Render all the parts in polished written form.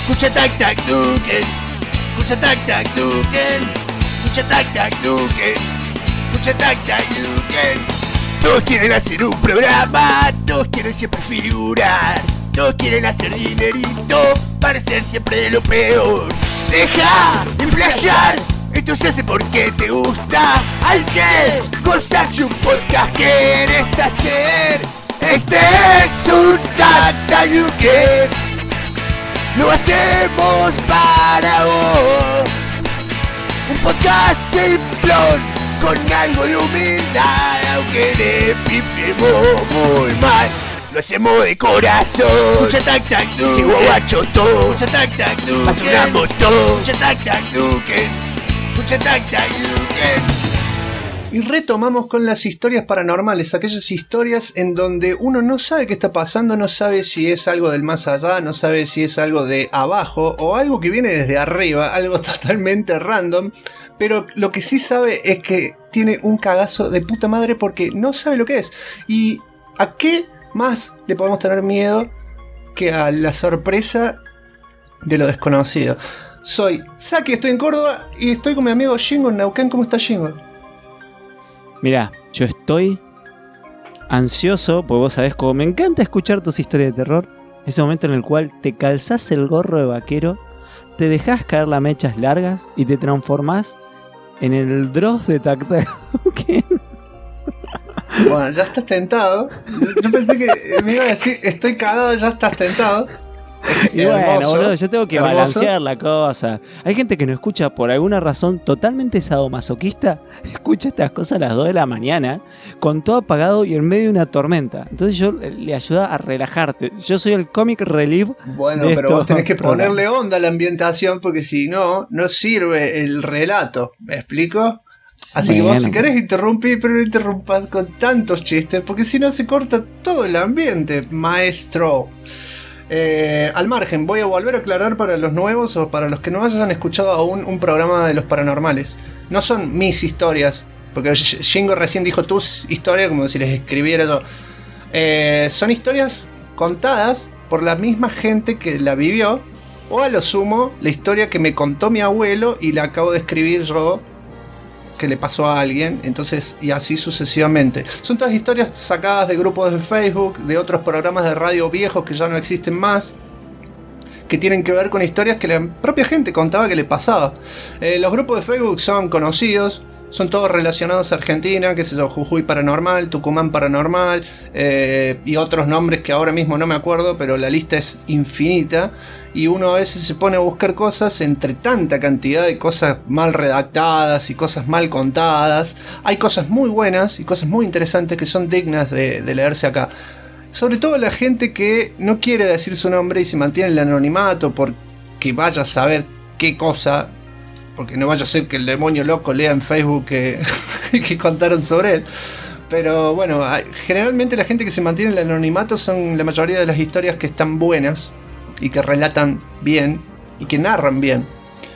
Escucha tac tac Duken. Escucha tac tac Duken. Escucha tac tac Duken. Escucha tac tac Duken. Todos quieren hacer un programa, todos quieren siempre figurar, todos quieren hacer dinerito, parecer siempre de lo peor. Deja de flashear, esto se hace porque te gusta. Hay que gozarse un podcast que quieres hacer. Este es un Tac Tac Duken. Lo hacemos para vos. Un podcast simplón con algo de humildad, aunque le pifiemos muy mal. Lo hacemos de corazón. Escucha Tac Tac Duken. Llegó guacho todo. Escucha Tac Tac Duken. Basuramos todo. Escucha Tac Tac Duken. Escucha Tac Tac Duken. Y retomamos con las historias paranormales, aquellas historias en donde uno no sabe qué está pasando, no sabe si es algo del más allá, no sabe si es algo de abajo o algo que viene desde arriba, algo totalmente random, pero lo que sí sabe es que tiene un cagazo de puta madre porque no sabe lo que es. ¿Y a qué más le podemos tener miedo que a la sorpresa de lo desconocido? Soy Saki, estoy en Córdoba y estoy con mi amigo Shingo en Neuquén. ¿Cómo está Shingo? Mirá, yo estoy ansioso, porque vos sabés cómo me encanta escuchar tus historias de terror. Ese momento en el cual te calzás el gorro de vaquero, te dejás caer las mechas largas y te transformás en el Dross de Tac Tac Duken. Bueno, ya estás tentado. Yo pensé que me iba a decir, estoy cagado, ya estás tentado. Y Hermoso, bueno, boludo, yo tengo que hermoso. balancear la cosa. Hay gente que no escucha por alguna razón totalmente sadomasoquista. Escucha estas cosas a las 2 de la mañana, con todo apagado y en medio de una tormenta. Entonces yo le ayuda a relajarte. Yo soy el comic relief. Bueno, de pero estos vos tenés que programas. ponerle onda a la ambientación porque si no, no sirve el relato. ¿Me explico? Así que vos, si querés interrumpir, pero no interrumpas con tantos chistes, porque si no se corta todo el ambiente, maestro. Al margen, voy a volver a aclarar para los nuevos o para los que no hayan escuchado aún un programa de los paranormales. No son mis historias, porque Shingo recién dijo tus historias como si les escribiera yo. Son historias contadas por la misma gente que la vivió, o a lo sumo, la historia que me contó mi abuelo y la acabo de escribir yo, que le pasó a alguien, entonces, y así sucesivamente. Son todas historias sacadas de grupos de Facebook, de otros programas de radio viejos que ya no existen más, que tienen que ver con historias que la propia gente contaba que le pasaba. Los grupos de Facebook son conocidos, son todos relacionados a Argentina, qué sé yo, Jujuy Paranormal, Tucumán Paranormal, y otros nombres que ahora mismo no me acuerdo, pero la lista es infinita. Y uno a veces se pone a buscar cosas entre tanta cantidad de cosas mal redactadas y cosas mal contadas. Hay cosas muy buenas y cosas muy interesantes que son dignas de leerse acá. Sobre todo la gente que no quiere decir su nombre y se mantiene en el anonimato porque vaya a saber qué cosa, porque no vaya a ser que el demonio loco lea en Facebook que contaron sobre él. Pero bueno, generalmente la gente que se mantiene en el anonimato son la mayoría de las historias que están buenas y que relatan bien y que narran bien.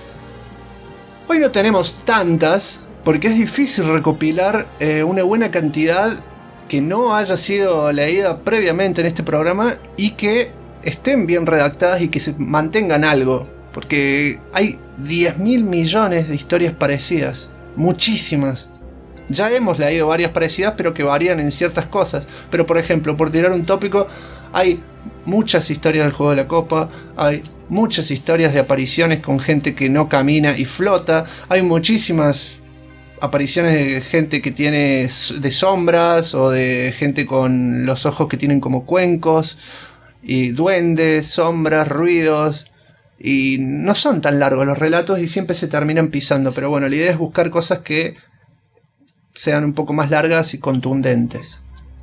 Hoy no tenemos tantas porque es difícil recopilar una buena cantidad que no haya sido leída previamente en este programa y que estén bien redactadas y que se mantengan algo, porque hay 10.000 millones de historias parecidas, muchísimas. Ya hemos leído varias parecidas, pero que varían en ciertas cosas. Pero por ejemplo, por tirar un tópico, hay muchas historias del juego de la copa, hay muchas historias de apariciones con gente que no camina y flota, hay muchísimas apariciones de gente que tiene de sombras o de gente con los ojos que tienen como cuencos, y duendes, sombras, ruidos, y no son tan largos los relatos y siempre se terminan pisando. Pero bueno, la idea es buscar cosas que sean un poco más largas y contundentes.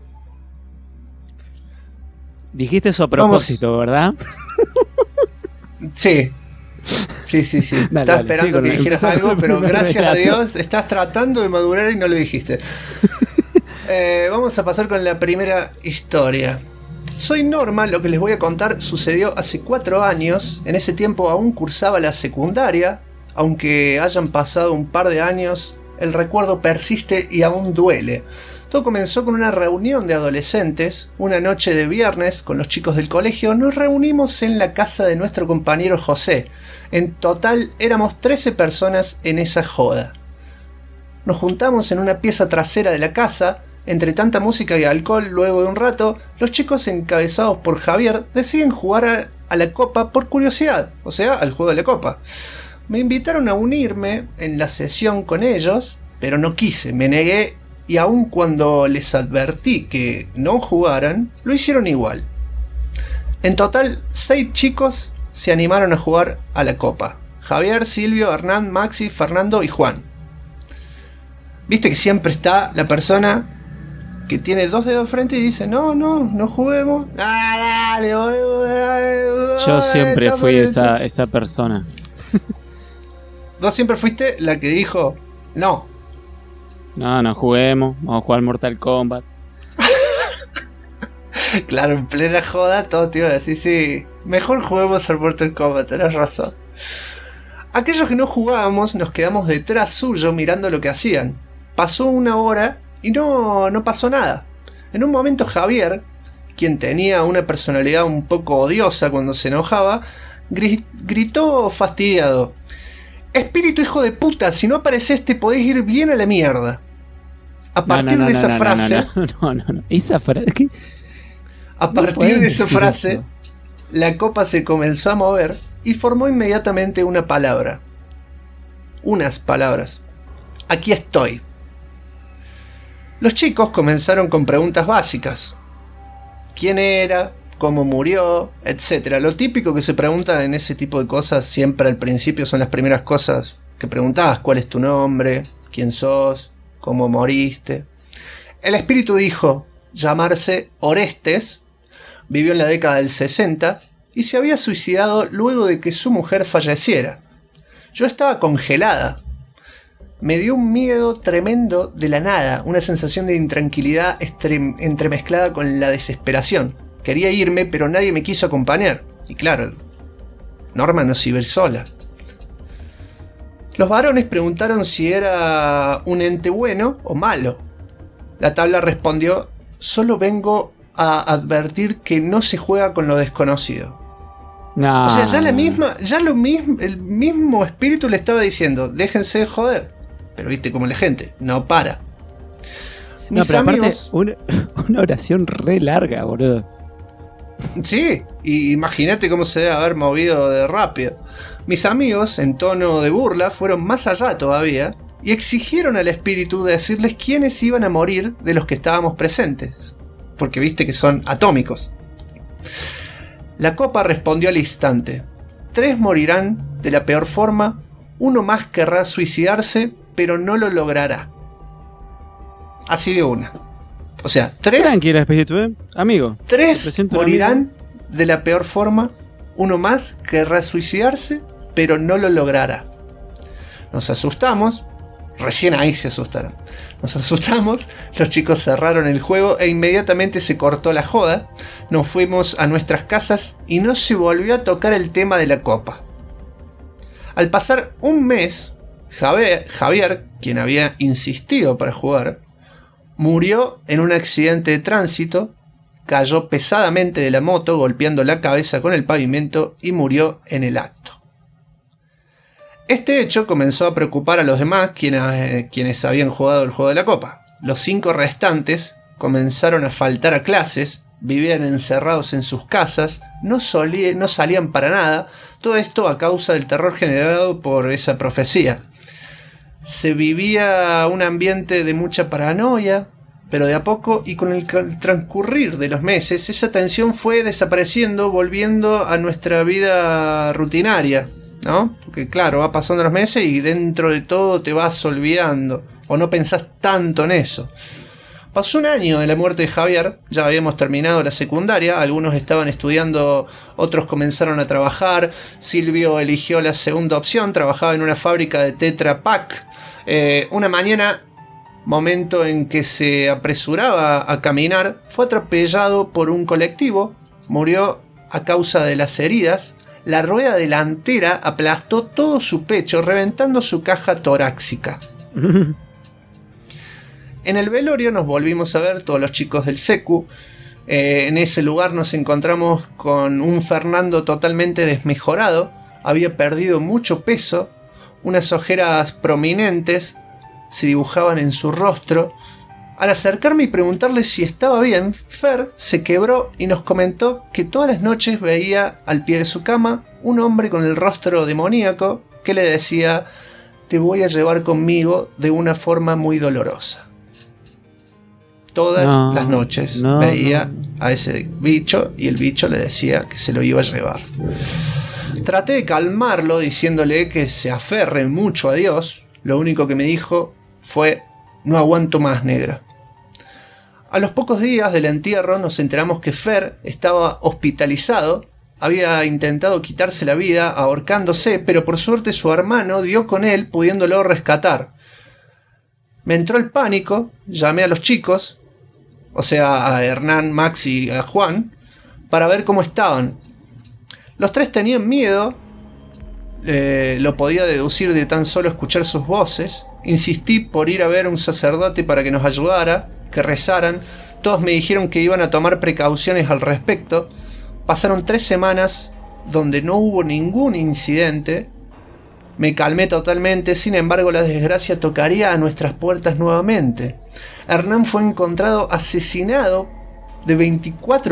Dijiste eso a propósito, ¿verdad? Sí. Estaba esperando que dijeras algo, pero gracias a Dios estás tratando de madurar y no lo dijiste. Vamos a pasar con la primera historia. Soy Norma, lo que les voy a contar sucedió hace 4 años. En ese tiempo aún cursaba la secundaria. Aunque hayan pasado un par de años, el recuerdo persiste y aún duele. Todo comenzó con una reunión de adolescentes. Una noche de viernes, con los chicos del colegio, nos reunimos en la casa de nuestro compañero José. En total éramos 13 personas en esa joda. Nos juntamos en una pieza trasera de la casa. Entre tanta música y alcohol, luego de un rato, los chicos encabezados por Javier deciden jugar a la copa por curiosidad, o sea, al juego de la copa. Me invitaron a unirme en la sesión con ellos, pero no quise, me negué, y aun cuando les advertí que no jugaran, lo hicieron igual. En total, 6 chicos se animaron a jugar a la copa: Javier, Silvio, Hernán, Maxi, Fernando y Juan. Viste que siempre está la persona que tiene 2 dedos de frente y dice: no juguemos. Dale, yo siempre fui esa persona. Vos siempre fuiste la que dijo: no juguemos, vamos a jugar Mortal Kombat. Claro, en plena joda todo te iba a decir: sí, mejor juguemos al Mortal Kombat, tenés razón. Aquellos que no jugábamos nos quedamos detrás suyo mirando lo que hacían. Pasó una hora y no pasó nada. En un momento Javier, quien tenía una personalidad un poco odiosa cuando se enojaba, gritó fastidiado: espíritu hijo de puta, si no apareces te podés ir bien a la mierda. A partir de esa frase... ¿Esa frase? ¿Qué? A partir de esa frase, la copa se comenzó a mover y formó inmediatamente una palabra. Unas palabras: aquí estoy. Los chicos comenzaron con preguntas básicas: ¿quién era? ¿Cómo murió? Etcétera. Lo típico que se pregunta en ese tipo de cosas siempre al principio son las primeras cosas que preguntabas: ¿cuál es tu nombre? ¿Quién sos? ¿Cómo moriste? El espíritu dijo llamarse Orestes, vivió en la década del 60 y se había suicidado luego de que su mujer falleciera. Yo estaba congelada. Me dio un miedo tremendo de la nada, una sensación de intranquilidad entremezclada con la desesperación. Quería irme, pero nadie me quiso acompañar. Y claro, Norma no se iba a ir sola. Los varones preguntaron si era un ente bueno o malo. La tabla respondió: solo vengo a advertir que no se juega con lo desconocido. No. O sea, el mismo espíritu le estaba diciendo: déjense de joder. Pero viste como la gente no para. Mis amigos... aparte, una oración re larga, boludo. Sí, y imagínate cómo se debe haber movido de rápido. Mis amigos, en tono de burla, fueron más allá todavía y exigieron al espíritu de decirles quiénes iban a morir de los que estábamos presentes, porque viste que son atómicos. La copa respondió al instante: 3 morirán de la peor forma, 1 más querrá suicidarse, pero no lo logrará. Así de una. O sea, 3... Tranquila, espíritu, amigo. 3 morirán de la peor forma, 1 más querrá suicidarse, pero no lo logrará. Nos asustamos. Recién ahí se asustaron. Nos asustamos, los chicos cerraron el juego e inmediatamente se cortó la joda. Nos fuimos a nuestras casas y no se volvió a tocar el tema de la copa. Al pasar un mes, Javier, quien había insistido para jugar, murió en un accidente de tránsito, cayó pesadamente de la moto golpeando la cabeza con el pavimento y murió en el acto. Este hecho comenzó a preocupar a los demás quienes habían jugado el juego de la copa. Los 5 restantes comenzaron a faltar a clases, vivían encerrados en sus casas, no salían para nada, todo esto a causa del terror generado por esa profecía. Se vivía un ambiente de mucha paranoia, pero de a poco y con el transcurrir de los meses, esa tensión fue desapareciendo, volviendo a nuestra vida rutinaria, ¿no? Porque claro, va pasando los meses y dentro de todo te vas olvidando, o no pensás tanto en eso. Pasó un año de la muerte de Javier, ya habíamos terminado la secundaria, algunos estaban estudiando, otros comenzaron a trabajar. Silvio eligió la segunda opción, trabajaba en una fábrica de Tetra Pak. Una mañana, momento en que se apresuraba a caminar, fue atropellado por un colectivo, murió a causa de las heridas. La rueda delantera aplastó todo su pecho, reventando su caja torácica. En el velorio nos volvimos a ver todos los chicos del secu. En ese lugar nos encontramos con un Fernando totalmente desmejorado. Había perdido mucho peso. Unas ojeras prominentes se dibujaban en su rostro. Al acercarme y preguntarle si estaba bien, Fer se quebró y nos comentó que todas las noches veía al pie de su cama un hombre con el rostro demoníaco que le decía: te voy a llevar conmigo de una forma muy dolorosa. Todas las noches veía a ese bicho y el bicho le decía que se lo iba a llevar. Traté de calmarlo diciéndole que se aferre mucho a Dios. Lo único que me dijo fue: no aguanto más, negra. A los pocos días del entierro nos enteramos que Fer estaba hospitalizado. Había intentado quitarse la vida ahorcándose, pero por suerte su hermano dio con él, pudiéndolo rescatar. Me entró el pánico, llamé a los chicos, o sea, a Hernán, Max y a Juan, para ver cómo estaban. Los tres tenían miedo, lo podía deducir de tan solo escuchar sus voces. Insistí por ir a ver a un sacerdote para que nos ayudara, que rezaran. Todos me dijeron que iban a tomar precauciones al respecto. Pasaron 3 semanas donde no hubo ningún incidente. Me calmé totalmente, sin embargo la desgracia tocaría a nuestras puertas nuevamente. Hernán fue encontrado asesinado de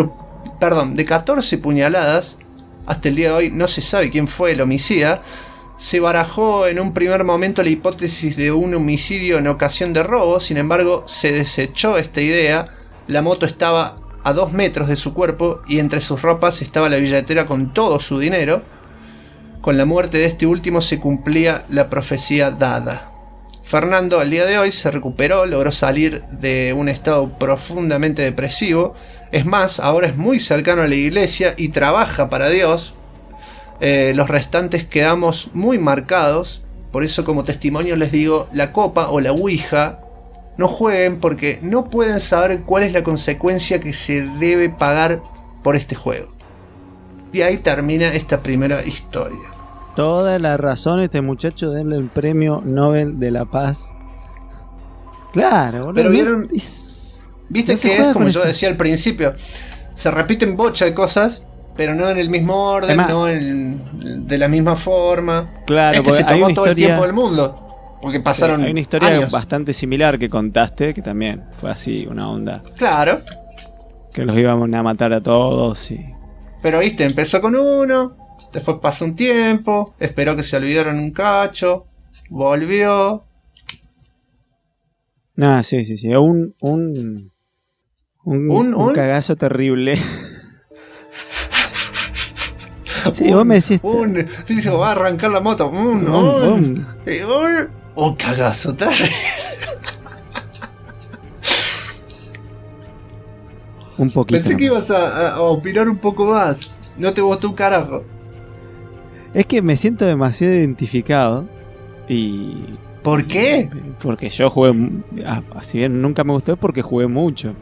14 puñaladas. Hasta el día de hoy no se sabe quién fue el homicida. Se barajó en un primer momento la hipótesis de un homicidio en ocasión de robo, sin embargo se desechó esta idea. La moto estaba a 2 metros de su cuerpo y entre sus ropas estaba la billetera con todo su dinero. Con la muerte de este último se cumplía la profecía dada. Fernando al día de hoy se recuperó, logró salir de un estado profundamente depresivo. Es más, ahora es muy cercano a la iglesia y trabaja para Dios. Los restantes quedamos muy marcados. Por eso, como testimonio les digo, la copa o la ouija, no jueguen porque no pueden saber cuál es la consecuencia que se debe pagar por este juego. Y ahí termina esta primera historia. Toda la razón, este muchacho, denle el premio Nobel de la Paz. Claro, boludo. Pero vieron, viste que es como yo decía al principio, se repiten bocha de cosas, pero no en el mismo orden, además, no de la misma forma. Claro, se tomó todo el tiempo del mundo. Porque pasaron hay una historia años. Bastante similar que contaste, que también fue así, una onda. Claro. Que los íbamos a matar a todos y... Pero viste, empezó con uno, después pasó un tiempo, esperó que se olvidaron un cacho, volvió. Sí. Un cagazo terrible. Sí, vos me decís. Dice, va a arrancar la moto. Un cagazo terrible. Un poquito. Pensé que ibas a opinar un poco más. No te gustó un carajo. Es que me siento demasiado identificado. Y... ¿Por qué? Porque yo jugué... si bien nunca me gustó, es porque jugué mucho.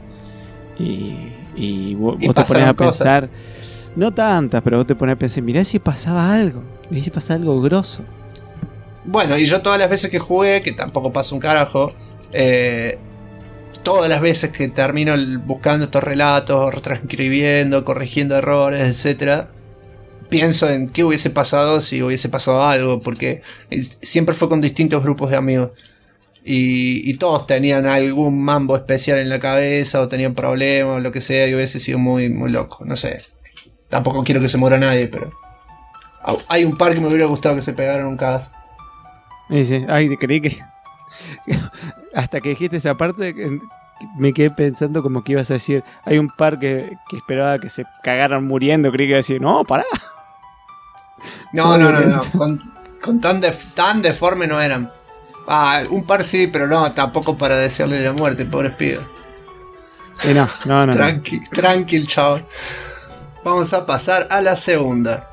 Y vos te pones a pensar... No tantas, pero vos te pones a pensar, mirá si pasaba algo. Mirá si pasaba algo grosso. Bueno, y yo todas las veces que jugué, que tampoco pasa un carajo, todas las veces que termino buscando estos relatos, transcribiendo, corrigiendo errores, etc., pienso en qué hubiese pasado si hubiese pasado algo, porque siempre fue con distintos grupos de amigos. Y todos tenían algún mambo especial en la cabeza, o tenían problemas, o lo que sea, y hubiese sido muy, muy loco, no sé. Tampoco quiero que se muera nadie, pero... Hay un par que me hubiera gustado que se pegaran un cagazo. Sí. Ay, creí que... Hasta que dijiste esa parte, me quedé pensando como que ibas a decir... Hay un par que esperaba que se cagaran muriendo. Creí que iba a decir, no, pará. No. Con tan deforme no eran. Un par sí, pero no, tampoco para desearle la muerte, pobres pibes. No. Tranquil, chaval. Vamos a pasar a la segunda.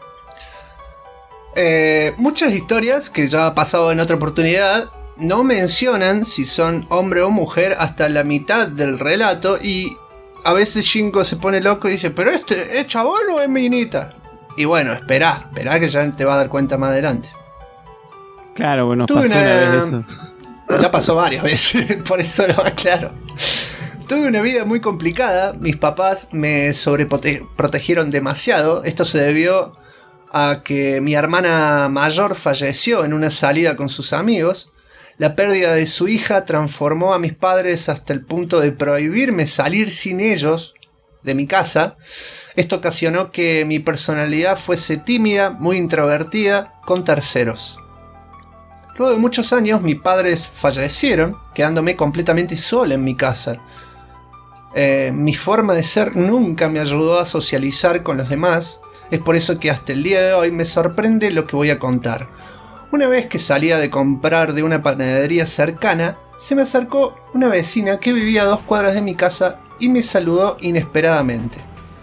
Muchas historias que ya ha pasado en otra oportunidad no mencionan si son hombre o mujer hasta la mitad del relato, y a veces Shingo se pone loco y dice, ¿pero este es chabón o es minita? Y bueno, esperá que ya te va a dar cuenta más adelante. Claro, bueno, pasó una vez eso. Ya pasó varias veces, por eso lo aclaro. Tuve una vida muy complicada, mis papás me sobreprotegieron demasiado. Esto se debió a que mi hermana mayor falleció en una salida con sus amigos. La pérdida de su hija transformó a mis padres hasta el punto de prohibirme salir sin ellos de mi casa. Esto ocasionó que mi personalidad fuese tímida, muy introvertida, con terceros. Luego de muchos años, mis padres fallecieron, quedándome completamente sola en mi casa. Mi forma de ser nunca me ayudó a socializar con los demás. Es por eso que hasta el día de hoy me sorprende lo que voy a contar. Una vez que salía de comprar de una panadería cercana, se me acercó una vecina que vivía a 2 cuadras de mi casa y me saludó inesperadamente.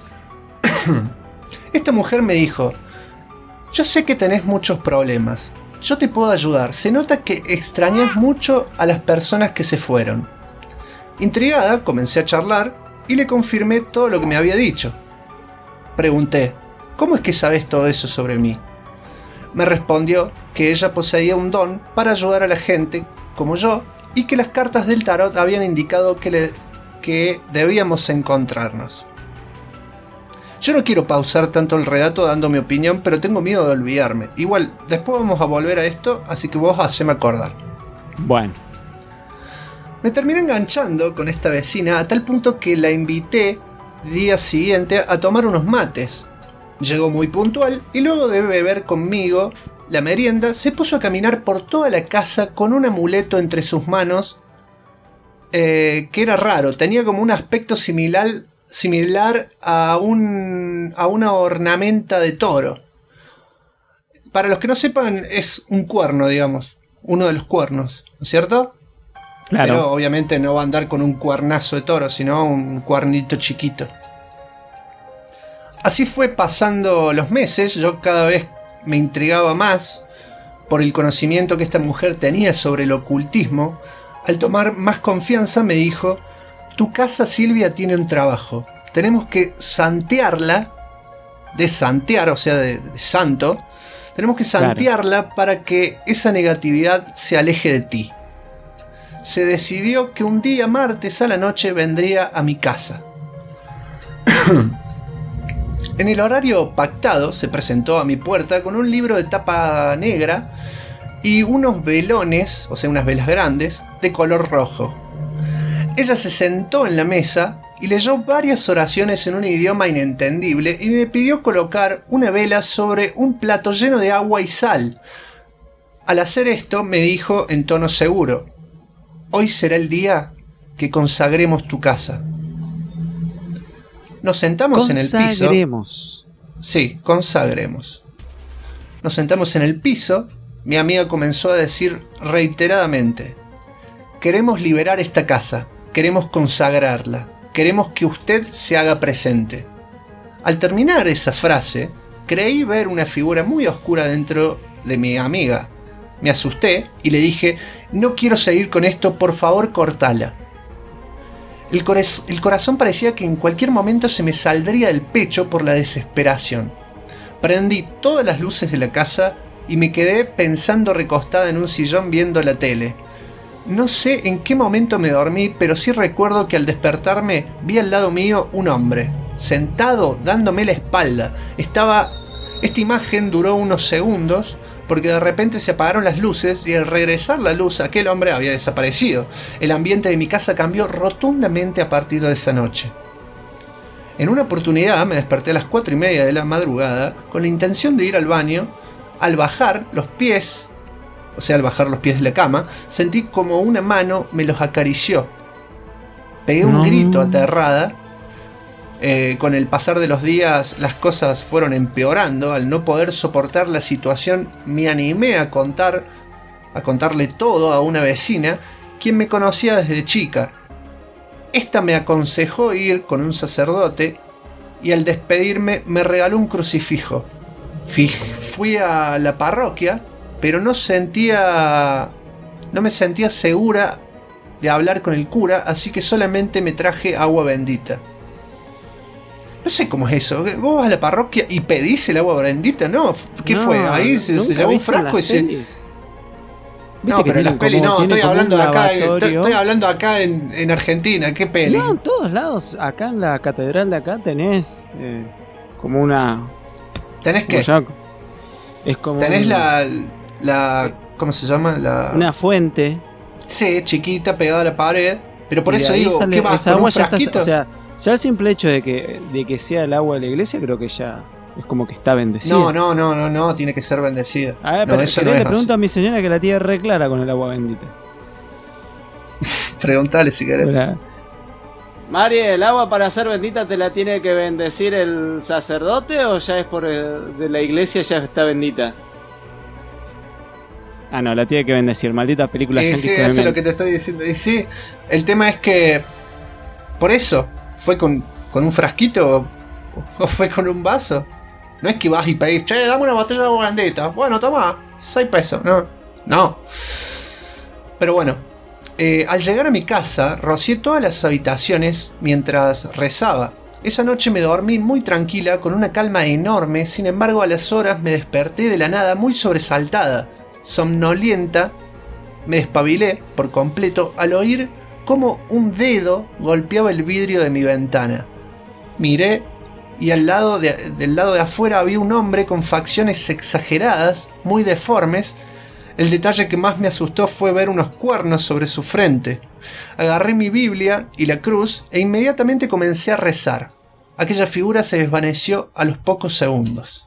Esta mujer me dijo: yo sé que tenés muchos problemas, yo te puedo ayudar, se nota que extrañas mucho a las personas que se fueron. Intrigada, comencé a charlar y le confirmé todo lo que me había dicho. Pregunté: ¿cómo es que sabes todo eso sobre mí? Me respondió que ella poseía un don para ayudar a la gente como yo y que las cartas del tarot habían indicado que debíamos encontrarnos. Yo no quiero pausar tanto el relato dando mi opinión, pero tengo miedo de olvidarme. Igual, después vamos a volver a esto, así que vos haceme acordar. Bueno. Me terminé enganchando con esta vecina a tal punto que la invité día siguiente a tomar unos mates. Llegó muy puntual y luego de beber conmigo la merienda se puso a caminar por toda la casa con un amuleto entre sus manos que era raro, tenía como un aspecto similar a una ornamenta de toro. Para los que no sepan, es un cuerno, digamos, uno de los cuernos, ¿no es cierto? Claro. Pero obviamente no va a andar con un cuernazo de toro, sino un cuernito chiquito. Así fue pasando los meses, yo cada vez me intrigaba más por el conocimiento que esta mujer tenía sobre el ocultismo. Al tomar más confianza me dijo: tu casa, Silvia, tiene un trabajo. Tenemos que santearla, de santear, o sea, de santo. Tenemos que santearla para que esa negatividad se aleje de ti. Se decidió que un día martes a la noche vendría a mi casa. En el horario pactado se presentó a mi puerta con un libro de tapa negra y unos velones, o sea, unas velas grandes, de color rojo. Ella se sentó en la mesa y leyó varias oraciones en un idioma inentendible y me pidió colocar una vela sobre un plato lleno de agua y sal. Al hacer esto me dijo en tono seguro: hoy será el día que consagremos tu casa. Nos sentamos en el piso. Consagremos. Sí, consagremos. Nos sentamos en el piso. Mi amiga comenzó a decir reiteradamente: queremos liberar esta casa, queremos consagrarla, queremos que usted se haga presente. Al terminar esa frase, creí ver una figura muy oscura dentro de mi amiga. Me asusté y le dije: no quiero seguir con esto, por favor cortala. El corazón parecía que en cualquier momento se me saldría del pecho por la desesperación. Prendí todas las luces de la casa y me quedé pensando recostada en un sillón viendo la tele. No sé en qué momento me dormí, pero sí recuerdo que al despertarme vi al lado mío un hombre, sentado dándome la espalda. Esta imagen duró unos segundos, porque de repente se apagaron las luces y al regresar la luz aquel hombre había desaparecido. El ambiente de mi casa cambió rotundamente a partir de esa noche. En una oportunidad me desperté a las 4:30 de la madrugada con la intención de ir al baño. Al bajar los pies de la cama, sentí como una mano me los acarició. Pegué un grito aterrada. Con el pasar de los días las cosas fueron empeorando. Al no poder soportar la situación me animé a contarle todo a una vecina quien me conocía desde chica. Esta me aconsejó ir con un sacerdote y al despedirme me regaló un crucifijo. Fui a la parroquia, pero no me sentía segura de hablar con el cura, así que solamente me traje agua bendita. No sé cómo es eso. ¿Vos vas a la parroquia y pedís el agua bendita? No, ¿qué fue? Ahí se llevó un frasco y se... No, pero en las pelis no, estoy hablando acá en Argentina, ¿qué peli? No, en todos lados, acá en la catedral de acá tenés como una... ¿Tenés qué? Es como... Tenés la ¿cómo se llama? Una fuente. Sí, chiquita, pegada a la pared, pero por eso digo, ¿qué vas esa con agua un frasquito? o sea, ya el simple hecho de que sea el agua de la iglesia, creo que ya es como que está bendecida. No, tiene que ser bendecida. A ver, pero eso no le pregunto a mi señora que la tiene re clara con el agua bendita. Preguntale si querés. Mari, ¿el agua para ser bendita te la tiene que bendecir el sacerdote o ya es por de la iglesia ya está bendita? Ah, no, la tiene que bendecir, maldita película. Sí, eso es lo que te estoy diciendo. Y sí, el tema es que por eso, ¿fue con un frasquito o fue con un vaso? No es que vas y pedís, che, dame una botella de agua bendita. Bueno, toma, 6 pesos. No. Pero bueno, al llegar a mi casa, rocié todas las habitaciones mientras rezaba. Esa noche me dormí muy tranquila, con una calma enorme. Sin embargo, a las horas me desperté de la nada muy sobresaltada. Somnolienta, me despabilé por completo al oír cómo un dedo golpeaba el vidrio de mi ventana. Miré y del lado de afuera había un hombre con facciones exageradas, muy deformes. El detalle que más me asustó fue ver unos cuernos sobre su frente. Agarré mi Biblia y la cruz e inmediatamente comencé a rezar. Aquella figura se desvaneció a los pocos segundos.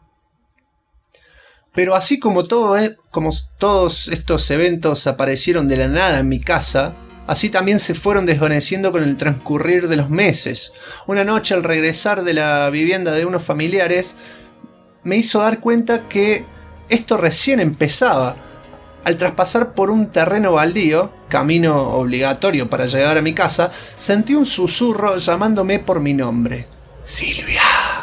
Pero así como todos estos eventos aparecieron de la nada en mi casa, así también se fueron desvaneciendo con el transcurrir de los meses. Una noche, al regresar de la vivienda de unos familiares, me hizo dar cuenta que esto recién empezaba. Al traspasar por un terreno baldío, camino obligatorio para llegar a mi casa, sentí un susurro llamándome por mi nombre. ¡Silvia!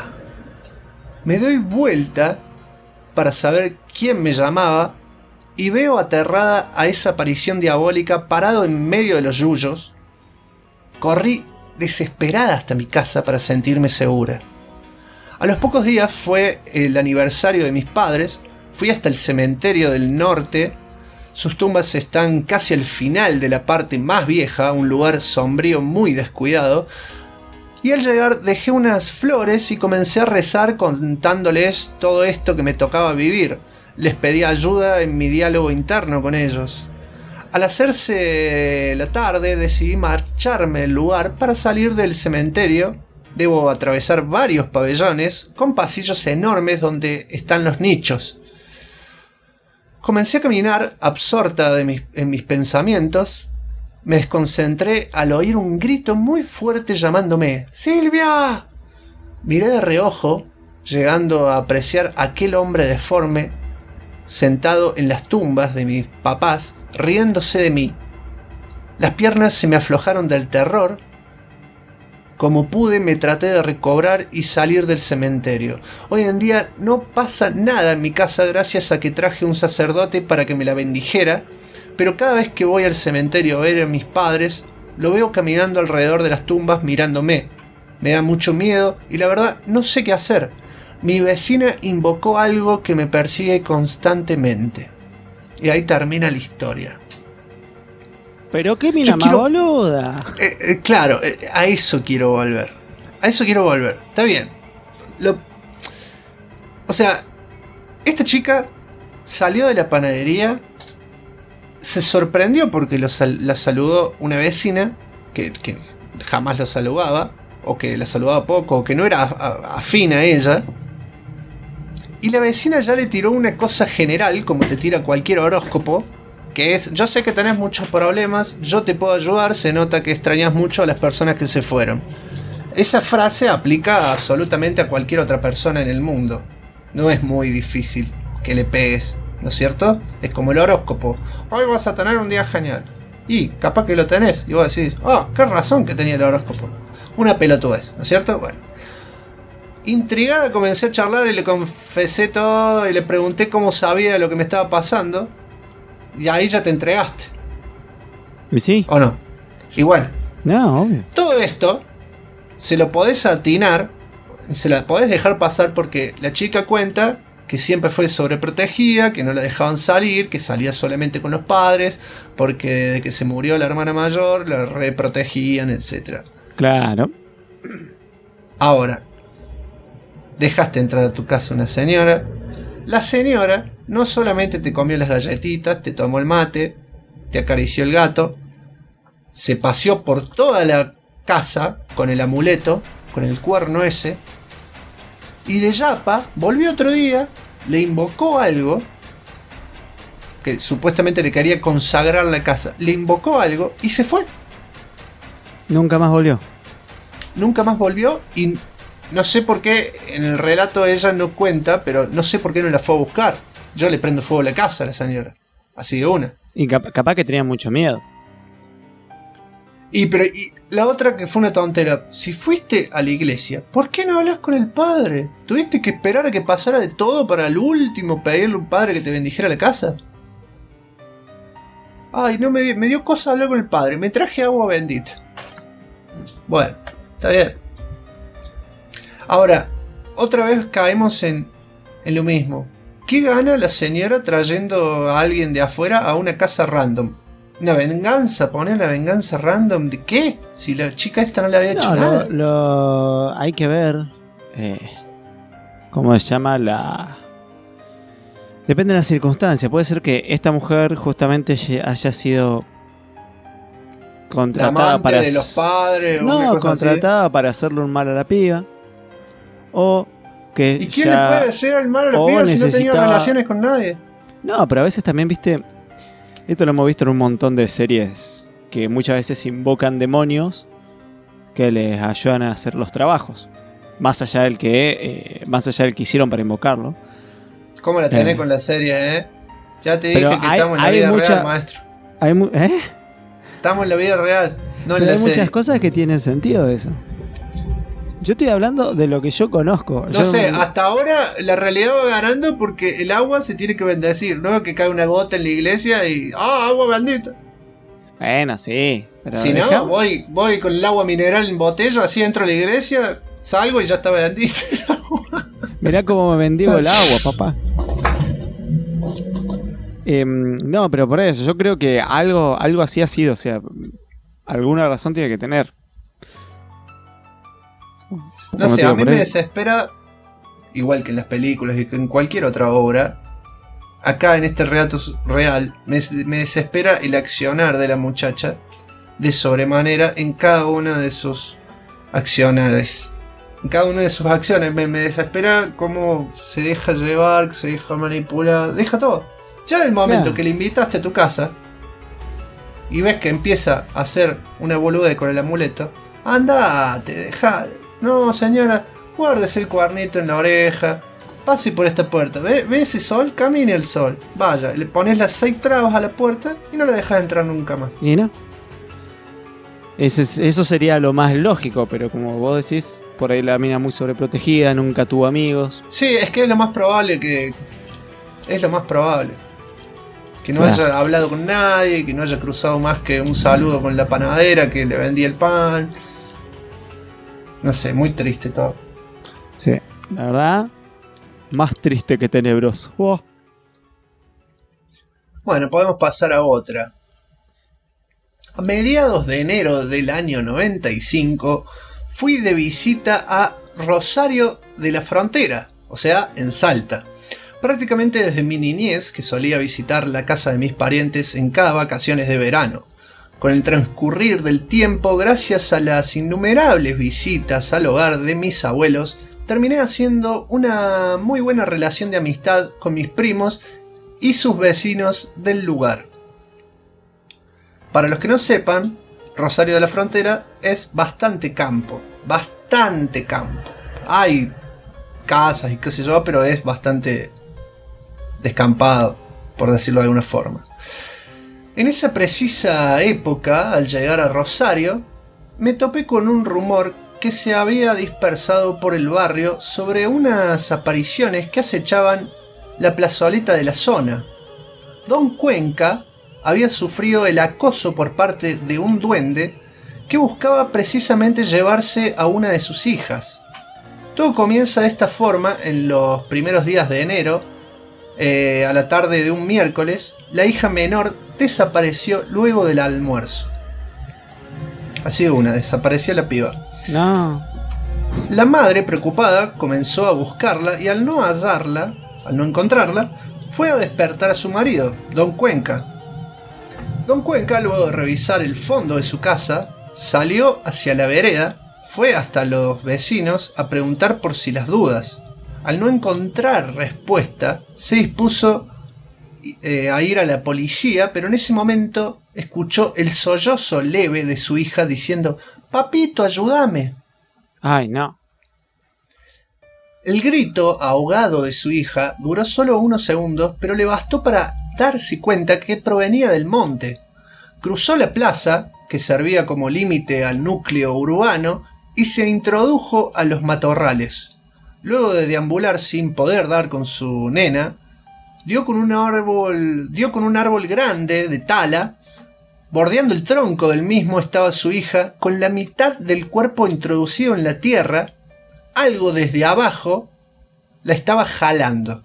Me doy vuelta para saber quién me llamaba y veo aterrada a esa aparición diabólica parado en medio de los yuyos. Corrí desesperada hasta mi casa para sentirme segura. A los pocos días fue el aniversario de mis padres. Fui hasta el cementerio del norte. Sus tumbas están casi al final de la parte más vieja, un lugar sombrío muy descuidado. Y al llegar dejé unas flores y comencé a rezar contándoles todo esto que me tocaba vivir. Les pedí ayuda en mi diálogo interno con ellos. Al hacerse la tarde decidí marcharme del lugar para salir del cementerio. Debo atravesar varios pabellones con pasillos enormes donde están los nichos. Comencé a caminar absorta en mis pensamientos. Me desconcentré al oír un grito muy fuerte llamándome ¡Silvia! Miré de reojo, llegando a apreciar a aquel hombre deforme sentado en las tumbas de mis papás, riéndose de mí. Las piernas se me aflojaron del terror. Como pude, me traté de recobrar y salir del cementerio. Hoy en día no pasa nada en mi casa gracias a que traje un sacerdote para que me la bendijera, pero cada vez que voy al cementerio a ver a mis padres, lo veo caminando alrededor de las tumbas mirándome. Me da mucho miedo y la verdad no sé qué hacer. Mi vecina invocó algo que me persigue constantemente. Y ahí termina la historia. ¿Pero qué mina más boluda? Claro, a eso quiero volver. Está bien. O sea, esta chica salió de la panadería, se sorprendió porque la saludó una vecina que jamás lo saludaba, o que la saludaba poco, o que no era afín a ella. Y la vecina ya le tiró una cosa general, como te tira cualquier horóscopo, que es: yo sé que tenés muchos problemas, yo te puedo ayudar, se nota que extrañas mucho a las personas que se fueron. Esa frase aplica absolutamente a cualquier otra persona en el mundo. No es muy difícil que le pegues, ¿no es cierto? Es como el horóscopo: hoy vas a tener un día genial. Y capaz que lo tenés, y vos decís: qué razón que tenía el horóscopo. Una pelotudez, ¿no es cierto? Bueno. Intrigada comencé a charlar y le confesé todo y le pregunté cómo sabía lo que me estaba pasando. Y ahí ya te entregaste. ¿Y sí? ¿O no? Igual. No, obvio. Todo esto se lo podés atinar, se la podés dejar pasar porque la chica cuenta que siempre fue sobreprotegida, que no la dejaban salir, que salía solamente con los padres, porque desde que se murió la hermana mayor la reprotegían, etc. Claro. Ahora, dejaste entrar a tu casa una señora. La señora no solamente te comió las galletitas, te tomó el mate, te acarició el gato, se paseó por toda la casa con el amuleto, con el cuerno ese, y de yapa volvió otro día, le invocó algo, que supuestamente le quería consagrar la casa, le invocó algo y se fue. Nunca más volvió. Nunca más volvió y no sé por qué en el relato ella no cuenta, pero no sé por qué no la fue a buscar. Yo le prendo fuego a la casa a la señora, así de una. Y capaz que tenía mucho miedo. Y la otra que fue una tontera, si fuiste a la iglesia, ¿por qué no hablas con el padre? ¿Tuviste que esperar a que pasara de todo para al último pedirle a un padre que te bendijera la casa? Ay, no me dio cosa hablar con el padre, me traje agua bendita. Bueno, está bien. Ahora, otra vez caemos en lo mismo. ¿Qué gana la señora trayendo a alguien de afuera a una casa random? ¿Una venganza? ¿Poner una venganza random de qué? Si la chica esta no le había hecho nada. Hay que ver ¿cómo se llama? Depende de las circunstancias. Puede ser que esta mujer justamente haya sido contratada para de los padres. No, contratada así, para hacerle un mal a la piba. O que ¿y quién le puede hacer el mal a la piba si no tenía relaciones con nadie? No, pero a veces también, viste, esto lo hemos visto en un montón de series que muchas veces invocan demonios que les ayudan a hacer los trabajos, más allá del que hicieron para invocarlo. ¿Cómo la tenés con la serie, Ya te dije que estamos en la vida real, maestro. Estamos en la vida real, no en la serie. Hay muchas cosas que tienen sentido de eso. Yo estoy hablando de lo que yo conozco. No sé, hasta ahora la realidad va ganando porque el agua se tiene que bendecir, no que cae una gota en la iglesia y agua bendita. Bueno, sí. Pero si no, voy con el agua mineral en botella, así entro a la iglesia, salgo y ya está bendita. Mirá cómo me bendigo el agua, papá. No, pero por eso, yo creo que algo así ha sido, o sea, alguna razón tiene que tener. No sé, a mí me desespera, igual que en las películas y que en cualquier otra obra, acá en este relato real, me desespera el accionar de la muchacha de sobremanera en cada una de sus accionares. En cada una de sus acciones me desespera cómo se deja llevar, se deja manipular, deja todo. Ya del momento que le invitaste a tu casa y ves que empieza a hacer una boluda con el amuleto, andate, deja. No, señora, guárdese el cuernito en la oreja, pase por esta puerta, ¿ve ese sol? Camine el sol, vaya, le pones las 6 trabas a la puerta y no la dejas entrar nunca más. ¿Y no? Eso sería lo más lógico, pero como vos decís, por ahí la mina muy sobreprotegida, nunca tuvo amigos. Sí, es que es lo más probable que no haya hablado con nadie, que no haya cruzado más que un saludo con la panadera que le vendía el pan. No sé, muy triste todo. Sí, la verdad, más triste que tenebroso. Oh. Bueno, podemos pasar a otra. A mediados de enero del año 95, fui de visita a Rosario de la Frontera, o sea, en Salta. Prácticamente desde mi niñez, que solía visitar la casa de mis parientes en cada vacaciones de verano. Con el transcurrir del tiempo, gracias a las innumerables visitas al hogar de mis abuelos, terminé haciendo una muy buena relación de amistad con mis primos y sus vecinos del lugar. Para los que no sepan, Rosario de la Frontera es bastante campo. Hay casas y qué sé yo, pero es bastante descampado, por decirlo de alguna forma. En esa precisa época, al llegar a Rosario, me topé con un rumor que se había dispersado por el barrio sobre unas apariciones que acechaban la plazoleta de la zona. Don Cuenca había sufrido el acoso por parte de un duende que buscaba precisamente llevarse a una de sus hijas. Todo comienza de esta forma en los primeros días de enero. A la tarde de un miércoles, la hija menor desapareció luego del almuerzo. Así de una, desapareció la piba. No. La madre, preocupada, comenzó a buscarla y al no hallarla, al no encontrarla, fue a despertar a su marido, Don Cuenca. Don Cuenca, luego de revisar el fondo de su casa, salió hacia la vereda, fue hasta los vecinos a preguntar por si las dudas. Al no encontrar respuesta, se dispuso a ir a la policía, pero en ese momento escuchó el sollozo leve de su hija diciendo: «Papito, ayúdame». Ay, no. El grito ahogado de su hija duró solo unos segundos, pero le bastó para darse cuenta que provenía del monte. Cruzó la plaza, que servía como límite al núcleo urbano, y se introdujo a los matorrales. Luego de deambular sin poder dar con su nena, dio con un árbol grande de tala. Bordeando el tronco del mismo estaba su hija, con la mitad del cuerpo introducido en la tierra. Algo desde abajo la estaba jalando.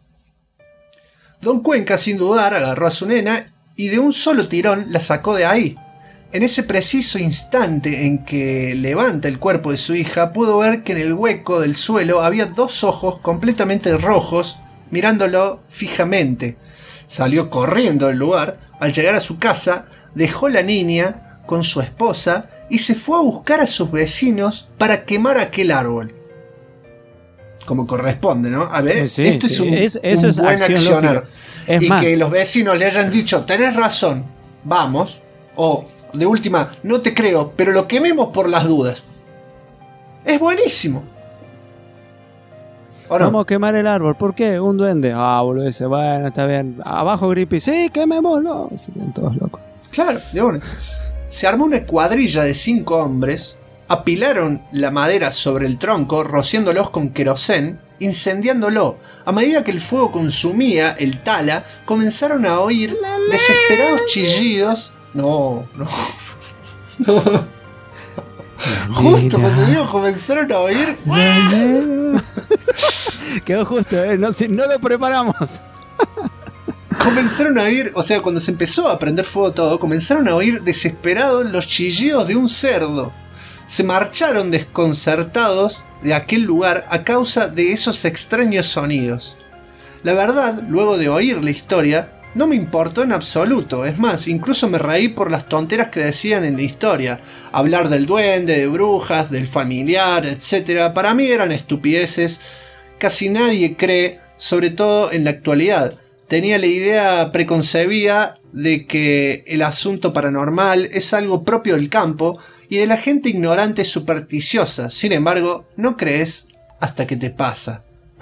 Don Cuenca, sin dudar, agarró a su nena y de un solo tirón la sacó de ahí. En ese preciso instante en que levanta el cuerpo de su hija, pudo ver que en el hueco del suelo había dos ojos completamente rojos mirándolo fijamente. Salió corriendo del lugar. Al llegar a su casa, dejó la niña con su esposa y se fue a buscar a sus vecinos para quemar aquel árbol. Como corresponde, ¿no? A ver, Sí, esto sí. es un buen accionar. Es y más, que los vecinos le hayan dicho: tenés razón, vamos. O, de última, no te creo, pero lo quememos por las dudas. Es buenísimo. ¿O no? vamos a quemar el árbol. ¿Por qué? Un duende. Ah, boludo ese. Bueno, está bien. Abajo Greenpeace. Sí, quemémoslo. Se quedan todos locos. Claro, León. Se armó una cuadrilla de 5 hombres, apilaron la madera sobre el tronco, rociándolos con querosén, incendiándolo. A medida que el fuego consumía el tala, comenzaron a oír desesperados chillidos. No. Justo cuando digo comenzaron a oír. Quedó justo, no lo preparamos. Comenzaron a oír, o sea, cuando se empezó a prender fuego todo, comenzaron a oír desesperados los chillidos de un cerdo. Se marcharon desconcertados de aquel lugar a causa de esos extraños sonidos. La verdad, luego de oír la historia, no me importó en absoluto. Es más, incluso me reí por las tonteras que decían en la historia. Hablar del duende, de brujas, del familiar, etc. Para mí eran estupideces. Casi nadie cree, sobre todo en la actualidad. Tenía la idea preconcebida de que el asunto paranormal es algo propio del campo y de la gente ignorante supersticiosa. Sin embargo, no crees hasta que te pasa.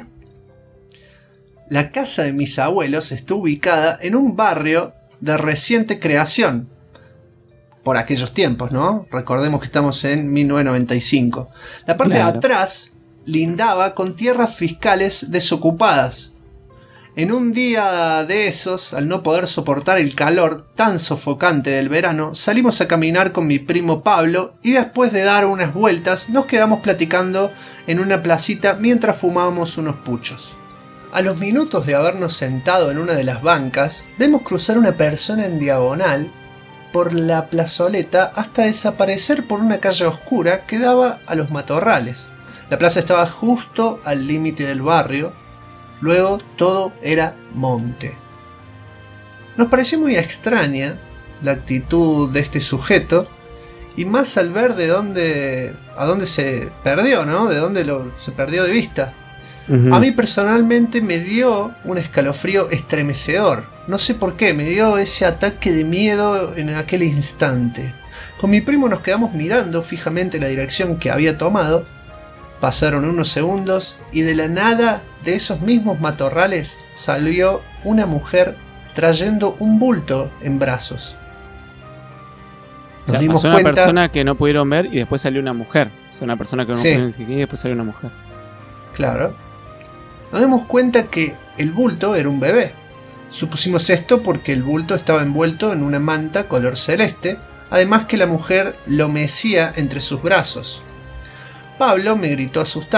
La casa de mis abuelos está ubicada en un barrio de reciente creación. Por aquellos tiempos, ¿no? Recordemos que estamos en 1995. La parte de atrás lindaba con tierras fiscales desocupadas. En un día de esos, al no poder soportar el calor tan sofocante del verano, salimos a caminar con mi primo Pablo y después de dar unas vueltas nos quedamos platicando en una placita mientras fumábamos unos puchos. A los minutos de habernos sentado en una de las bancas, vemos cruzar una persona en diagonal por la plazoleta hasta desaparecer por una calle oscura que daba a los matorrales. La plaza estaba justo al límite del barrio. Luego todo era monte. Nos pareció muy extraña la actitud de este sujeto, y más al ver a dónde se perdió, ¿no? De dónde se perdió de vista. A mí personalmente me dio un escalofrío estremecedor. No sé por qué, me dio ese ataque de miedo en aquel instante. Con mi primo nos quedamos mirando fijamente la dirección que había tomado. Pasaron unos segundos y de la nada de esos mismos matorrales salió una mujer trayendo un bulto en brazos. Nos dimos cuenta... una persona que no pudieron ver y después salió una mujer. O sea, una persona que no pudieron ver y después salió una mujer. Claro. Nos dimos cuenta que el bulto era un bebé. Supusimos esto porque el bulto estaba envuelto en una manta color celeste, además que la mujer lo mecía entre sus brazos. Pablo me gritó asustado: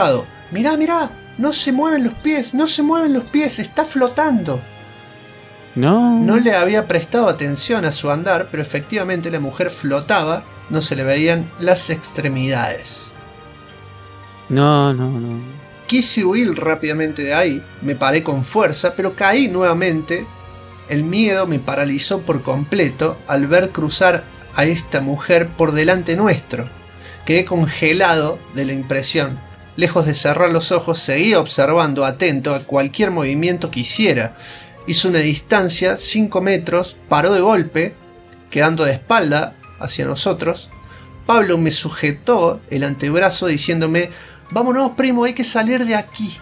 mirá, no se mueven los pies, está flotando. No le había prestado atención a su andar, pero efectivamente la mujer flotaba, no se le veían las extremidades. No. Quise huir rápidamente de ahí, me paré con fuerza, pero caí nuevamente. El miedo me paralizó por completo al ver cruzar a esta mujer por delante nuestro. Quedé congelado de la impresión. Lejos de cerrar los ojos, seguía observando atento a cualquier movimiento que hiciera. Hizo una distancia, 5 metros, paró de golpe, quedando de espalda hacia nosotros. Pablo me sujetó el antebrazo diciéndome: vámonos, primo, hay que salir de aquí.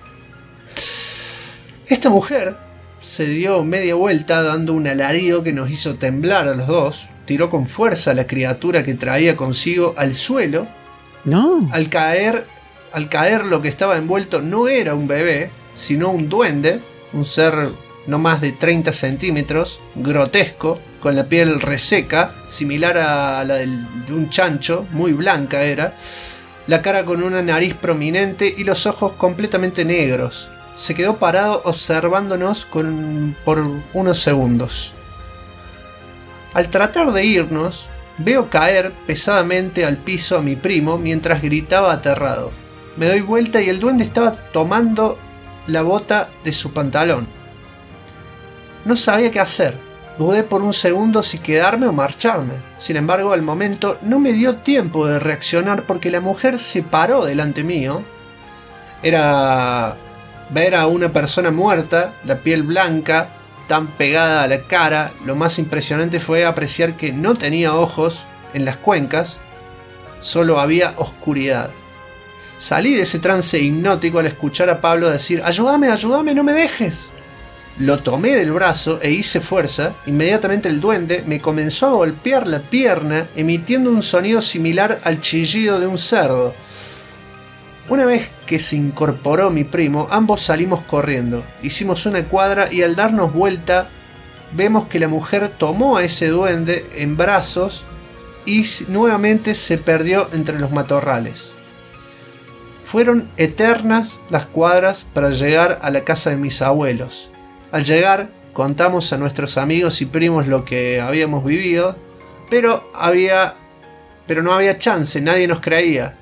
Esta mujer se dio media vuelta dando un alarido que nos hizo temblar a los dos. Tiró con fuerza a la criatura que traía consigo al suelo. No. Al caer lo que estaba envuelto no era un bebé, sino un duende, un ser no más de 30 centímetros, grotesco, con la piel reseca, similar a la de un chancho, muy blanca era, la cara con una nariz prominente y los ojos completamente negros. Se quedó parado observándonos por unos segundos. Al tratar de irnos, veo caer pesadamente al piso a mi primo mientras gritaba aterrado. Me doy vuelta y el duende estaba tomando la bota de su pantalón. No sabía qué hacer. Dudé por un segundo si quedarme o marcharme. Sin embargo, al momento no me dio tiempo de reaccionar porque la mujer se paró delante mío. Era ver a una persona muerta, la piel blanca, tan pegada a la cara. Lo más impresionante fue apreciar que no tenía ojos en las cuencas, solo había oscuridad. Salí de ese trance hipnótico al escuchar a Pablo decir: ayúdame, no me dejes. Lo tomé del brazo e hice fuerza. Inmediatamente el duende me comenzó a golpear la pierna, emitiendo un sonido similar al chillido de un cerdo. Una vez que se incorporó mi primo, ambos salimos corriendo. Hicimos una cuadra y al darnos vuelta, vemos que la mujer tomó a ese duende en brazos y nuevamente se perdió entre los matorrales. Fueron eternas las cuadras para llegar a la casa de mis abuelos. Al llegar, contamos a nuestros amigos y primos lo que habíamos vivido, pero no había chance, nadie nos creía.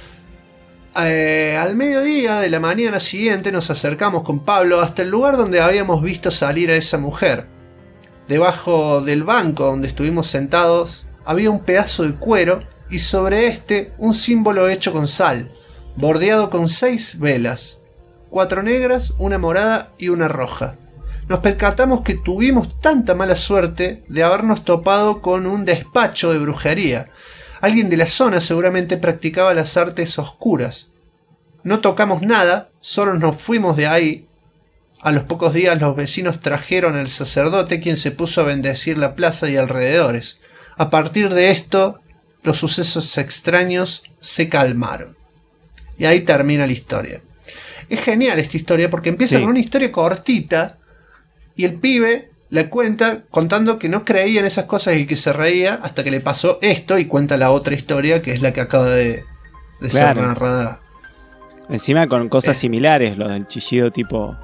Al mediodía de la mañana siguiente nos acercamos con Pablo hasta el lugar donde habíamos visto salir a esa mujer. Debajo del banco donde estuvimos sentados había un pedazo de cuero y sobre este un símbolo hecho con sal, bordeado con 6 velas, 4 negras, una morada y una roja. Nos percatamos que tuvimos tanta mala suerte de habernos topado con un despacho de brujería. Alguien de la zona seguramente practicaba las artes oscuras. No tocamos nada, solo nos fuimos de ahí. A los pocos días los vecinos trajeron al sacerdote, quien se puso a bendecir la plaza y alrededores. A partir de esto, los sucesos extraños se calmaron. Y ahí termina la historia. Es genial esta historia porque empieza con una historia cortita y el pibe la cuenta contando que no creía en esas cosas y que se reía hasta que le pasó esto, y cuenta la otra historia que es la que acaba de ser narrada. Encima con cosas similares, lo del chillido tipo...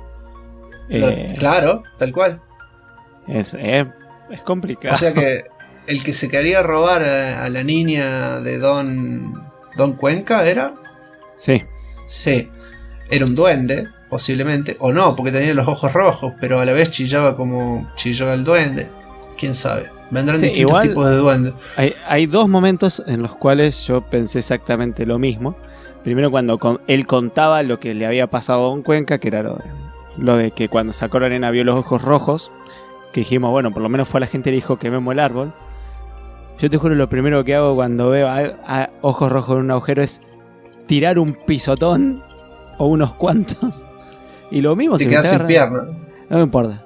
claro, tal cual. Es complicado. O sea que el que se quería robar a la niña de Don Cuenca ¿era? Sí. Sí, era un duende, posiblemente, o no, porque tenía los ojos rojos, pero a la vez chillaba como chilló el duende. Quién sabe, vendrán distintos tipos de duendes. Hay 2 momentos en los cuales yo pensé exactamente lo mismo. Primero, cuando él contaba lo que le había pasado a Don Cuenca, que era lo de que cuando sacó la nena vio los ojos rojos, que dijimos, bueno, por lo menos fue a la gente y le dijo quememos el árbol. Yo te juro, lo primero que hago cuando veo a ojos rojos en un agujero es tirar un pisotón o unos cuantos. Y lo mismo, te quedas sin pierna. No me importa.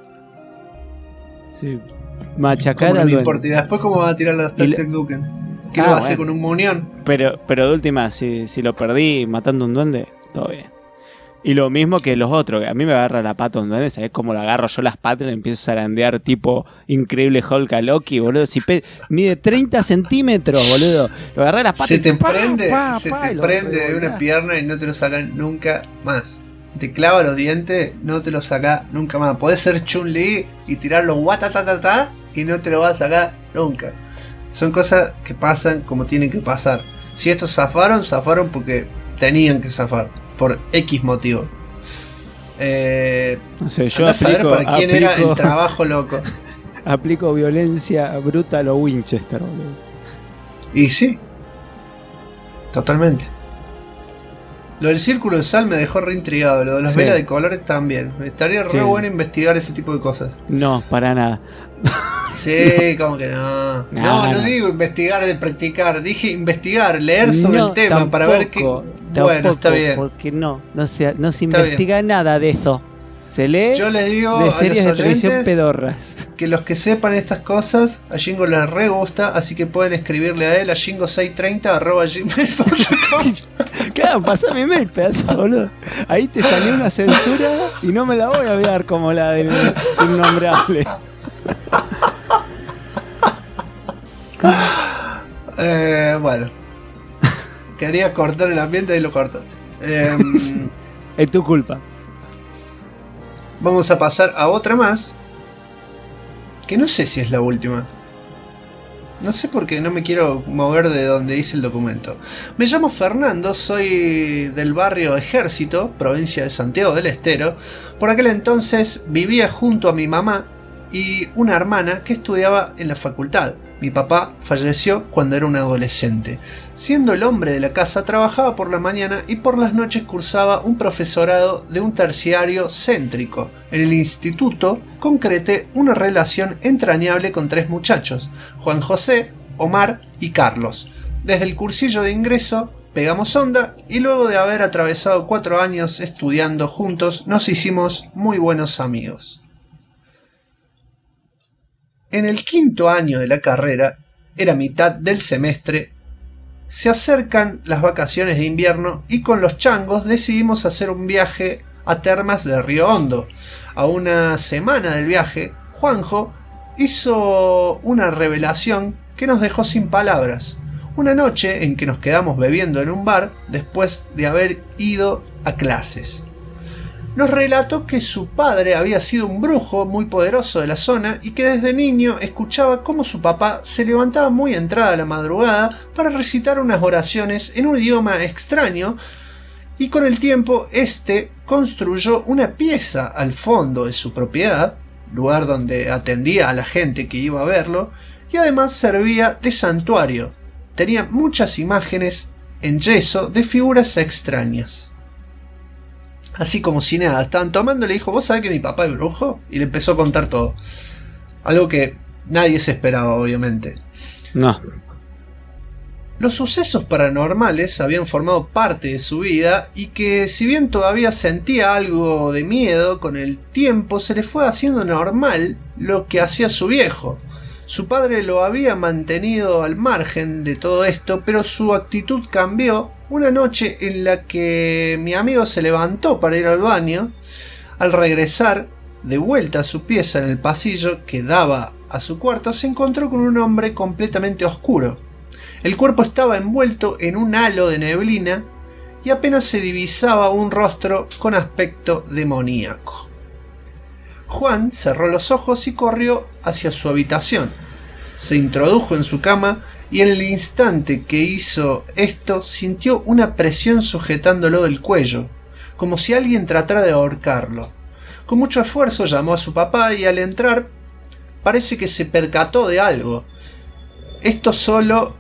Sí, machacar al duende. Y después, ¿cómo va a tirar la Tech Duken? ¿Qué lo va a hacer con un munión? Pero de última, si lo perdí matando un duende, todo bien. Y lo mismo que los otros, que a mí me agarra la pata un duende, ¿sabés cómo lo agarro yo las patas y le empiezo a zarandear tipo increíble Hulk a Loki, boludo? Si mide 30 centímetros, boludo. Lo agarré las patas se te y prende de una pierna y no te lo sacan nunca más. Te clava los dientes, no te lo saca nunca más. Podés ser Chun-Li y tirarlo guatatatata y no te lo vas a sacar nunca. Son cosas que pasan como tienen que pasar. Si estos zafaron porque tenían que zafar. Por X motivo. No sé, yo aplico, para quién era el trabajo loco. Aplico violencia bruta a lo Winchester, boludo. Y sí. Totalmente. Lo del círculo de sal me dejó reintrigado. Lo de las velas de colores también. Estaría re bueno investigar ese tipo de cosas. No, para nada. Sí, como que no. No digo investigar de practicar. Dije investigar, leer sobre el tema tampoco, para ver qué. Bueno, está bien. Porque no se investiga nada de eso. Se lee. Yo les digo de series de televisión pedorras. Que los que sepan estas cosas, a Jingo les re gusta, así que pueden escribirle a él a jingo630@gmail.com. Claro, pasá mi mail, pedazo, boludo. Ahí te salió una censura y no me la voy a olvidar como la del innombrable. Bueno, quería cortar el ambiente y lo cortaste. Es tu culpa. Vamos a pasar a otra más, que no sé si es la última. No sé por qué no me quiero mover de donde hice el documento. Me llamo Fernando, soy del barrio Ejército, provincia de Santiago del Estero. Por aquel entonces vivía junto a mi mamá y una hermana que estudiaba en la facultad. Mi papá falleció cuando era un adolescente. Siendo el hombre de la casa, trabajaba por la mañana y por las noches cursaba un profesorado de un terciario céntrico. En el instituto concreté una relación entrañable con 3 muchachos, Juan José, Omar y Carlos. Desde el cursillo de ingreso pegamos onda y luego de haber atravesado 4 años estudiando juntos nos hicimos muy buenos amigos. En el 5º año de la carrera, era mitad del semestre, se acercan las vacaciones de invierno y con los changos decidimos hacer un viaje a Termas de Río Hondo. A una semana del viaje, Juanjo hizo una revelación que nos dejó sin palabras. Una noche en que nos quedamos bebiendo en un bar después de haber ido a clases. Nos relató que su padre había sido un brujo muy poderoso de la zona y que desde niño escuchaba cómo su papá se levantaba muy entrada la madrugada para recitar unas oraciones en un idioma extraño y con el tiempo construyó una pieza al fondo de su propiedad, lugar donde atendía a la gente que iba a verlo y además servía de santuario. Tenía muchas imágenes en yeso de figuras extrañas. Así como si nada, estaban tomando y le dijo, ¿vos sabés que mi papá es brujo? Y le empezó a contar todo. Algo que nadie se esperaba, obviamente. No. Los sucesos paranormales habían formado parte de su vida y que si bien todavía sentía algo de miedo, con el tiempo se le fue haciendo normal lo que hacía su viejo. Su padre lo había mantenido al margen de todo esto, pero su actitud cambió una noche en la que mi amigo se levantó para ir al baño. Al regresar de vuelta a su pieza en el pasillo que daba a su cuarto, se encontró con un hombre completamente oscuro. El cuerpo estaba envuelto en un halo de neblina y apenas se divisaba un rostro con aspecto demoníaco. Juan cerró los ojos y corrió hacia su habitación. Se introdujo en su cama y en el instante que hizo esto sintió una presión sujetándolo del cuello, como si alguien tratara de ahorcarlo. Con mucho esfuerzo llamó a su papá y al entrar parece que se percató de algo. Solo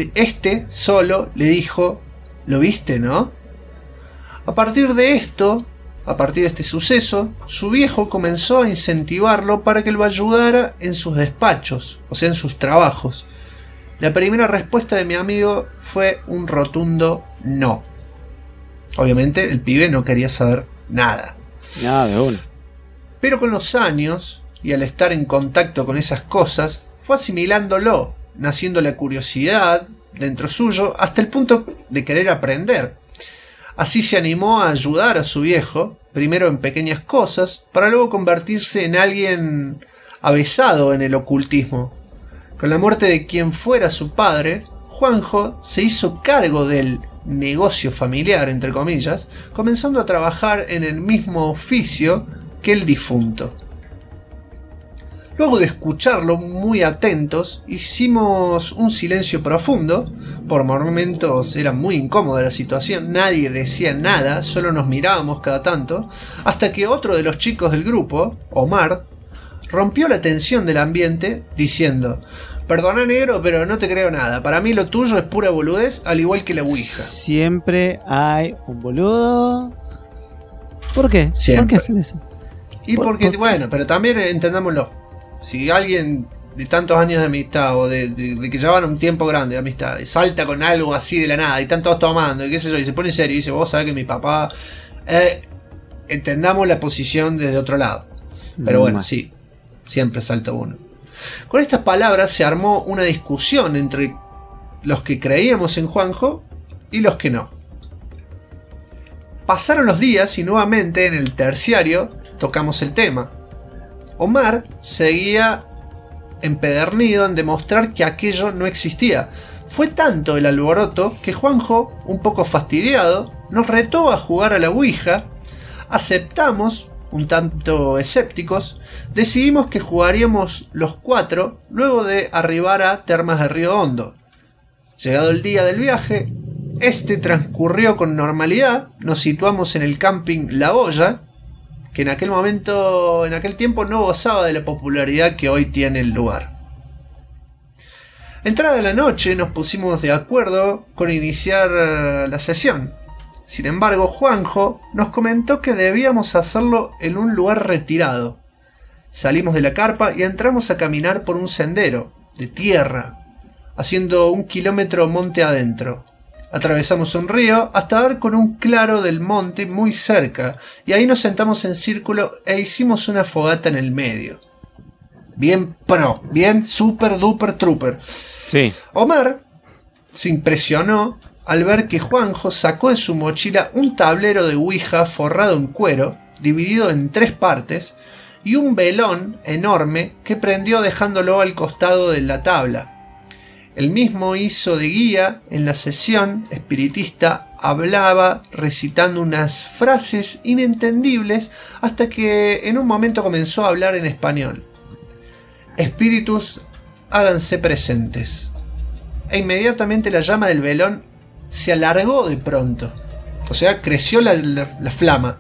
le dijo, ¿lo viste, no? A partir de este suceso, su viejo comenzó a incentivarlo para que lo ayudara en sus despachos, o sea, en sus trabajos. La primera respuesta de mi amigo fue un rotundo no. Obviamente el pibe no quería saber nada. Nada de uno. Pero con los años, y al estar en contacto con esas cosas, fue asimilándolo, naciendo la curiosidad dentro suyo hasta el punto de querer aprender. Así se animó a ayudar a su viejo, primero en pequeñas cosas, para luego convertirse en alguien avesado en el ocultismo. Con la muerte de quien fuera su padre, Juanjo se hizo cargo del negocio familiar, entre comillas, comenzando a trabajar en el mismo oficio que el difunto. Luego de escucharlo muy atentos, hicimos un silencio profundo. Por momentos era muy incómoda la situación, nadie decía nada, solo nos mirábamos cada tanto, hasta que otro de los chicos del grupo, Omar, rompió la tensión del ambiente diciendo: perdona, negro, pero no te creo nada. Para mí lo tuyo es pura boludez, al igual que la Ouija. Siempre hay un boludo. ¿Por qué? Siempre. ¿Por qué hacen eso? Y porque, bueno, pero también entendámoslo. Si alguien de tantos años de amistad o de que llevan un tiempo grande de amistad y salta con algo así de la nada y están todos tomando y qué sé yo, y se pone serio y dice: vos sabés que mi papá... entendamos la posición desde otro lado. Pero bueno, sí, siempre salta uno. Con estas palabras se armó una discusión entre los que creíamos en Juanjo y los que no. Pasaron los días y nuevamente en el terciario tocamos el tema. Omar seguía empedernido en demostrar que aquello no existía. Fue tanto el alboroto que Juanjo, un poco fastidiado, nos retó a jugar a la Ouija. Aceptamos, un tanto escépticos, decidimos que jugaríamos los 4 luego de arribar a Termas de Río Hondo. Llegado el día del viaje, este transcurrió con normalidad. Nos situamos en el camping La Olla, que en aquel tiempo no gozaba de la popularidad que hoy tiene el lugar. Entrada la noche nos pusimos de acuerdo con iniciar la sesión. Sin embargo, Juanjo nos comentó que debíamos hacerlo en un lugar retirado. Salimos de la carpa y entramos a caminar por un sendero de tierra, haciendo 1 kilómetro monte adentro. Atravesamos un río hasta dar con un claro del monte muy cerca, y ahí nos sentamos en círculo e hicimos una fogata en el medio. Bien pro, bien super duper trooper. Sí. Omar se impresionó al ver que Juanjo sacó de su mochila un tablero de Ouija forrado en cuero, dividido en 3 partes, y un velón enorme que prendió dejándolo al costado de la tabla. El mismo hizo de guía en la sesión espiritista, hablaba recitando unas frases inentendibles hasta que en un momento comenzó a hablar en español. Espíritus, háganse presentes. E inmediatamente la llama del velón se alargó de pronto. O sea, creció la flama.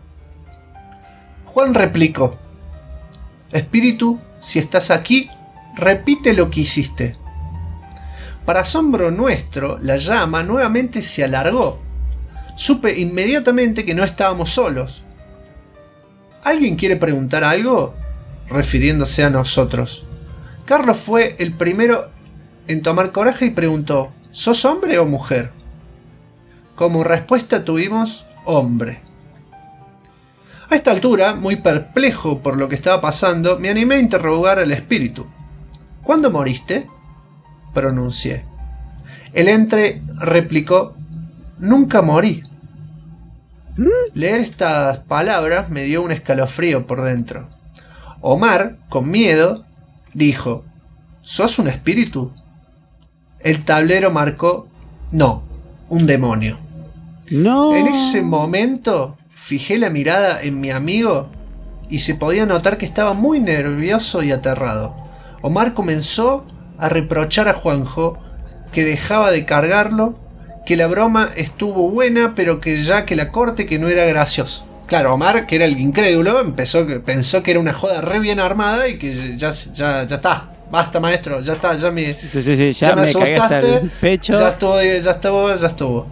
Juan replicó: Espíritu, si estás aquí, repite lo que hiciste. Para asombro nuestro, la llama nuevamente se alargó. Supe inmediatamente que no estábamos solos. ¿Alguien quiere preguntar algo? Refiriéndose a nosotros. Carlos fue el primero en tomar coraje y preguntó: ¿sos hombre o mujer? Como respuesta tuvimos: hombre. A esta altura, muy perplejo por lo que estaba pasando, me animé a interrogar al espíritu. ¿Cuándo moriste?, pronuncié. El ente replicó: nunca morí. Leer estas palabras me dio un escalofrío por dentro. Omar, con miedo, dijo: ¿sos un espíritu? El tablero marcó: no, un demonio. No. En ese momento fijé la mirada en mi amigo y se podía notar que estaba muy nervioso y aterrado. Omar comenzó a reprochar a Juanjo que dejaba de cargarlo, que la broma estuvo buena, pero que ya que la corte, que no era gracioso. Claro, Omar, que era el incrédulo, pensó que era una joda re bien armada y que ya está. Basta, maestro, ya está, ya me cagué hasta el pecho. Ya estuvo.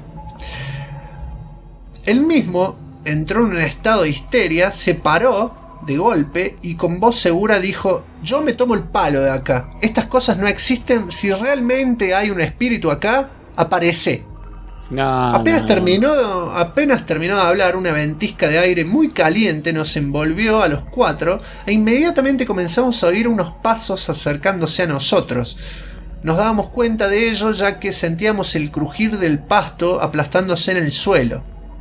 Él mismo entró en un estado de histeria, se paró de golpe y con voz segura dijo: yo me tomo el palo de acá. Estas cosas no existen. Si realmente hay un espíritu acá, aparece. Apenas terminó de hablar, una ventisca de aire muy caliente nos envolvió a los 4 e inmediatamente comenzamos a oír unos pasos acercándose a nosotros. Nos dábamos cuenta de ello ya que sentíamos el crujir del pasto aplastándose en el suelo.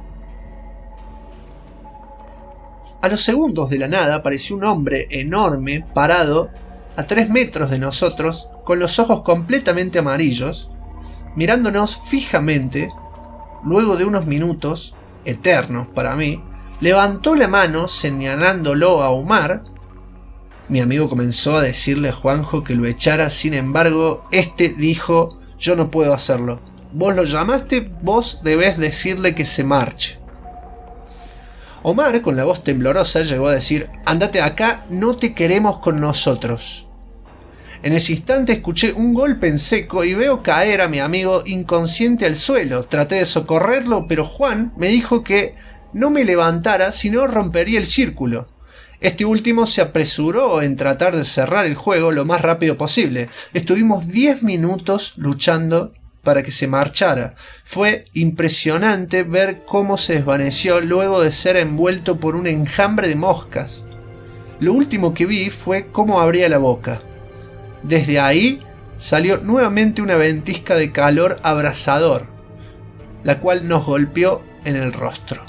A los segundos de la nada apareció un hombre enorme parado a 3 metros de nosotros, con los ojos completamente amarillos, mirándonos fijamente. Luego de unos minutos, eternos para mí, levantó la mano señalándolo a Omar. Mi amigo comenzó a decirle a Juanjo que lo echara, sin embargo, este dijo: yo no puedo hacerlo. Vos lo llamaste, vos debés decirle que se marche. Omar, con la voz temblorosa, llegó a decir: andate acá, no te queremos con nosotros. En ese instante escuché un golpe en seco y veo caer a mi amigo inconsciente al suelo. Traté de socorrerlo, pero Juan me dijo que no me levantara, si no rompería el círculo. Este último se apresuró en tratar de cerrar el juego lo más rápido posible. Estuvimos 10 minutos luchando para que se marchara. Fue impresionante ver cómo se desvaneció luego de ser envuelto por un enjambre de moscas. Lo último que vi fue cómo abría la boca. Desde ahí salió nuevamente una ventisca de calor abrasador, la cual nos golpeó en el rostro.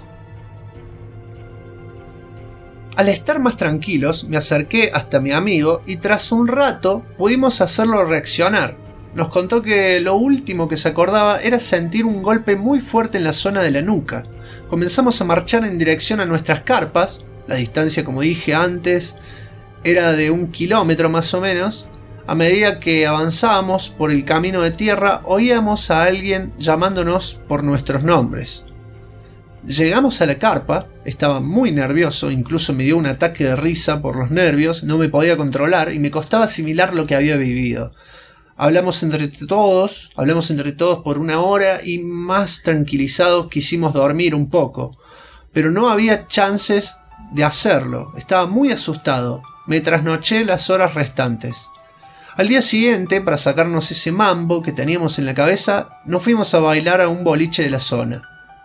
Al estar más tranquilos, me acerqué hasta mi amigo y tras un rato pudimos hacerlo reaccionar. Nos contó que lo último que se acordaba era sentir un golpe muy fuerte en la zona de la nuca. Comenzamos a marchar en dirección a nuestras carpas. La distancia, como dije antes, era de 1 kilómetro más o menos. A medida que avanzábamos por el camino de tierra, oíamos a alguien llamándonos por nuestros nombres. Llegamos a la carpa, estaba muy nervioso, incluso me dio un ataque de risa por los nervios, no me podía controlar y me costaba asimilar lo que había vivido. Hablamos entre todos por 1 hora y más tranquilizados quisimos dormir un poco, pero no había chances de hacerlo, estaba muy asustado, me trasnoché las horas restantes. Al día siguiente, para sacarnos ese mambo que teníamos en la cabeza, nos fuimos a bailar a un boliche de la zona.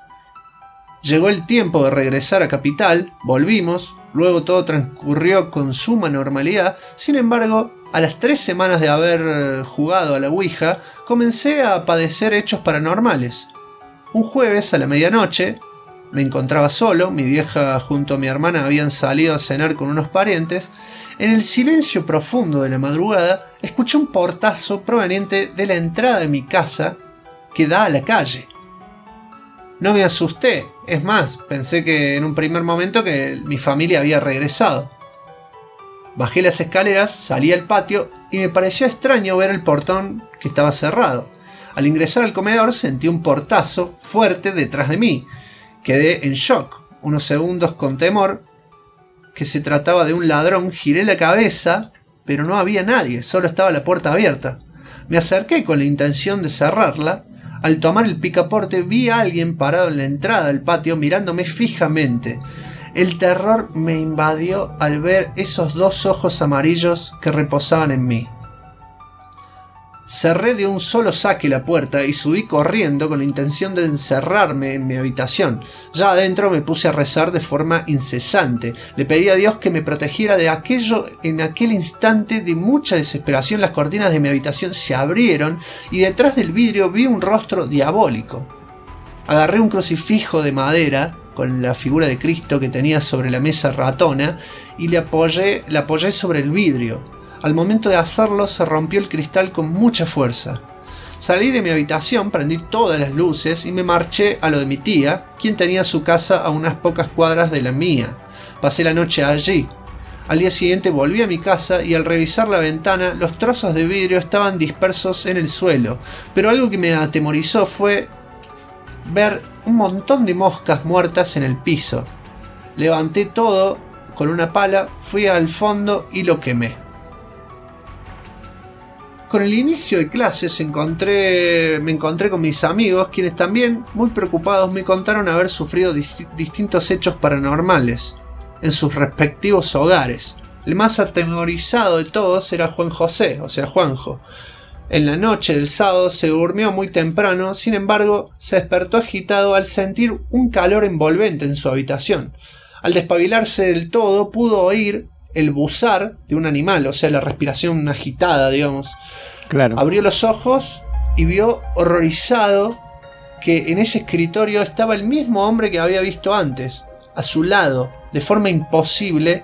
Llegó el tiempo de regresar a Capital, volvimos, luego todo transcurrió con suma normalidad. Sin embargo, a las 3 semanas de haber jugado a la Ouija, comencé a padecer hechos paranormales. Un jueves a la medianoche, me encontraba solo, mi vieja junto a mi hermana habían salido a cenar con unos parientes. En el silencio profundo de la madrugada, escuché un portazo proveniente de la entrada de mi casa que da a la calle. No me asusté, es más, pensé que en un primer momento que mi familia había regresado. Bajé las escaleras, salí al patio y me pareció extraño ver el portón que estaba cerrado. Al ingresar al comedor sentí un portazo fuerte detrás de mí. Quedé en shock, unos segundos con temor, que se trataba de un ladrón. Giré la cabeza, pero no había nadie, solo estaba la puerta abierta. Me acerqué con la intención de cerrarla. Al tomar el picaporte vi a alguien parado en la entrada del patio mirándome fijamente. El terror me invadió al ver esos 2 ojos amarillos que reposaban en mí. Cerré de un solo saque la puerta y subí corriendo con la intención de encerrarme en mi habitación. Ya adentro me puse a rezar de forma incesante. Le pedí a Dios que me protegiera de aquello. En aquel instante de mucha desesperación, las cortinas de mi habitación se abrieron y detrás del vidrio vi un rostro diabólico. Agarré un crucifijo de madera con la figura de Cristo que tenía sobre la mesa ratona y la apoyé sobre el vidrio. Al momento de hacerlo se rompió el cristal con mucha fuerza. Salí de mi habitación, prendí todas las luces y me marché a lo de mi tía, quien tenía su casa a unas pocas cuadras de la mía. Pasé la noche allí. Al día siguiente volví a mi casa y al revisar la ventana los trozos de vidrio estaban dispersos en el suelo, pero algo que me atemorizó fue ver un montón de moscas muertas en el piso. Levanté todo con una pala, fui al fondo y lo quemé. Con el inicio de clases me encontré con mis amigos, quienes también, muy preocupados, me contaron haber sufrido distintos hechos paranormales en sus respectivos hogares. El más atemorizado de todos era Juan José, o sea Juanjo. En la noche del sábado se durmió muy temprano, sin embargo se despertó agitado al sentir un calor envolvente en su habitación. Al despabilarse del todo pudo oír el buzar de un animal, o sea, la respiración agitada, digamos. Claro. Abrió los ojos y vio horrorizado que en ese escritorio estaba el mismo hombre que había visto antes. a su lado, de forma imposible,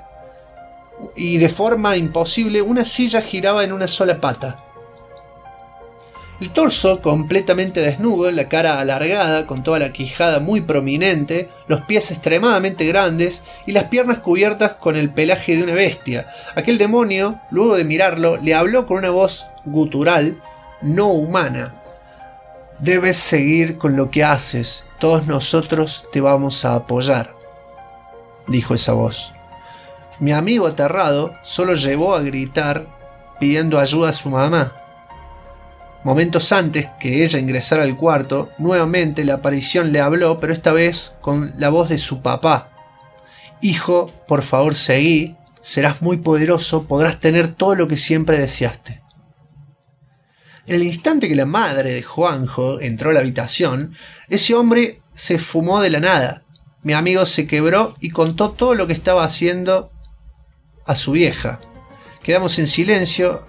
una silla giraba en una sola pata. El torso completamente desnudo, la cara alargada, con toda la quijada muy prominente, los pies extremadamente grandes y las piernas cubiertas con el pelaje de una bestia. Aquel demonio, luego de mirarlo, le habló con una voz gutural, no humana. Debes seguir con lo que haces, todos nosotros te vamos a apoyar, dijo esa voz. Mi amigo aterrado solo llegó a gritar pidiendo ayuda a su mamá. Momentos antes que ella ingresara al cuarto, nuevamente la aparición le habló, pero esta vez con la voz de su papá. Hijo, por favor seguí, serás muy poderoso, podrás tener todo lo que siempre deseaste. En el instante que la madre de Juanjo entró a la habitación, ese hombre se fumó de la nada. Mi amigo se quebró y contó todo lo que estaba haciendo a su vieja. Quedamos en silencio.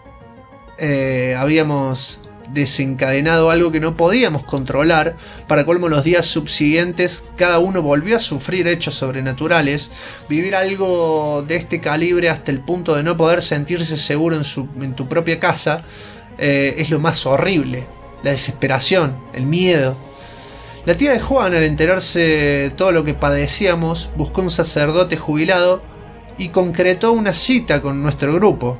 Habíamos desencadenado algo que no podíamos controlar. Para colmo, los días subsiguientes cada uno volvió a sufrir hechos sobrenaturales. Vivir algo de este calibre hasta el punto de no poder sentirse seguro en tu propia casa es lo más horrible. La desesperación, el miedo. La tía de Juan, al enterarse de todo lo que padecíamos, buscó un sacerdote jubilado y concretó una cita con nuestro grupo.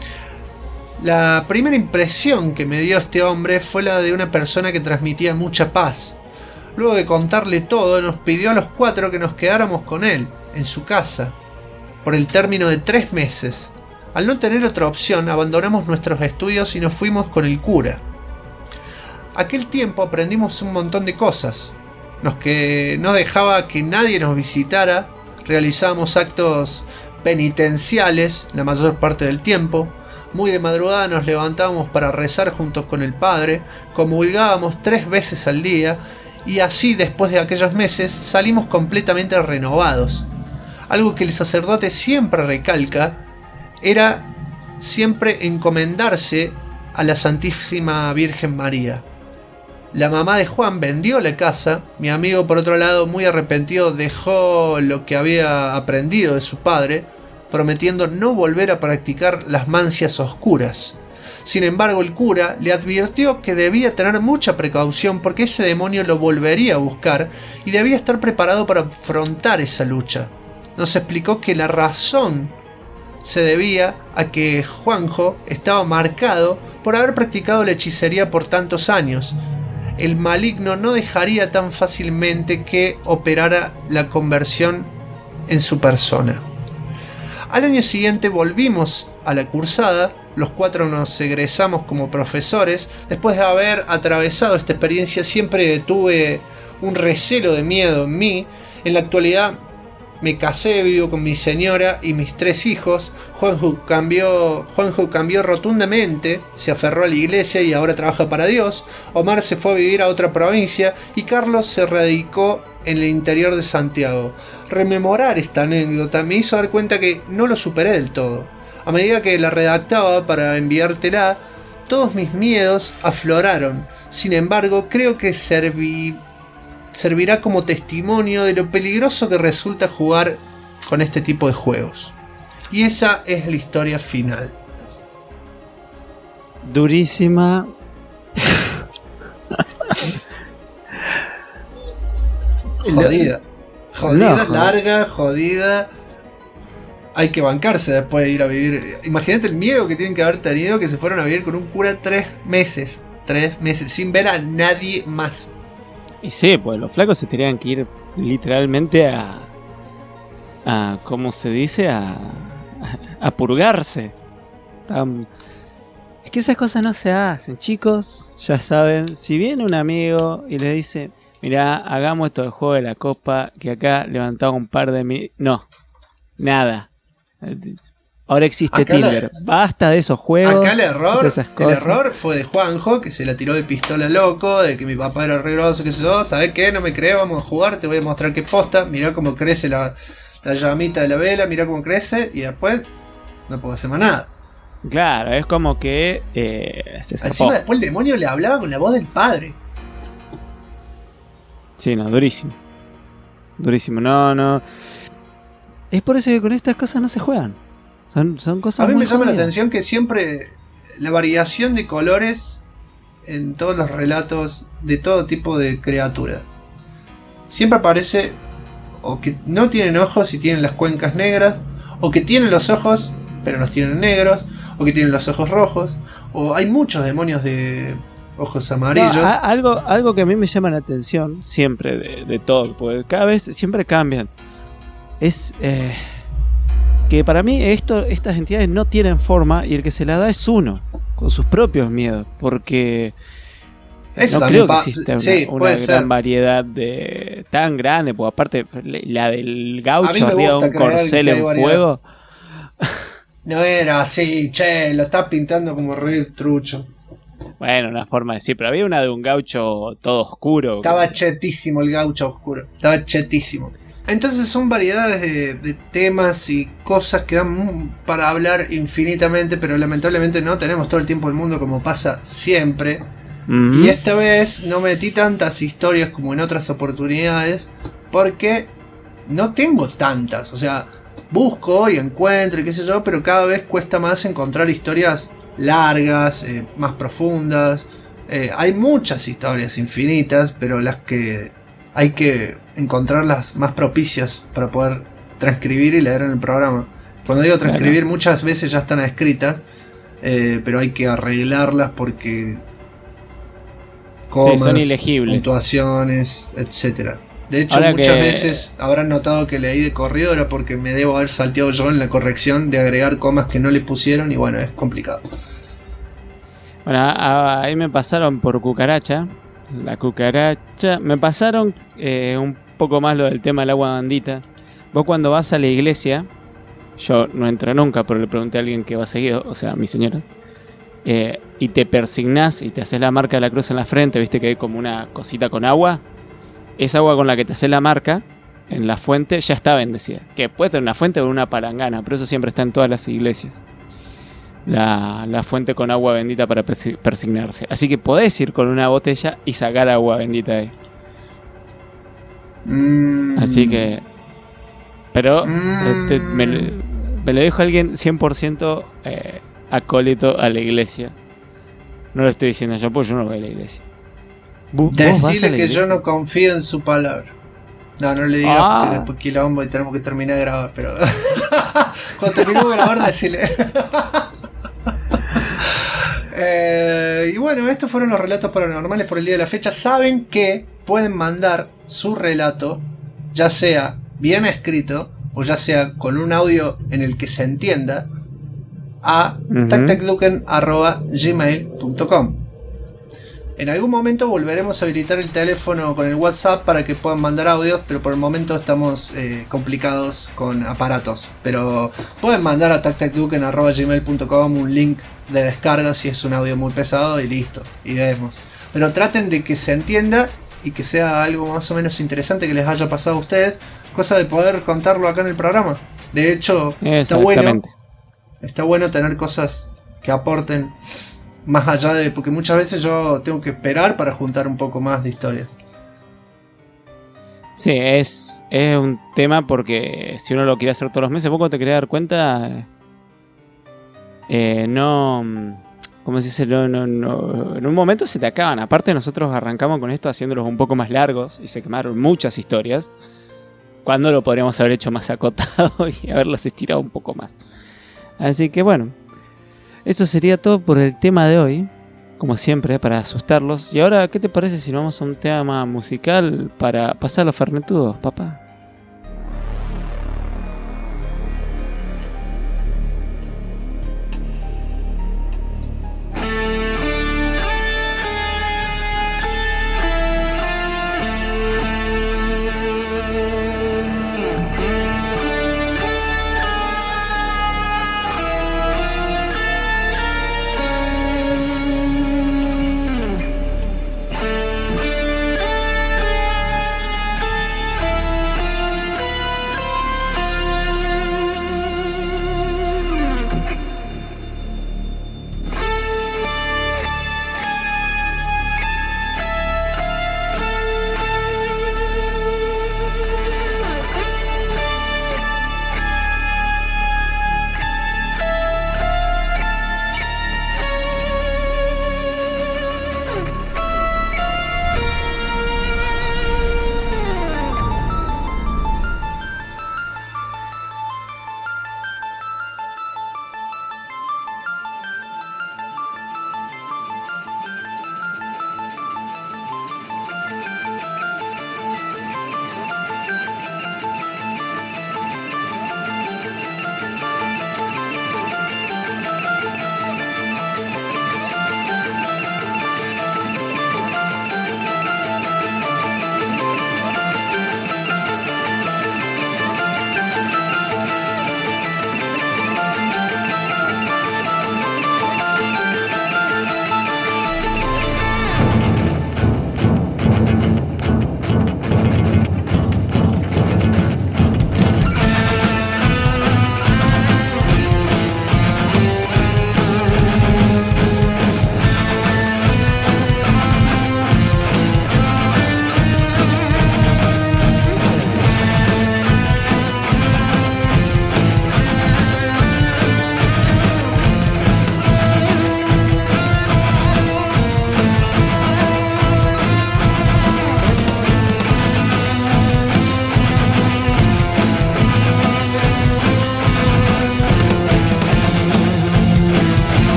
La primera impresión que me dio este hombre fue la de una persona que transmitía mucha paz. Luego de contarle todo, nos pidió a los 4 que nos quedáramos con él, en su casa, por el término de 3 meses. Al no tener otra opción, abandonamos nuestros estudios y nos fuimos con el cura. Aquel tiempo aprendimos un montón de cosas. No dejaba que nadie nos visitara, realizábamos actos penitenciales la mayor parte del tiempo. Muy de madrugada nos levantábamos para rezar juntos con el padre, comulgábamos 3 veces al día y así después de aquellos meses salimos completamente renovados. Algo que el sacerdote siempre recalca era siempre encomendarse a la Santísima Virgen María. La mamá de Juan vendió la casa. Mi amigo, por otro lado, muy arrepentido, dejó lo que había aprendido de su padre, prometiendo no volver a practicar las mancias oscuras. Sin embargo, el cura le advirtió que debía tener mucha precaución porque ese demonio lo volvería a buscar y debía estar preparado para afrontar esa lucha. Nos explicó que la razón se debía a que Juanjo estaba marcado por haber practicado la hechicería por tantos años. El maligno no dejaría tan fácilmente que operara la conversión en su persona. Al año siguiente volvimos a la cursada, los 4 nos egresamos como profesores. Después de haber atravesado esta experiencia siempre tuve un recelo de miedo en mí. En la actualidad me casé, vivo con mi señora y mis 3 hijos. Juanjo cambió rotundamente, se aferró a la iglesia y ahora trabaja para Dios. Omar se fue a vivir a otra provincia y Carlos se radicó en el interior de Santiago. Rememorar esta anécdota me hizo dar cuenta que no lo superé del todo. A medida que la redactaba para enviártela, todos mis miedos afloraron. Sin embargo, creo que servirá como testimonio de lo peligroso que resulta jugar con este tipo de juegos. Y esa es la historia final. Durísima. Jodida. Jodida, larga, jodida. Hay que bancarse después de ir a vivir. Imagínate el miedo que tienen que haber tenido que se fueron a vivir con un cura 3 meses. 3 meses, sin ver a nadie más. Y sí, pues los flacos se tenían que ir literalmente a ¿cómo se dice? A purgarse. Es que esas cosas no se hacen, chicos. Ya saben, si viene un amigo y le dice: mirá, hagamos esto del juego de la copa, que acá levantaba un par de no, nada. Ahora existe acá Tinder. Basta de esos juegos. Acá el error fue de Juanjo, que se la tiró de pistola loco, de que mi papá era re grosso, qué sé yo. ¿Sabés qué? No me crees, vamos a jugar, te voy a mostrar qué posta. Mirá cómo crece la llamita de la vela, mirá cómo crece, y después no puedo hacer más nada. Claro, es como que se zarpó. Encima después el demonio le hablaba con la voz del padre. Sí, no, durísimo. durísimo. No. Es por eso que con estas cosas no se juegan. Son cosas a mí muy me llama la jodidas. atención que siempre la variación de colores en todos los relatos de todo tipo de criatura. Siempre aparece o que no tienen ojos y tienen las cuencas negras, o que tienen los ojos pero los tienen negros, o que tienen los ojos rojos, o hay muchos demonios de ojos amarillos. No, algo que a mí me llama la atención siempre de todo, porque cada vez siempre cambian. Es que para mí estas entidades no tienen forma y el que se la da es uno, con sus propios miedos, porque eso no creo que exista una gran ser. Variedad tan grande, porque aparte la del gaucho arriba de un corcel en fuego. No era así, che, lo está pintando como re trucho. Bueno, una forma de decir, pero había una de un gaucho todo oscuro. Estaba chetísimo el gaucho oscuro, estaba chetísimo. Entonces son variedades de temas y cosas que dan para hablar infinitamente, pero lamentablemente no tenemos todo el tiempo del mundo como pasa siempre. Uh-huh. Y esta vez no metí tantas historias como en otras oportunidades porque no tengo tantas. O sea, busco y encuentro y qué sé yo, pero cada vez cuesta más encontrar historias largas, más profundas. Hay muchas historias infinitas, pero las que hay que encontrarlas más propicias para poder transcribir y leer en el programa. Cuando digo transcribir, claro, muchas veces ya están escritas, pero hay que arreglarlas porque comas, son ilegibles, puntuaciones, etcétera. De hecho, ahora muchas veces habrán notado que leí de corrido era porque me debo haber salteado yo en la corrección de agregar comas que no le pusieron y bueno, es complicado. Bueno, ahí me pasaron por cucaracha. La cucaracha. Me pasaron un poco más lo del tema del agua bendita. Vos cuando vas a la iglesia, yo no entro nunca, pero le pregunté a alguien que va seguido, o sea, mi señora, y te persignás y te haces la marca de la cruz en la frente, viste que hay como una cosita con agua. Esa agua con la que te haces la marca en la fuente ya está bendecida. Que puede tener una fuente o una palangana, pero eso siempre está en todas las iglesias. La fuente con agua bendita para persignarse. Así que podés ir con una botella y sacar agua bendita ahí. Así que... Pero me lo dijo alguien 100% acólito a la iglesia. No lo estoy diciendo yo, porque yo no voy a la iglesia. Decirle que yo no confío en su palabra. No le digas porque después quilombo y tenemos que terminar de grabar, pero cuando terminemos de grabar decirle. Y bueno, estos fueron los relatos paranormales por el día de la fecha. Saben que pueden mandar su relato, ya sea bien escrito o ya sea con un audio en el que se entienda, a tactacduken@gmail.com. En algún momento volveremos a habilitar el teléfono con el WhatsApp para que puedan mandar audios, pero por el momento estamos complicados con aparatos. Pero pueden mandar a tactacduken@gmail.com un link de descarga si es un audio muy pesado y listo, y vemos. Pero traten de que se entienda y que sea algo más o menos interesante que les haya pasado a ustedes, cosa de poder contarlo acá en el programa. De hecho, está bueno tener cosas que aporten más allá de... Porque muchas veces yo tengo que esperar para juntar un poco más de historias. Sí, es un tema porque si uno lo quiere hacer todos los meses, vos cuando te querés dar cuenta... ¿cómo se dice? No, en un momento se te acaban. Aparte nosotros arrancamos con esto haciéndolos un poco más largos y se quemaron muchas historias. Cuando lo podríamos haber hecho más acotado y haberlas estirado un poco más. Así que bueno, eso sería todo por el tema de hoy, como siempre, para asustarlos. Y ahora, ¿qué te parece si nos vamos a un tema musical para pasar los fernetudos, papá?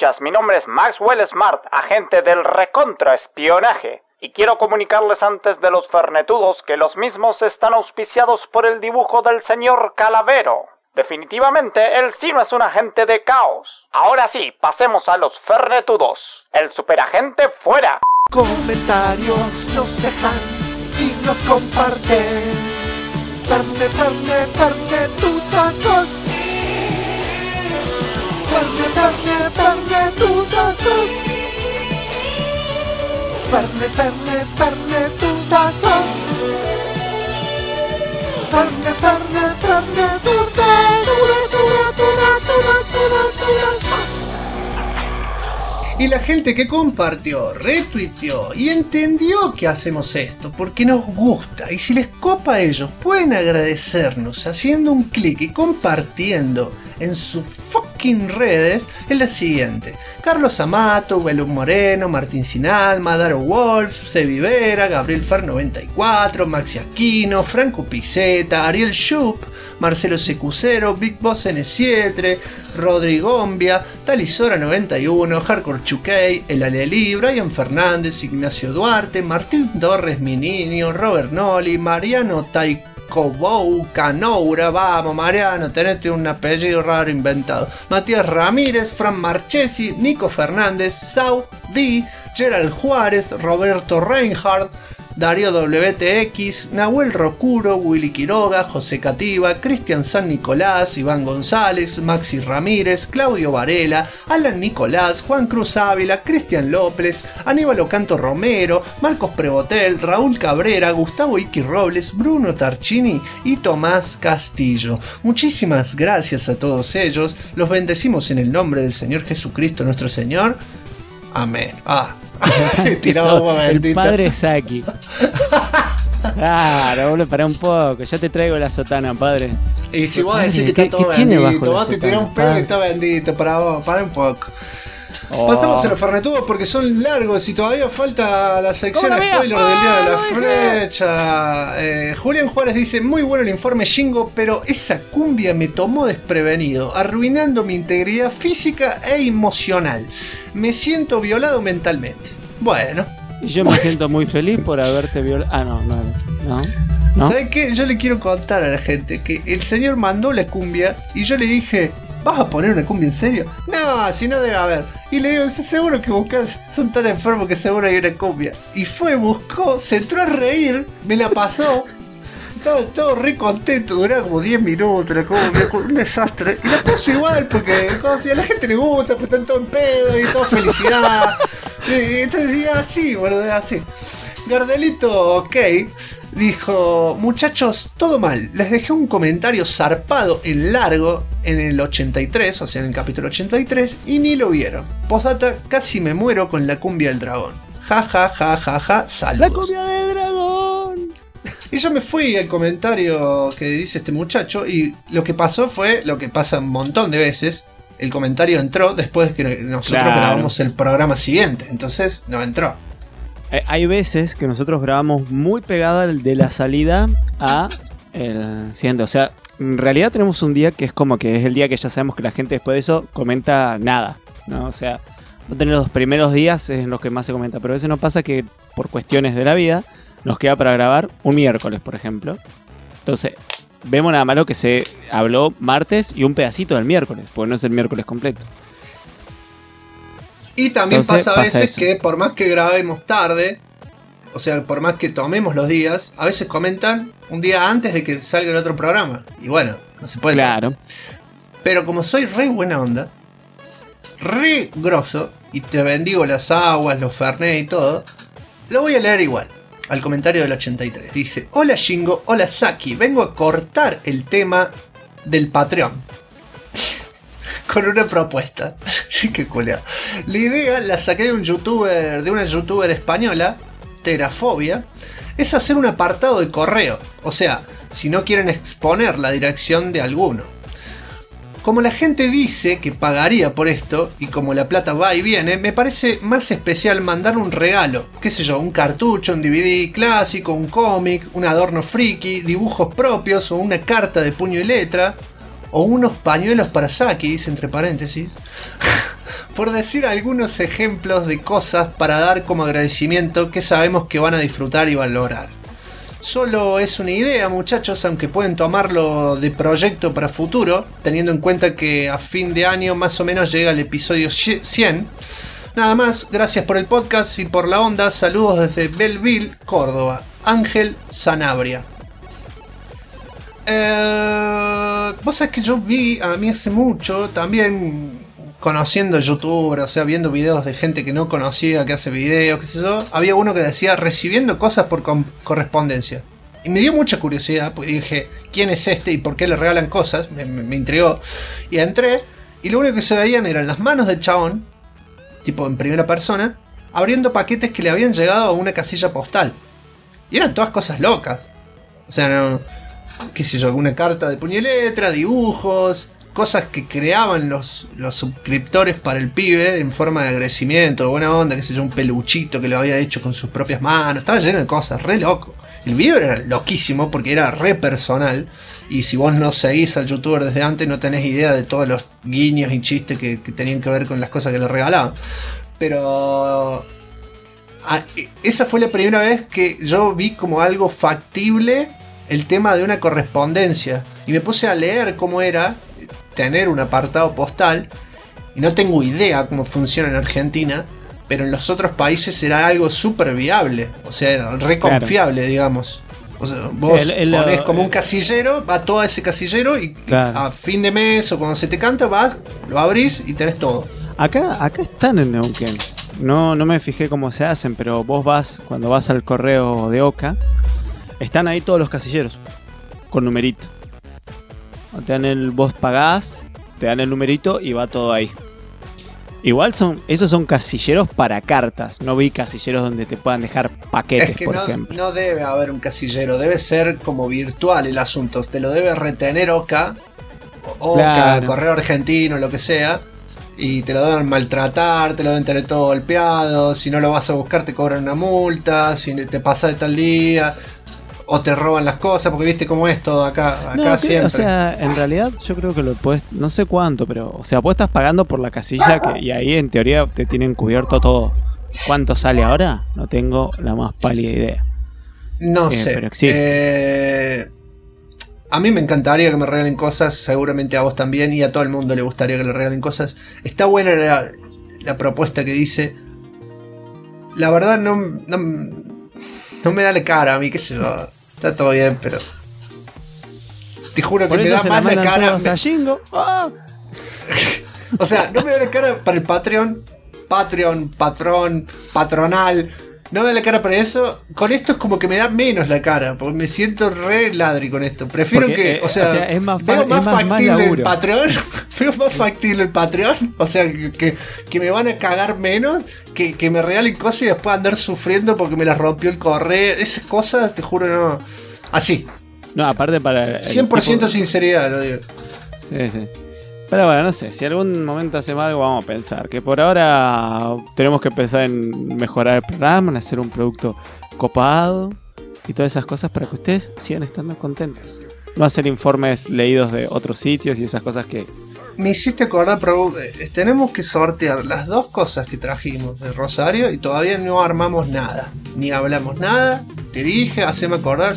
escuchas, mi nombre es Maxwell Smart, agente del recontraespionaje. Y quiero comunicarles antes de los fernetudos que los mismos están auspiciados por el dibujo del señor Calavero. Definitivamente, él sí no es un agente de caos. Ahora sí, pasemos a los fernetudos. El superagente fuera. Comentarios nos dejan y nos comparten. Fernetudazos. Fernetudazos. Fernetudazos. Y la gente que compartió, retuiteó y entendió que hacemos esto porque nos gusta. Y si les copa a ellos, pueden agradecernos haciendo un clic y compartiendo en sus fucking redes en la siguiente: Carlos Amato, Belum Moreno, Martín Sinalma, Daro Wolf, Sebi Vera, Gabriel Fer 94, Maxi Aquino, Franco Pizeta, Ariel Schupp, Marcelo Secucero, Big Boss N7, Rodrigombia, Talisora 91, Hardcore Chukey, El Aleli, Brian Fernández, Ignacio Duarte, Martín Torres Mi Niño, Robert Noli, Mariano Taikobou Canoura, vamos Mariano, tenete un apellido raro inventado, Matías Ramírez, Fran Marchesi, Nico Fernández, Sau D, Gerald Juárez, Roberto Reinhardt, Darío WTX, Nahuel Rocuro, Willy Quiroga, José Cativa, Cristian San Nicolás, Iván González, Maxi Ramírez, Claudio Varela, Alan Nicolás, Juan Cruz Ávila, Cristian López, Aníbal Ocanto Romero, Marcos Prebotel, Raúl Cabrera, Gustavo Iki Robles, Bruno Tarchini y Tomás Castillo. Muchísimas gracias a todos ellos, los bendecimos en el nombre del Señor Jesucristo nuestro Señor. Amén. El padre Saki. Claro, boludo, pará un poco. Ya te traigo la sotana, padre. Y si vos decís que está todo bendito, vos te tirás un pedo y está bendito. Para un poco. Pasamos a los fernetudos porque son largos y todavía falta la sección spoiler del día de la flecha. Julián Juárez dice: muy bueno el informe Shingo, pero esa cumbia me tomó desprevenido, arruinando mi integridad física e emocional. Me siento violado mentalmente. Bueno. Y yo me siento muy feliz por haberte violado. Ah, no. ¿Sabes qué? Yo le quiero contar a la gente que el señor mandó la cumbia y yo le dije: ¿vas a poner una cumbia en serio? No, si no debe haber. Y le digo: seguro que buscas, son tan enfermos que seguro hay una cumbia. Y fue, buscó, se entró a reír, me la pasó. Estaba todo re contento, duraba como 10 minutos la cumbia, un desastre. Y la puso igual porque si a la gente le gusta, pues están todos en pedo y todo felicidad. Y entonces así, boludo, así. Gardelito, ok. Dijo: muchachos, todo mal, les dejé un comentario zarpado en largo en el 83, o sea en el capítulo 83, y ni lo vieron. Postdata, casi me muero con la cumbia del dragón. Ja, ja, ja, ja, ja, saludos. ¡La cumbia del dragón! Y yo me fui al comentario que dice este muchacho, y lo que pasó fue lo que pasa un montón de veces. El comentario entró después de que nosotros grabamos el programa siguiente, entonces no entró. Hay veces que nosotros grabamos muy pegada de la salida a el siguiente. O sea, en realidad tenemos un día que es como que es el día que ya sabemos que la gente después de eso comenta nada, ¿no? O sea, no tener los primeros días es en los que más se comenta. Pero a veces nos pasa que por cuestiones de la vida nos queda para grabar un miércoles, por ejemplo. Entonces, vemos nada más lo que se habló martes y un pedacito del miércoles, porque no es el miércoles completo. Y también pasa a veces que por más que grabemos tarde, o sea, por más que tomemos los días, a veces comentan un día antes de que salga el otro programa. Y bueno, no se puede. Claro. Pero como soy re buena onda, re grosso, y te bendigo las aguas, los fernet y todo, lo voy a leer igual. Al comentario del 83. Dice: hola Shingo, hola Saki, vengo a cortar el tema del Patreon. Con una propuesta. Sí, qué culeado. La idea la saqué de una youtuber española, Terafobia. Es hacer un apartado de correo. O sea, si no quieren exponer la dirección de alguno. Como la gente dice que pagaría por esto, y como la plata va y viene, me parece más especial mandar un regalo. Qué sé yo, un cartucho, un DVD clásico, un cómic, un adorno friki, dibujos propios o una carta de puño y letra. O unos pañuelos para Saki, dice entre paréntesis. por decir algunos ejemplos de cosas para dar como agradecimiento que sabemos que van a disfrutar y valorar. Solo es una idea, muchachos, aunque pueden tomarlo de proyecto para futuro, teniendo en cuenta que a fin de año más o menos llega el episodio 100. Nada más, gracias por el podcast y por la onda. Saludos desde Belleville, Córdoba. Ángel Sanabria. Vos sabés que yo vi a mí hace mucho, también conociendo youtubers, o sea, viendo videos de gente que no conocía, que hace videos, qué sé yo, había uno que decía recibiendo cosas por correspondencia. Y me dio mucha curiosidad, porque dije, ¿quién es este y por qué le regalan cosas? Me intrigó. Y entré, y lo único que se veían eran las manos del chabón, tipo en primera persona, abriendo paquetes que le habían llegado a una casilla postal. Y eran todas cosas locas. O sea, no, qué sé yo, alguna carta de puño y letra, dibujos, cosas que creaban los suscriptores para el pibe en forma de agradecimiento, de buena onda, qué sé yo, un peluchito que lo había hecho con sus propias manos. Estaba lleno de cosas, re loco. El video era loquísimo porque era re personal. Y si vos no seguís al youtuber desde antes, no tenés idea de todos los guiños y chistes que tenían que ver con las cosas que le regalaban. Pero esa fue la primera vez que yo vi como algo factible el tema de una correspondencia. Y me puse a leer cómo era tener un apartado postal. Y no tengo idea cómo funciona en Argentina, pero en los otros países era algo súper viable. O sea, era re confiable, digamos. O sea, vos ponés como un casillero, va todo a ese casillero y a fin de mes o cuando se te canta, vas, lo abrís y tenés todo. Acá están en Neuquén. No me fijé cómo se hacen, pero vos vas, cuando vas al correo de Oca, están ahí todos los casilleros con numerito. Vos pagás, te dan el numerito y va todo ahí. Igual esos son casilleros para cartas. No vi casilleros donde te puedan dejar paquetes, por ejemplo. No debe haber un casillero, debe ser como virtual el asunto. Te lo debe retener Oca, claro. Correo Argentino, lo que sea. Y te lo deben maltratar, te lo deben tener todo golpeado. Si no lo vas a buscar te cobran una multa. Si te pasa de tal día, o te roban las cosas, porque viste cómo es todo acá siempre. O sea, en realidad yo creo que lo puedes, no sé cuánto, pero, o sea, vos estás pagando por la casilla y ahí en teoría te tienen cubierto todo. ¿Cuánto sale ahora? No tengo la más pálida idea. No sé. Pero existe. A mí me encantaría que me regalen cosas, seguramente a vos también, y a todo el mundo le gustaría que le regalen cosas. Está buena la propuesta que dice. La verdad no me da la cara a mí, qué sé yo. Está todo bien, pero te juro que me da más la cara. O sea, no me da la cara para el Patreon, patronal. No me da la cara para eso. Con esto es como que me da menos la cara, porque me siento re ladri con esto. Prefiero porque, o sea es más factible el Patreon. Veo más factible el Patreon. O sea, que me van a cagar menos que me regalen cosas y después andar sufriendo porque me las rompió el correo. Esas cosas, te juro, no. Así. No, aparte para 100% sinceridad, lo digo. Sí. Pero bueno, no sé, si algún momento hacemos algo vamos a pensar. Que por ahora tenemos que pensar en mejorar el programa, en hacer un producto copado y todas esas cosas para que ustedes sigan estando contentos. No hacer informes leídos de otros sitios y esas cosas que... Me hiciste acordar, pero tenemos que sortear las dos cosas que trajimos de Rosario y todavía no armamos nada. Ni hablamos nada. Te dije, haceme acordar.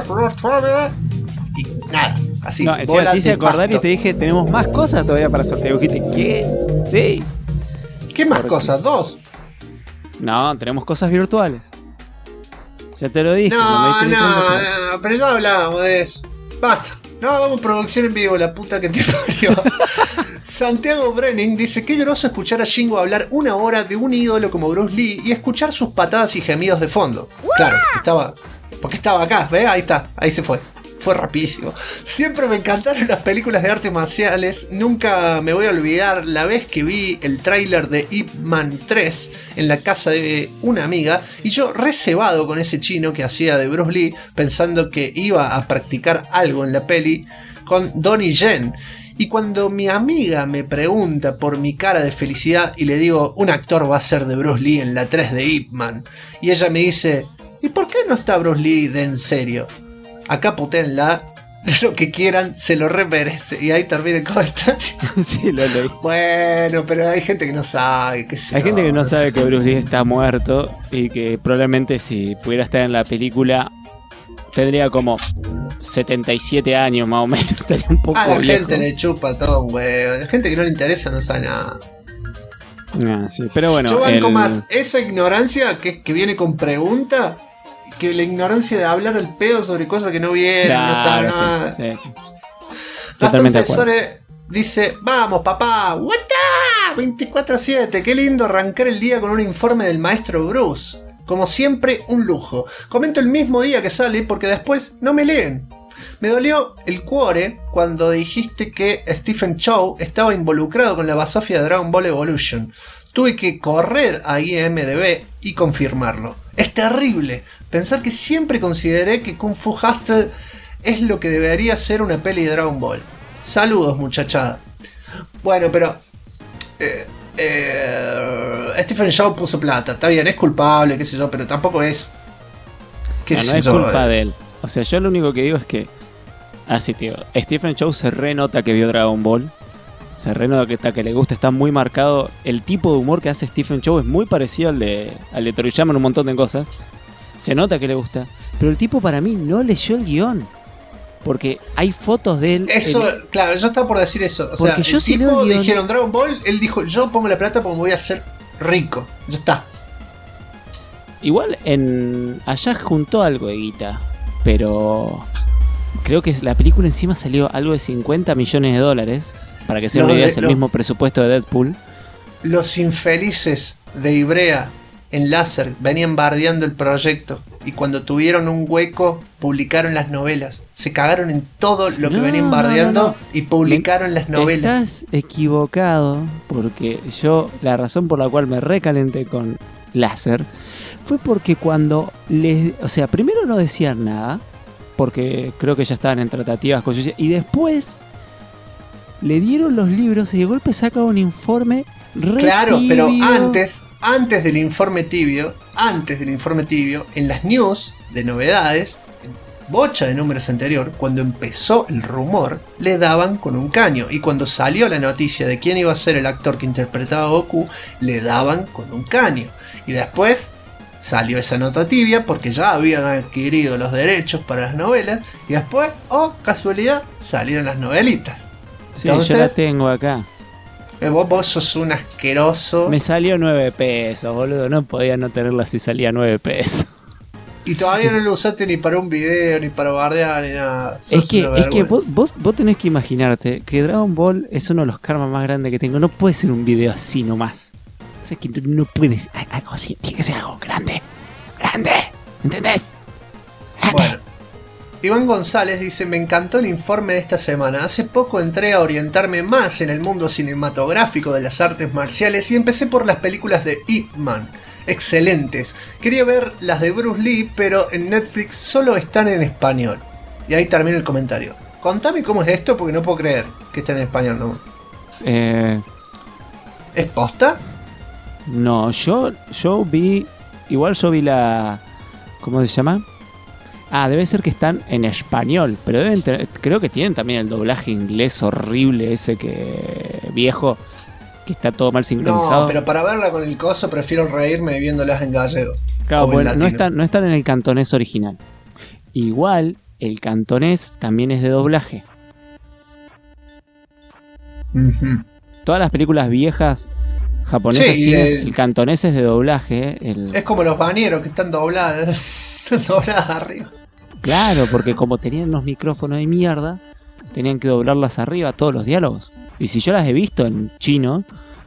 Y nada. Así, no, te hice acordar y te dije, tenemos más cosas todavía para sortear. Y dijiste, ¿qué? Sí. ¿Qué más cosas? ¿Dos? No, tenemos cosas virtuales. Ya te lo dije. No, pero ya hablábamos de eso. Basta. No, hagamos producción en vivo, la puta que te parió. Santiago Brenning dice, qué groso escuchar a Shingo hablar una hora de un ídolo como Bruce Lee y escuchar sus patadas y gemidos de fondo. Claro, porque estaba acá, ¿ves? Ahí está, ahí se fue. Fue rapidísimo. Siempre me encantaron las películas de artes marciales. Nunca me voy a olvidar la vez que vi el tráiler de Ip Man 3 en la casa de una amiga. Y yo recebado con ese chino que hacía de Bruce Lee, pensando que iba a practicar algo en la peli con Donnie Yen. Y cuando mi amiga me pregunta por mi cara de felicidad y le digo, un actor va a ser de Bruce Lee en la 3 de Ip Man. Y ella me dice, ¿y por qué no está Bruce Lee de en serio? Acá putéenla, lo que quieran, se lo remerece. Y ahí termina el comentario. Sí, lo leí. Bueno, pero hay gente que no sabe. Hay gente que no sabe que Bruce Lee está muerto y que probablemente si pudiera estar en la película tendría como 77 años más o menos. Estaría un poco la viejo. gente le chupa todo un huevo. La gente que no le interesa no sabe nada. Sí, pero bueno. Yo banco más esa ignorancia que viene con pregunta que la ignorancia de hablar al pedo sobre cosas que no vieron, no saben nada. Sí. Gastón Tesore dice: vamos papá, what up? 24/7, qué lindo arrancar el día con un informe del maestro Bruce. Como siempre, un lujo. Comento el mismo día que sale porque después no me leen. Me dolió el cuore cuando dijiste que Stephen Chow estaba involucrado con la basofia de Dragon Ball Evolution. Tuve que correr a IMDb y confirmarlo. Es terrible pensar que siempre consideré que Kung Fu Hustle es lo que debería ser una peli de Dragon Ball. Saludos, muchachada. Bueno, pero Stephen Chow puso plata. Está bien, es culpable, qué sé yo, pero tampoco es... No es culpa de él. O sea, yo lo único que digo es que... Así, tío. Stephen Chow se renota que vio Dragon Ball. Se renota que le gusta. Está muy marcado. El tipo de humor que hace Stephen Chow es muy parecido al de Toriyama en un montón de cosas. Se nota que le gusta. Pero el tipo para mí no leyó el guión. Porque hay fotos de él. Eso, claro, yo estaba por decir eso. O porque sea, yo el sí tipo leo el guión. dijeron Dragon Ball, él dijo, yo pongo la plata porque me voy a hacer rico. Ya está. Igual allá juntó algo de guita. Pero creo que la película encima salió algo de $50 millones. Para que se una idea, es el mismo presupuesto de Deadpool. Los infelices de Ibrea en láser venían bardeando el proyecto. Y cuando tuvieron un hueco, publicaron las novelas. Se cagaron en todo lo que venían bardeando y publicaron las novelas. Estás equivocado, porque la razón por la cual me recalenté con láser fue porque cuando o sea, primero no decían nada, porque creo que ya estaban en tratativas con Yuya, y después le dieron los libros y de golpe saca un informe claro, tibio. Pero antes del informe tibio, en las news de novedades, bocha de números anterior, cuando empezó el rumor, le daban con un caño. Y cuando salió la noticia de quién iba a ser el actor que interpretaba a Goku, le daban con un caño. Y después salió esa nota tibia porque ya habían adquirido los derechos para las novelas. Y después, casualidad, salieron las novelitas. Sí, entonces, yo la tengo acá. Vos sos un asqueroso. Me salió $9, boludo. No podía no tenerla si salía $9. Y todavía no lo usaste ni para un video, ni para bardear, ni nada. Es que vos tenés que imaginarte que Dragon Ball es uno de los karmas más grandes que tengo. No puede ser un video así nomás. O sea, que no puedes. Algo así. Tiene que ser algo grande. Grande. ¿Entendés? Grande. Bueno. Iván González dice: me encantó el informe de esta semana. Hace poco entré a orientarme más en el mundo cinematográfico de las artes marciales y empecé por las películas de Ip Man. Excelentes. Quería ver las de Bruce Lee, pero en Netflix solo están en español. Y ahí termina el comentario. Contame cómo es esto porque no puedo creer que esté en español, ¿no? ¿Es posta? No, yo vi... Igual yo vi la... ¿Cómo se llama? Debe ser que están en español, pero deben creo que tienen también el doblaje inglés horrible ese viejo, que está todo mal sincronizado. No, pero para verla con el coso prefiero reírme viéndolas en gallego. Claro, bueno, no están en el cantonés original. Igual, el cantonés también es de doblaje. Uh-huh. Todas las películas viejas japonesas, sí, chinas, el cantonés es de doblaje. Es como los bañeros que están dobladas arriba. Claro, porque como tenían unos micrófonos de mierda, tenían que doblarlas arriba todos los diálogos. Y si yo las he visto en chino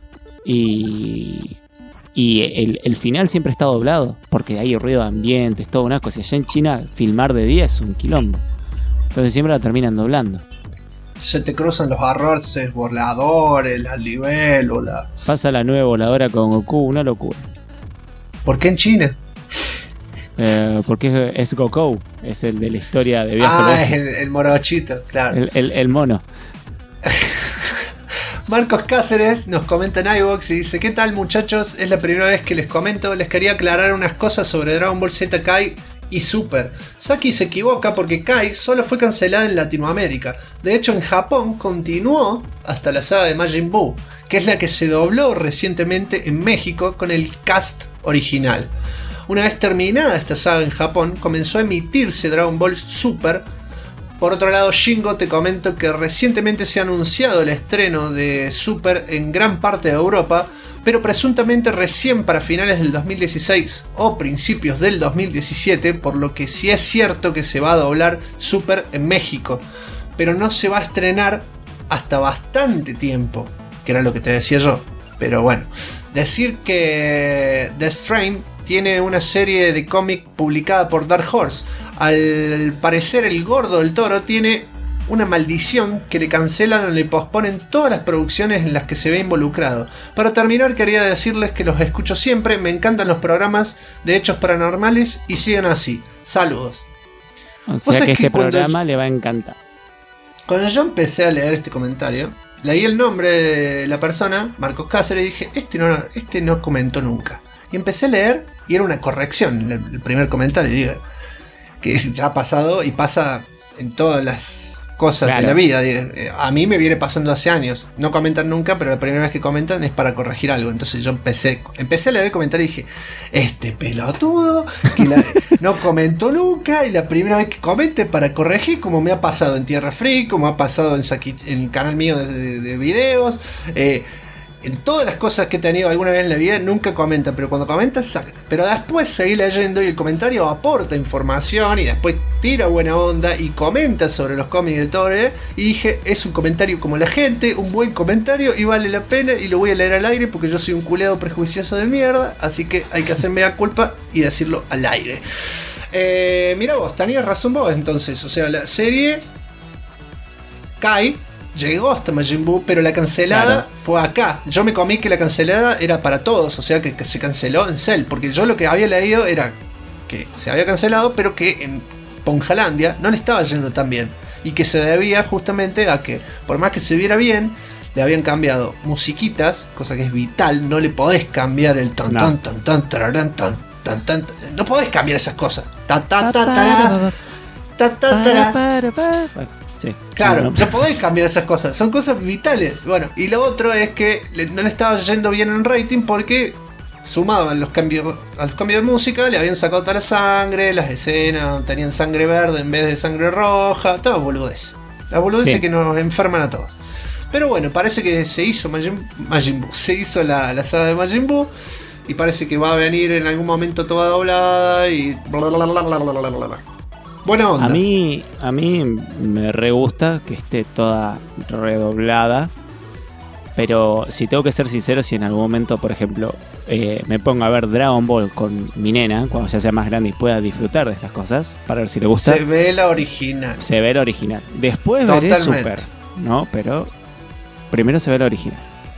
y el final siempre está doblado, porque hay ruido de ambiente, es todo una cosa. Allá en China filmar de día es un quilombo. Entonces siempre la terminan doblando. Se te cruzan los arroces voladores, la libélula. Pasa la nueva voladora con Goku, una locura. ¿Por qué en China? Porque es Goku, es el de la historia de viaje. Es el morochito, claro. El mono. Marcos Cáceres nos comenta en iVoox y dice: ¿qué tal, muchachos? Es la primera vez que les comento. Les quería aclarar unas cosas sobre Dragon Ball Z Kai y Super. Saki se equivoca porque Kai solo fue cancelada en Latinoamérica. De hecho, en Japón continuó hasta la saga de Majin Buu, que es la que se dobló recientemente en México con el cast original. Una vez terminada esta saga en Japón, comenzó a emitirse Dragon Ball Super. Por otro lado, Shingo, te comento que recientemente se ha anunciado el estreno de Super en gran parte de Europa, pero presuntamente recién para finales del 2016 o principios del 2017, por lo que sí es cierto que se va a doblar Super en México, pero no se va a estrenar hasta bastante tiempo, que era lo que te decía yo. Pero bueno, decir que The Strain tiene una serie de cómic publicada por Dark Horse. Al parecer el gordo del Toro tiene una maldición que le cancelan o le posponen todas las producciones en las que se ve involucrado. Para terminar, quería decirles que los escucho siempre, me encantan los programas de hechos paranormales y sigan así. Saludos. O sea que este programa le va a encantar. Cuando yo empecé a leer este comentario, leí el nombre de la persona, Marcos Cáceres, y dije, este no comentó nunca. Y empecé a leer y era una corrección el primer comentario, digo, que ya ha pasado y pasa en todas las cosas de la vida. A mí me viene pasando hace años. No comentan nunca, pero la primera vez que comentan es para corregir algo. Entonces yo empecé a leer el comentario y dije, este pelotudo que no comentó nunca, y la primera vez que comente para corregir, como me ha pasado en Tierra Free, como ha pasado en el canal mío de videos, en todas las cosas que he tenido alguna vez en la vida, nunca comenta, pero cuando comenta, saca. Pero después seguí leyendo y el comentario aporta información y después tira buena onda y comenta sobre los cómics de Toro. Y dije, es un comentario como la gente, un buen comentario y vale la pena y lo voy a leer al aire porque yo soy un culeado prejuicioso de mierda, así que hay que hacerme la culpa y decirlo al aire. Mira vos, tenías razón vos entonces, o sea, la serie Kai llegó hasta Majin Buu, pero la cancelada fue acá. Yo me comí que la cancelada era para todos, o sea que se canceló en Cell, porque yo lo que había leído era que se había cancelado, pero que en Ponjalandia no le estaba yendo tan bien, y que se debía justamente a que, por más que se viera bien, le habían cambiado musiquitas, cosa que es vital. No le podés cambiar el tan tan tan tan tararán, tan tan tan, no podés cambiar esas cosas. Sí, claro, no podéis cambiar esas cosas, son cosas vitales. Bueno, y lo otro es que no le estaba yendo bien en rating porque, sumado a los cambios de música, le habían sacado toda la sangre, las escenas tenían sangre verde en vez de sangre roja, todo boludez. La boludez que nos enferman a todos. Pero bueno, parece que se hizo Majin Buu, se hizo la saga de Majin Buu, y parece que va a venir en algún momento toda doblada y buena onda. A mí me re gusta que esté toda redoblada, pero si tengo que ser sincero, si en algún momento, por ejemplo, me pongo a ver Dragon Ball con mi nena, cuando ya sea más grande y pueda disfrutar de estas cosas, para ver si le gusta. Se ve la original. Después veré Super, ¿no? Pero primero se ve la original.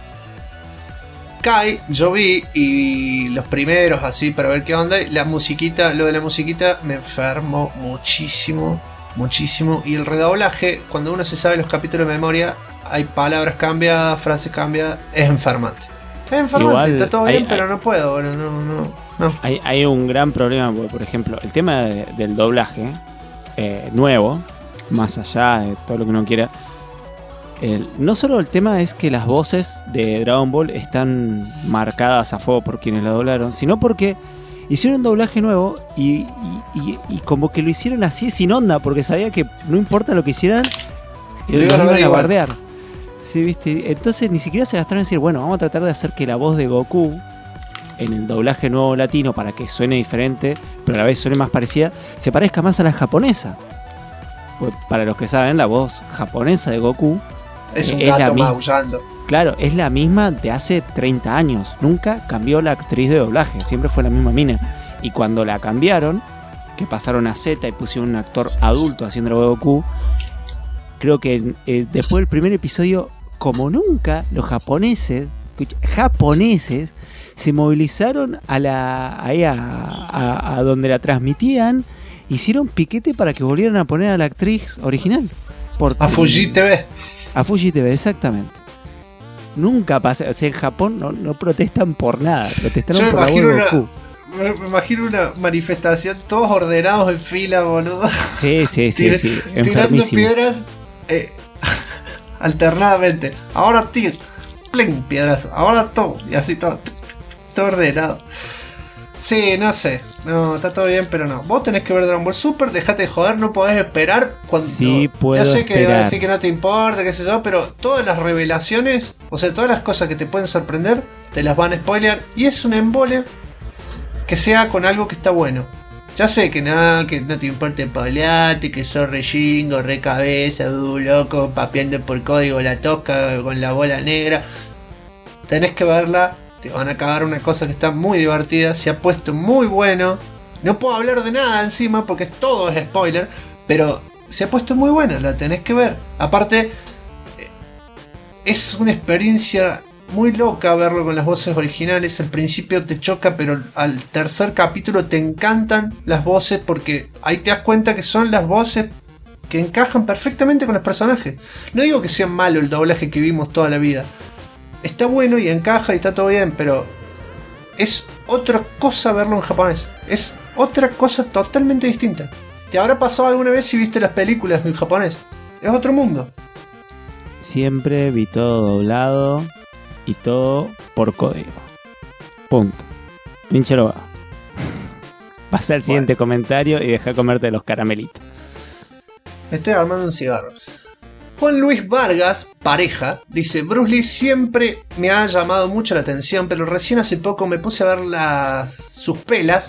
Kai, yo vi y los primeros así para ver qué onda. La musiquita, lo de la musiquita me enfermó muchísimo, muchísimo. Y el redoblaje, cuando uno se sabe los capítulos de memoria, hay palabras cambiadas, frases cambiadas, es enfermante. Es enfermante, igual, está todo bien, pero no puedo, no. Hay un gran problema, porque, por ejemplo, el tema del doblaje nuevo, más allá de todo lo que uno quiera. No solo el tema es que las voces de Dragon Ball están marcadas a fuego por quienes la doblaron, sino porque hicieron un doblaje nuevo y como que lo hicieron así sin onda, porque sabía que no importa lo que hicieran, lo iban a guardear. Sí, ¿viste? Entonces ni siquiera se gastaron en decir, bueno, vamos a tratar de hacer que la voz de Goku en el doblaje nuevo latino, para que suene diferente, pero a la vez suene más parecida, se parezca más a la japonesa. Pues, para los que saben, la voz japonesa de Goku es un gato maullando. Claro, es la misma de hace 30 años. Nunca cambió la actriz de doblaje, siempre fue la misma mina. Y cuando la cambiaron, que pasaron a Z y pusieron un actor adulto haciendo la voz de Goku, creo que después del primer episodio, como nunca, los japoneses se movilizaron a donde la transmitían, hicieron piquete para que volvieran a poner a la actriz original. A Fuji TV. A Fuji TV, exactamente. Nunca pasa, o sea, en Japón no protestan por nada, protestaron por la voz de Goku. Me imagino una manifestación, todos ordenados en fila, boludo. Sí. Tirando piedras alternadamente. Ahora tiro, plen, piedras. Ahora todo. Y así todo ordenado. Sí, no sé. No, está todo bien, pero no. Vos tenés que ver Dragon Ball Super, dejate de joder, no podés esperar cuando. Sí, puedo ya sé esperar. que vas a decir que no te importa, qué sé yo, pero todas las revelaciones, o sea, todas las cosas que te pueden sorprender, te las van a spoilear. Y es un embole que sea con algo que está bueno. Ya sé que nada, que no te importa spoilearte, que sos re chingo, re cabeza, loco, papeando por código la tosca con la bola negra. Tenés que verla. Te van a cagar una cosa que está muy divertida. Se ha puesto muy bueno. No puedo hablar de nada encima porque todo es spoiler. Pero se ha puesto muy buena. La tenés que ver. Aparte, es una experiencia muy loca verlo con las voces originales. Al principio te choca, pero al tercer capítulo te encantan las voces. Porque ahí te das cuenta que son las voces que encajan perfectamente con los personajes. No digo que sea malo el doblaje que vimos toda la vida. Está bueno y encaja y está todo bien, pero es otra cosa verlo en japonés. Es otra cosa totalmente distinta. ¿Te habrá pasado alguna vez si viste las películas en japonés? Es otro mundo. Siempre vi todo doblado y todo por código. Punto. Pinchero va. Pasa al siguiente comentario y deja comerte los caramelitos. Me estoy armando un cigarro. Juan Luis Vargas, pareja, dice: Bruce Lee siempre me ha llamado mucho la atención, pero recién hace poco me puse a ver sus pelis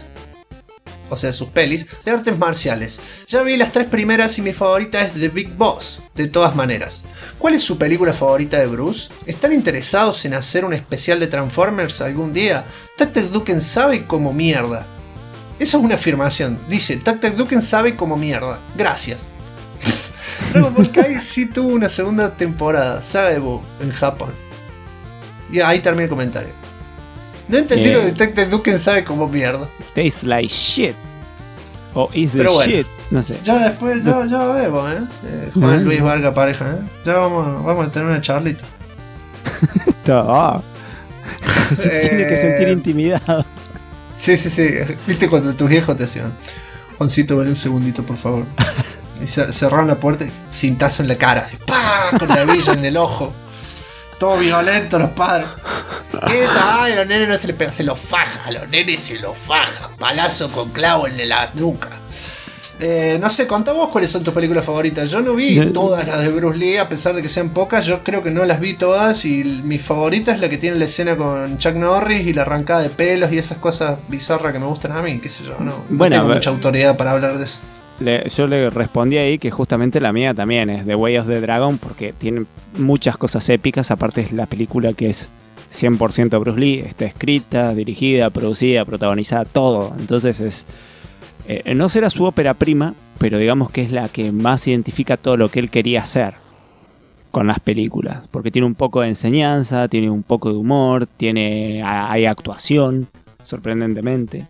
de artes marciales. Ya vi las 3 primeras y mi favorita es The Big Boss, de todas maneras. ¿Cuál es su película favorita de Bruce? ¿Están interesados en hacer un especial de Transformers algún día? Tactic Duken sabe como mierda. Esa es una afirmación. Dice: Tactic Duken sabe como mierda. Gracias. Dragon Ball Kai sí tuvo una segunda temporada, Sagebu, en Japón. Y ahí termina el comentario. No entendí lo de Tactic Duken sabe como mierda. Tastes like shit. O is the shit. No sé. Ya después, ya vemos, Juan Luis Vargas, pareja, Ya vamos a tener una charlita. Se tiene que sentir intimidado. Sí. Viste cuando tus viejos te decían: Juancito, ven un segundito, por favor. Y cerraron la puerta y cintazo en la cara, así, ¡pah! Con la hebilla en el ojo. Todo violento los padres. Ay, a los nenes no se les pega, se los faja, a los nenes se los faja. Palazo con clavo en la nuca. No sé, contá vos cuáles son tus películas favoritas. Yo no vi todas las de Bruce Lee, a pesar de que sean pocas. Yo creo que no las vi todas. Y mi favorita es la que tiene la escena con Chuck Norris y la arrancada de pelos y esas cosas bizarras que me gustan a mí. Qué sé yo, no tengo mucha autoridad para hablar de eso. Yo le respondí ahí que justamente la mía también es The Way of the Dragon, porque tiene muchas cosas épicas. Aparte es la película que es 100% Bruce Lee, está escrita, dirigida, producida, protagonizada, todo. Entonces es no será su ópera prima, pero digamos que es la que más identifica todo lo que él quería hacer con las películas, porque tiene un poco de enseñanza, tiene un poco de humor, hay actuación, sorprendentemente,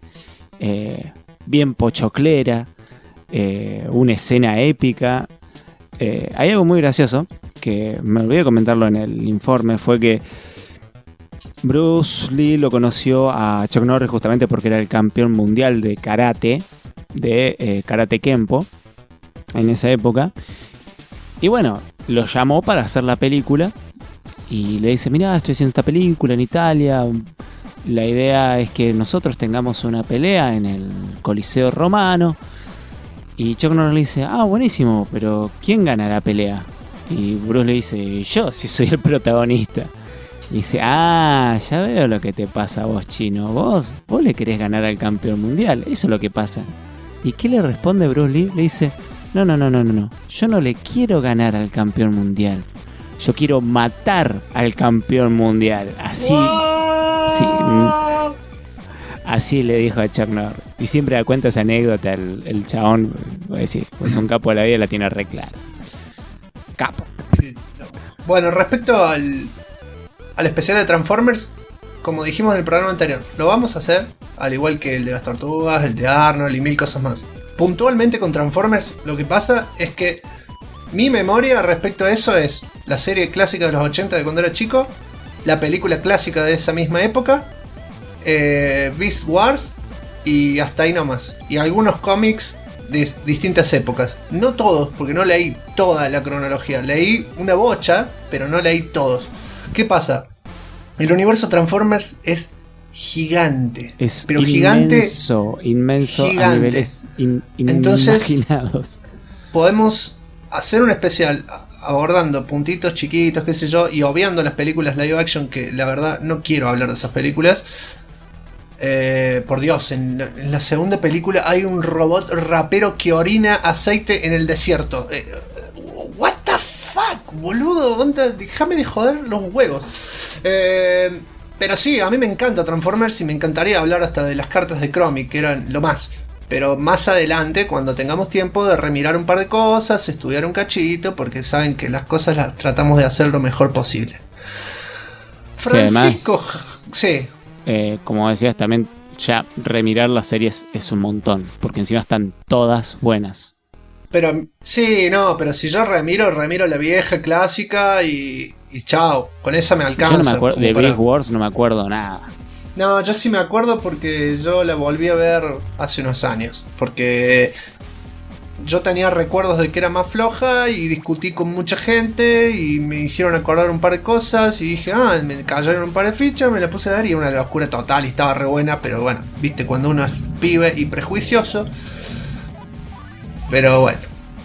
bien pochoclera. Una escena épica. Hay algo muy gracioso que me olvidé comentarlo en el informe. Fue que Bruce Lee lo conoció a Chuck Norris justamente porque era el campeón mundial de karate, de karate Kempo en esa época. Y bueno, lo llamó para hacer la película y le dice: mirá, estoy haciendo esta película en Italia, la idea es que nosotros tengamos una pelea en el Coliseo Romano. Y Chuck Norris le dice: buenísimo, pero ¿quién gana la pelea? Y Bruce le dice: yo, si soy el protagonista. Y dice: ya veo lo que te pasa a vos, chino. Vos le querés ganar al campeón mundial. Eso es lo que pasa. ¿Y qué le responde Bruce Lee? Le dice: no. Yo no le quiero ganar al campeón mundial. Yo quiero matar al campeón mundial. Así. Sí, así le dijo a Chuck Norris. Y siempre da cuenta esa anécdota el chabón. Voy a decir, es un capo de la vida y la tiene re clara. Capo. Bueno, respecto al especial de Transformers, como dijimos en el programa anterior, lo vamos a hacer, al igual que el de las tortugas, el de Arnold y 1000 cosas más. Puntualmente con Transformers, lo que pasa es que mi memoria respecto a eso es la serie clásica de los 80 de cuando era chico, la película clásica de esa misma época, Beast Wars y hasta ahí nomás. Y algunos cómics de distintas épocas. No todos, porque no leí toda la cronología. Leí una bocha, pero no leí todos. ¿Qué pasa? El universo Transformers es gigante. Es pero inmenso gigante. A niveles Entonces, inimaginados. Podemos hacer un especial abordando puntitos chiquitos, qué sé yo, y obviando las películas live action, que la verdad no quiero hablar de esas películas. Por Dios, en la segunda película hay un robot rapero que orina aceite en el desierto. What the fuck, boludo, déjame de joder los huevos. Pero sí, a mí me encanta Transformers y me encantaría hablar hasta de las cartas de Chromie, que eran lo más. Pero más adelante, cuando tengamos tiempo de remirar un par de cosas, estudiar un cachito, porque saben que las cosas las tratamos de hacer lo mejor posible. Francisco, sí. Como decías, también ya remirar las series es un montón, porque encima están todas buenas. Pero sí, no, pero si yo remiro la vieja clásica y chao, con esa me alcanza. Yo no me acuerdo, de Brick Wars no me acuerdo nada. No, yo sí me acuerdo porque yo la volví a ver hace unos años, porque yo tenía recuerdos de que era más floja y discutí con mucha gente y me hicieron acordar un par de cosas y dije, me cayeron un par de fichas, me la puse a ver y una locura total y estaba re buena, pero bueno, viste, cuando uno es pibe y prejuicioso. Pero bueno.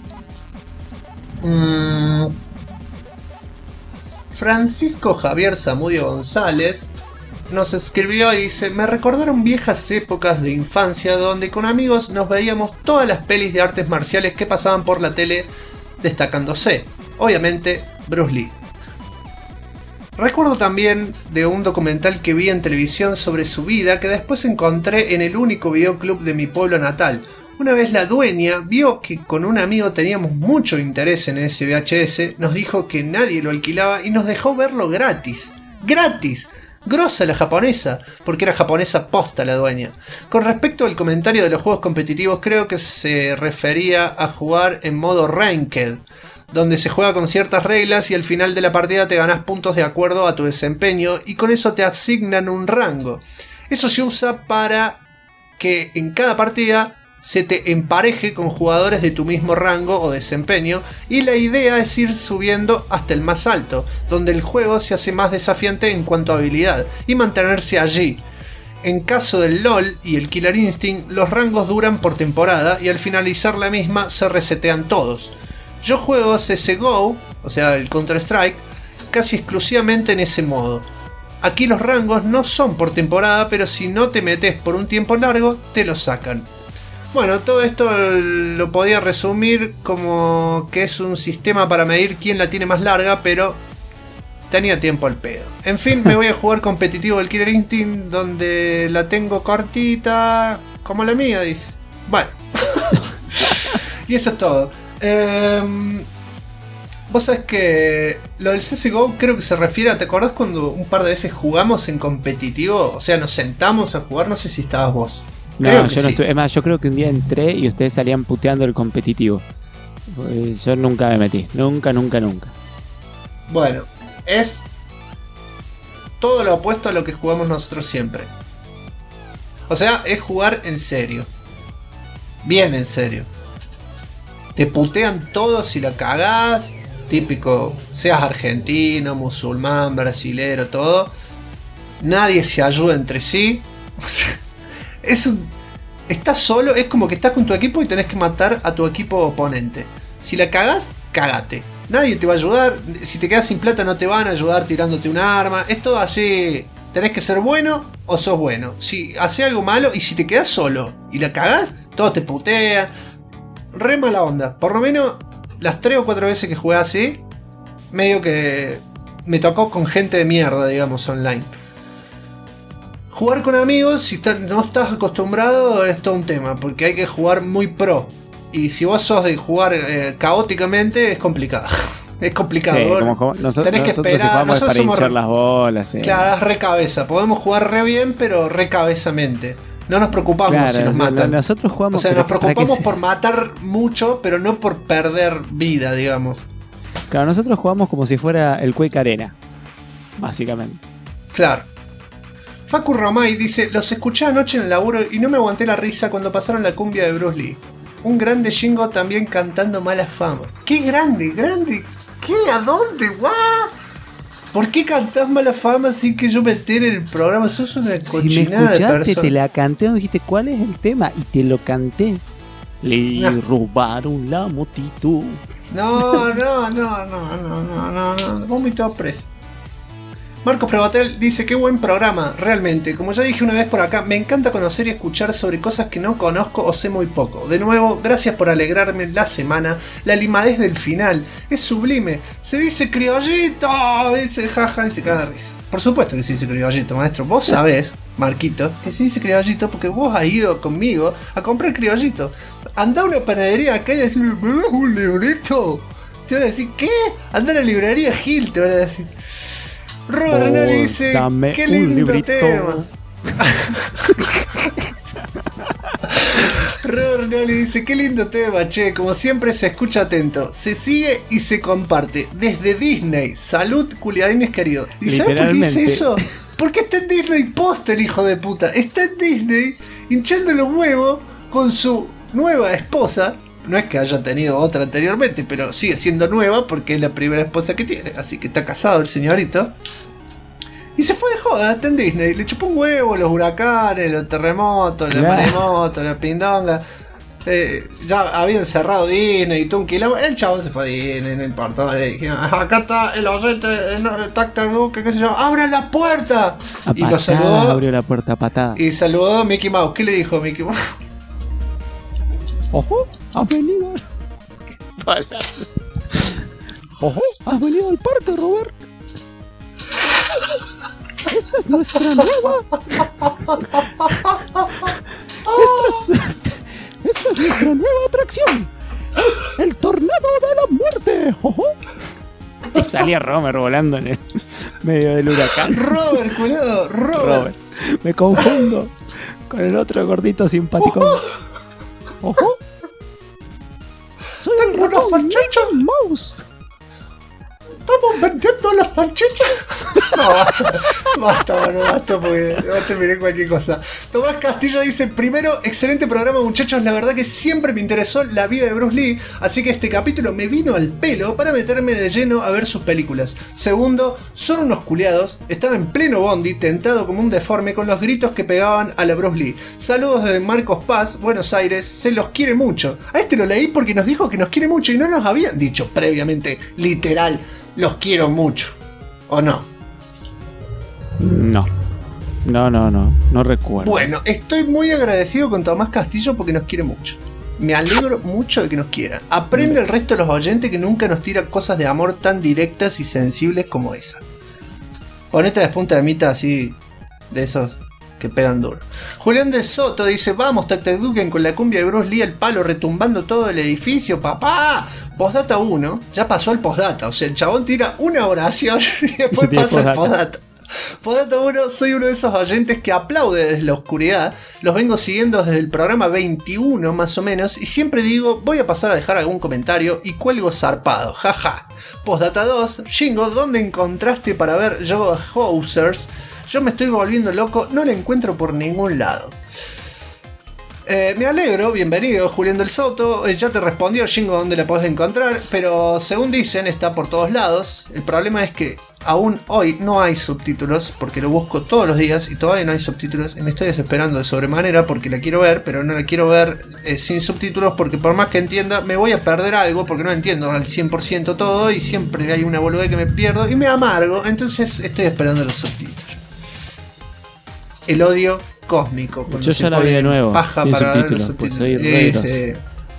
Francisco Javier Zamudio González nos escribió y dice: me recordaron viejas épocas de infancia donde con amigos nos veíamos todas las pelis de artes marciales que pasaban por la tele, destacándose, obviamente, Bruce Lee. Recuerdo también de un documental que vi en televisión sobre su vida que después encontré en el único videoclub de mi pueblo natal. Una vez la dueña vio que con un amigo teníamos mucho interés en ese VHS, nos dijo que nadie lo alquilaba y nos dejó verlo gratis. ¡Gratis! Grosa la japonesa, porque era japonesa posta la dueña. Con respecto al comentario de los juegos competitivos, creo que se refería a jugar en modo Ranked, donde se juega con ciertas reglas y al final de la partida te ganas puntos de acuerdo a tu desempeño y con eso te asignan un rango. Eso se usa para que en cada partida se te empareje con jugadores de tu mismo rango o desempeño, y la idea es ir subiendo hasta el más alto, donde el juego se hace más desafiante en cuanto a habilidad, y mantenerse allí. En caso del LoL y el Killer Instinct, los rangos duran por temporada y al finalizar la misma se resetean todos. Yo juego CSGO, o sea el Counter Strike, casi exclusivamente en ese modo. Aquí los rangos no son por temporada, pero si no te metes por un tiempo largo, te los sacan. Bueno, todo esto lo podía resumir como que es un sistema para medir quién la tiene más larga, pero tenía tiempo al pedo. En fin, me voy a jugar competitivo del Killer Instinct, donde la tengo cortita, como la mía, dice. Bueno. Y eso es todo. Vos sabés que lo del CSGO creo que se refiere a... ¿Te acordás cuando un par de veces jugamos en competitivo? O sea, nos sentamos a jugar, no sé si estabas vos. No, yo no estuve. Es más, yo creo que un día entré y ustedes salían puteando el competitivo. Yo nunca me metí. Nunca. Bueno, es todo lo opuesto a lo que jugamos nosotros siempre. O sea, es jugar en serio. Bien en serio. Te putean todos si la cagás. Típico, seas argentino, musulmán, brasilero, todo. Nadie se ayuda entre sí. O sea, estás solo, es como que estás con tu equipo y tenés que matar a tu equipo oponente. Si la cagás, cagate. Nadie te va a ayudar. Si te quedas sin plata no te van a ayudar tirándote un arma. Es todo así. Tenés que ser bueno o sos bueno. Si haces algo malo y si te quedas solo y la cagás, todos te putean. Re mala onda. Por lo menos las 3 o 4 veces que jugué así, medio que me tocó con gente de mierda, digamos, online. Jugar con amigos, si no estás acostumbrado, es todo un tema, porque hay que jugar muy pro. Y si vos sos de jugar caóticamente, es complicado. Es complicado. Sí, como tenés que esperar. Nosotros para hinchar las bolas. Claro, es re cabeza. Podemos jugar re bien, pero re cabezamente. No nos preocupamos si nos matan. Nosotros jugamos. O sea, nos preocupamos por matar mucho, pero no por perder vida, digamos. Claro, nosotros jugamos como si fuera el Quake Arena, básicamente. Claro. Facu Romay dice: los escuché anoche en el laburo y no me aguanté la risa cuando pasaron la cumbia de Bruce Lee. Un grande Shingo también cantando Mala Fama. ¡Qué grande! ¿Qué? ¿A dónde? ¿What? ¿Por qué cantás Mala Fama sin que yo me entere en el programa? Sos una cochinada. Si me escuchaste, de persona. te la canté, me dijiste cuál es el tema y te lo canté. Le robaron la motito. No. Vómito preso. Marcos Prebatel dice: qué buen programa, realmente. Como ya dije una vez por acá, me encanta conocer y escuchar sobre cosas que no conozco o sé muy poco. De nuevo, gracias por alegrarme la semana. La limadez del final es sublime. Se dice criollito, dice jaja, y se caga de risa. Por supuesto que se dice criollito, maestro. Vos sabés, Marquito, que se dice criollito porque vos has ido conmigo a comprar criollito. Andá a una panadería acá y decirme: ¿me das un librito? Te van a decir: ¿qué? Andá a la librería Gil, te van a decir. Robert Renali dice: qué lindo tema. Robert Renali dice: qué lindo tema, che. Como siempre se escucha atento, se sigue y se comparte. Desde Disney. Salud, culiadines queridos. ¿Y sabes por qué dice eso? Porque está en Disney Poster, hijo de puta. Está en Disney hinchando los huevos con su nueva esposa. No es que haya tenido otra anteriormente, pero sigue siendo nueva porque es la primera esposa que tiene. Así que está casado el señorito. Y se fue de joda, está en Disney. Le chupó un huevo los huracanes, los terremotos, los maremotos, la pindonga. Ya habían cerrado Disney y todo un quilombo. El chabón se fue a Disney en el portón. Le dijeron: acá está el oyente, el Tac Duque, qué sé yo. ¡Abra la puerta! A y lo saludó. Abrió la puerta a patada. Y saludó a Mickey Mouse. ¿Qué le dijo Mickey Mouse? Ojo, has venido. Ojo, has venido al parque, Robert. Esta es nuestra nueva. Esta es nuestra nueva atracción. Es el tornado de la muerte. Ojo. Y salía Robert volando en el medio del huracán. Robert, cuidado, Robert. Me confundo con el otro gordito simpático. ¡Ojo! ¡Soy el ratón Mickey Mouse! ¿Estamos vendiendo las salchichas? No, basta, porque va a terminar cualquier cosa. Tomás Castillo dice: primero, excelente programa, muchachos. La verdad que siempre me interesó la vida de Bruce Lee, así que este capítulo me vino al pelo para meterme de lleno a ver sus películas. Segundo, son unos culiados. Estaba en pleno bondi, tentado como un deforme, con los gritos que pegaban a la Bruce Lee. Saludos desde Marcos Paz, Buenos Aires. Se los quiere mucho. A este lo leí porque nos dijo que nos quiere mucho y no nos habían dicho previamente, literal: los quiero mucho. ¿O no? No recuerdo. Bueno, estoy muy agradecido con Tomás Castillo porque nos quiere mucho. Me alegro mucho de que nos quiera. Aprende el resto de los oyentes que nunca nos tira cosas de amor tan directas y sensibles como esa. Ponete de punta de mitad así, de esos que pegan duro. Julián de Soto dice: vamos, Tac Duken con la cumbia de Bruce Lee al palo, retumbando todo el edificio, papá. Postdata 1, ya pasó el postdata. O sea, el chabón tira una oración y después pasa el postdata. Postdata 1, soy uno de esos oyentes que aplaude desde la oscuridad. Los vengo siguiendo desde el programa 21 más o menos. Y siempre digo: voy a pasar a dejar algún comentario y cuelgo zarpado. Jaja. Postdata 2, Shingo, ¿dónde encontraste para ver Joe Housers? Yo me estoy volviendo loco, no la encuentro por ningún lado. Me alegro, bienvenido Julián del Soto. Ya te respondió Shingo dónde la podés encontrar, pero según dicen está por todos lados. El problema es que aún hoy no hay subtítulos, porque lo busco todos los días y todavía no hay subtítulos. Y me estoy desesperando de sobremanera porque la quiero ver, pero no la quiero ver sin subtítulos, porque por más que entienda me voy a perder algo, porque no entiendo al 100% todo y siempre hay una boludez que me pierdo y me amargo. Entonces estoy esperando los subtítulos. El odio cósmico. Yo ya la vi de nuevo, sin subtítulos, pues soy re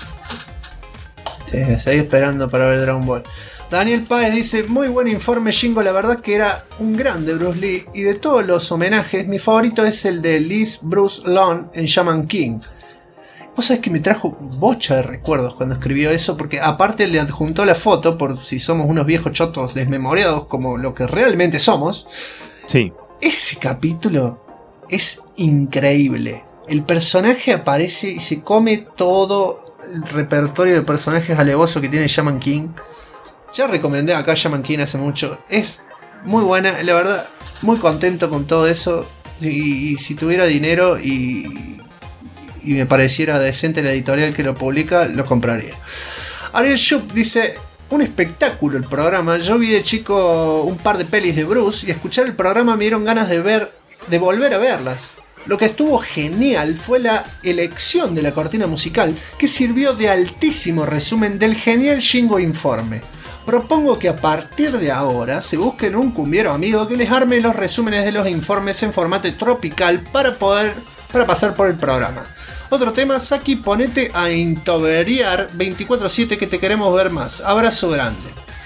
seguí esperando para ver Dragon Ball. Daniel Páez dice: muy buen informe, Shingo, la verdad que era un grande Bruce Lee, y de todos los homenajes, mi favorito es el de Liz Bruce Long en Shaman King. Vos sabés que me trajo bocha de recuerdos cuando escribió eso, porque aparte le adjuntó la foto, por si somos unos viejos chotos desmemoriados como lo que realmente somos. Sí. Ese capítulo es increíble. El personaje aparece y se come todo el repertorio de personajes alevosos que tiene Shaman King. Ya recomendé acá Shaman King hace mucho. Es muy buena, la verdad. Muy contento con todo eso. y si tuviera dinero y me pareciera decente la editorial que lo publica, lo compraría. Ariel Schupp dice: un espectáculo el programa. Yo vi de chico un par de pelis de Bruce y escuchar el programa me dieron ganas de volver a verlas. Lo que estuvo genial fue la elección de la cortina musical, que sirvió de altísimo resumen del genial Shingo Informe. Propongo que a partir de ahora se busquen un cumbiero amigo que les arme los resúmenes de los informes en formato tropical para pasar por el programa. Otro tema, Saki, ponete a intoberiar 24/7 que te queremos ver más. Abrazo grande.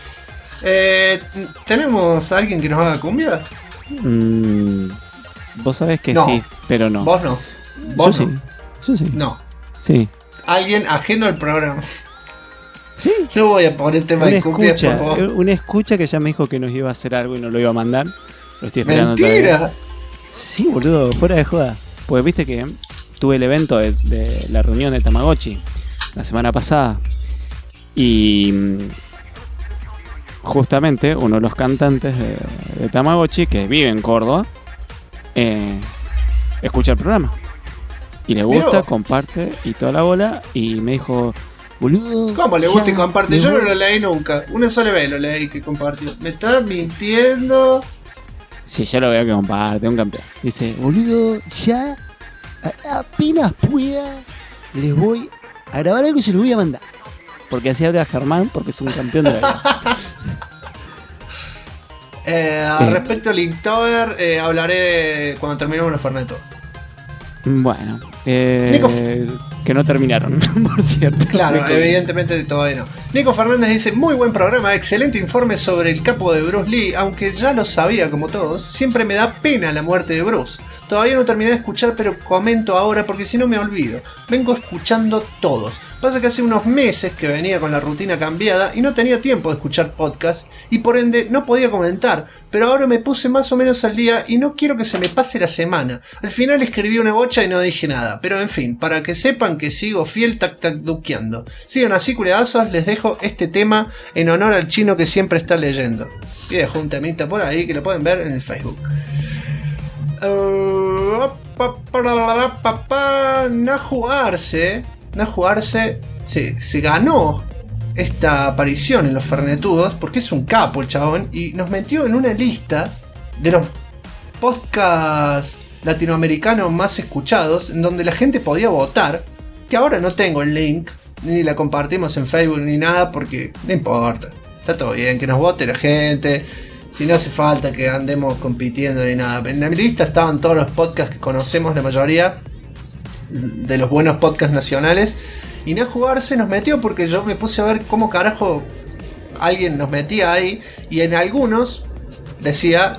¿Tenemos a alguien que nos haga cumbia? Vos sabés que no. Sí, pero no. Vos no. ¿Vos Yo no? sí. Yo sí. No. Sí. Alguien ajeno al programa. Sí. No voy a poner tema de cumbia por vos. Una escucha que ya me dijo que nos iba a hacer algo y no lo iba a mandar. Lo estoy esperando. ¡Mentira! Todavía. Sí, boludo, fuera de joda. Pues viste que tuve el evento de la reunión de Tamagotchi la semana pasada. Y justamente uno de los cantantes de Tamagotchi, que vive en Córdoba, escucha el programa y le gusta, Miró. comparte y toda la bola, y me dijo: boludo, ¿Cómo le gusta y comparte? Yo no voy... lo leí nunca. Una sola vez lo leí que compartió. ¿Me estás mintiendo? Sí, ya lo veo que comparte, un campeón. Dice: boludo, ya apenas pueda les voy a grabar algo y se lo voy a mandar, porque así habla Germán, porque es un campeón de la vida. Respecto al Inktober, hablaré cuando terminemos los Fernetos. Bueno, Nico que no terminaron, por cierto. Claro, evidentemente todavía no. Nico Fernández dice: muy buen programa, excelente informe sobre el capo de Bruce Lee. Aunque ya lo sabía como todos, siempre me da pena la muerte de Bruce. Todavía no terminé de escuchar, pero comento ahora porque si no me olvido. Vengo escuchando todos. Pasa que hace unos meses que venía con la rutina cambiada y no tenía tiempo de escuchar podcast y por ende no podía comentar, pero ahora me puse más o menos al día y no quiero que se me pase la semana. Al final escribí una bocha y no dije nada, pero en fin, para que sepan que sigo fiel tac-tac-duqueando. Sigan así, culiadazos, les dejo este tema en honor al chino que siempre está leyendo. Y dejo un temita por ahí que lo pueden ver en el Facebook. Najuarse se ganó esta aparición en los Fernetudos porque es un capo el chabón y nos metió en una lista de los podcasts latinoamericanos más escuchados en donde la gente podía votar, que ahora no tengo el link ni la compartimos en Facebook ni nada porque no importa, está todo bien que nos vote la gente. Si no hace falta que andemos compitiendo ni nada. En la lista estaban todos los podcasts que conocemos, la mayoría de los buenos podcasts nacionales. Y no jugarse nos metió porque yo me puse a ver cómo carajo alguien nos metía ahí. Y en algunos decía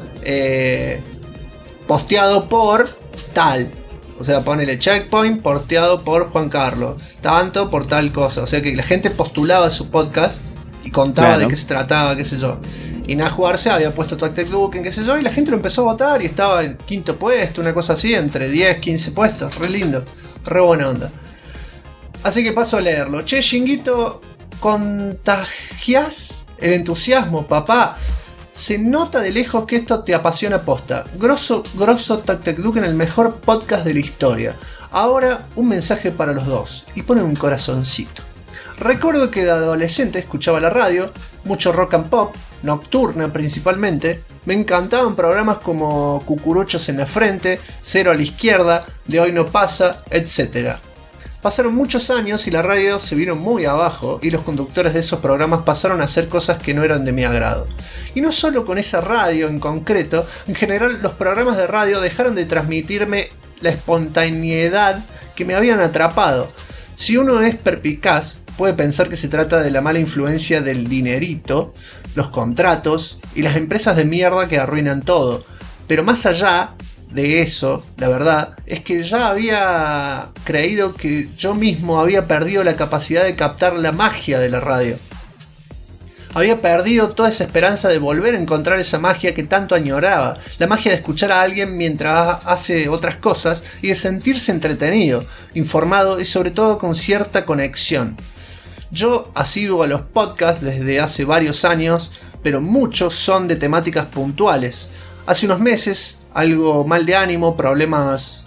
posteado por tal. O sea, ponele Checkpoint, posteado por Juan Carlos. Tanto por tal cosa. O sea que la gente postulaba su podcast y contaba de qué se trataba, qué sé yo. Y nada jugarse había puesto tac-tac-duken, qué sé yo, y la gente lo empezó a votar y estaba en quinto puesto, una cosa así, entre 10, 15 puestos, re lindo, re buena onda. Así que paso a leerlo. Che, Shinguito, ¿contagias el entusiasmo, papá? Se nota de lejos que esto te apasiona posta. Grosso tac-tac-duken, el mejor podcast de la historia. Ahora, un mensaje para los dos, y pone un corazoncito. Recuerdo que de adolescente escuchaba la radio, mucho rock and pop, nocturna principalmente. Me encantaban programas como Cucuruchos en la Frente, Cero a la Izquierda, De Hoy No Pasa, etc. Pasaron muchos años y la radio se vino muy abajo y los conductores de esos programas pasaron a hacer cosas que no eran de mi agrado. Y no solo con esa radio en concreto, en general los programas de radio dejaron de transmitirme la espontaneidad que me habían atrapado. Si uno es perspicaz, puede pensar que se trata de la mala influencia del dinerito, los contratos y las empresas de mierda que arruinan todo. Pero más allá de eso, la verdad es que ya había creído que yo mismo había perdido la capacidad de captar la magia de la radio. Había perdido toda esa esperanza de volver a encontrar esa magia que tanto añoraba. La magia de escuchar a alguien mientras hace otras cosas y de sentirse entretenido, informado y sobre todo con cierta conexión. Yo asiduo a los podcasts desde hace varios años, pero muchos son de temáticas puntuales. Hace unos meses algo mal de ánimo, problemas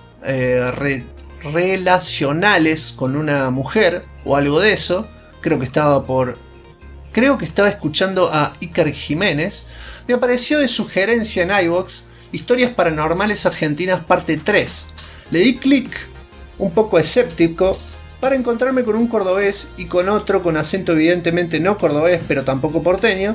relacionales con una mujer o algo de eso. Creo que estaba escuchando a Iker Jiménez. Me apareció de sugerencia en iVoox Historias Paranormales Argentinas parte 3. Le di clic, un poco escéptico, para encontrarme con un cordobés y con otro con acento evidentemente no cordobés, pero tampoco porteño,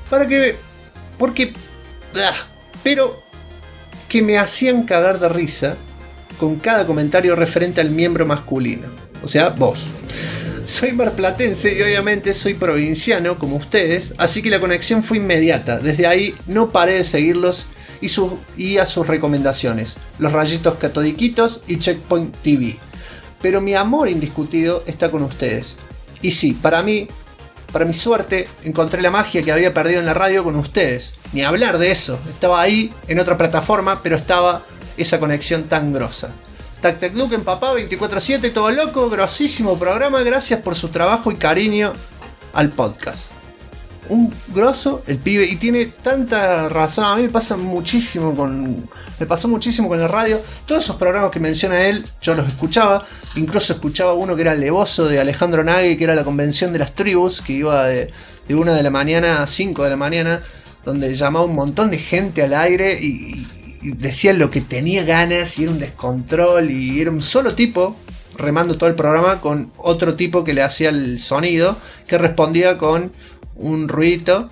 pero que me hacían cagar de risa con cada comentario referente al miembro masculino, o sea, vos. Soy marplatense y obviamente soy provinciano como ustedes, así que la conexión fue inmediata. Desde ahí no paré de seguirlos y a sus recomendaciones, Los Rayitos Catodiquitos y Checkpoint TV. Pero mi amor indiscutido está con ustedes. Y sí, para mi suerte, encontré la magia que había perdido en la radio con ustedes. Ni hablar de eso, estaba ahí en otra plataforma, pero estaba esa conexión tan grosa. Tac Tac Luke en papá 24/7, todo loco, grosísimo programa, gracias por su trabajo y cariño al podcast. Un grosso el pibe y tiene tanta razón. A mí me pasó muchísimo con la radio. Todos esos programas que menciona él, yo los escuchaba. Incluso escuchaba uno que era Levoso de Alejandro Nagui, que era la convención de las tribus, que iba de 1 de la mañana a 5 de la mañana, donde llamaba un montón de gente al aire y decía lo que tenía ganas, y era un descontrol, y era un solo tipo remando todo el programa con otro tipo que le hacía el sonido, que respondía con un ruidito,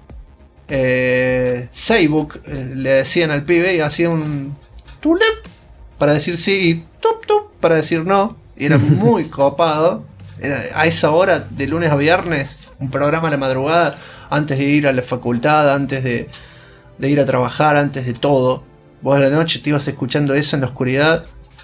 Saybook, le decían al pibe, y hacía un tulep para decir sí y tup tup para decir no, y era muy copado. Era a esa hora, de lunes a viernes, un programa a la madrugada, antes de ir a la facultad, antes de ir a trabajar, antes de todo. Vos a la noche te ibas escuchando eso en la oscuridad.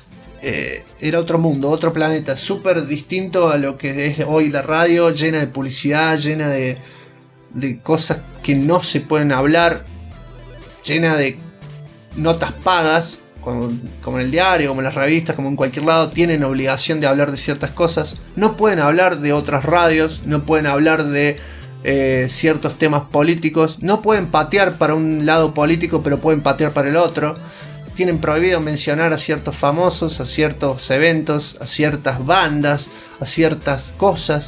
Era otro mundo, otro planeta, súper distinto a lo que es hoy la radio, llena de publicidad, llena de cosas que no se pueden hablar, llena de notas pagas, como en el diario, como en las revistas, como en cualquier lado. Tienen obligación de hablar de ciertas cosas, no pueden hablar de otras radios, no pueden hablar de ciertos temas políticos, no pueden patear para un lado político, pero pueden patear para el otro. Tienen prohibido mencionar a ciertos famosos, a ciertos eventos, a ciertas bandas, a ciertas cosas.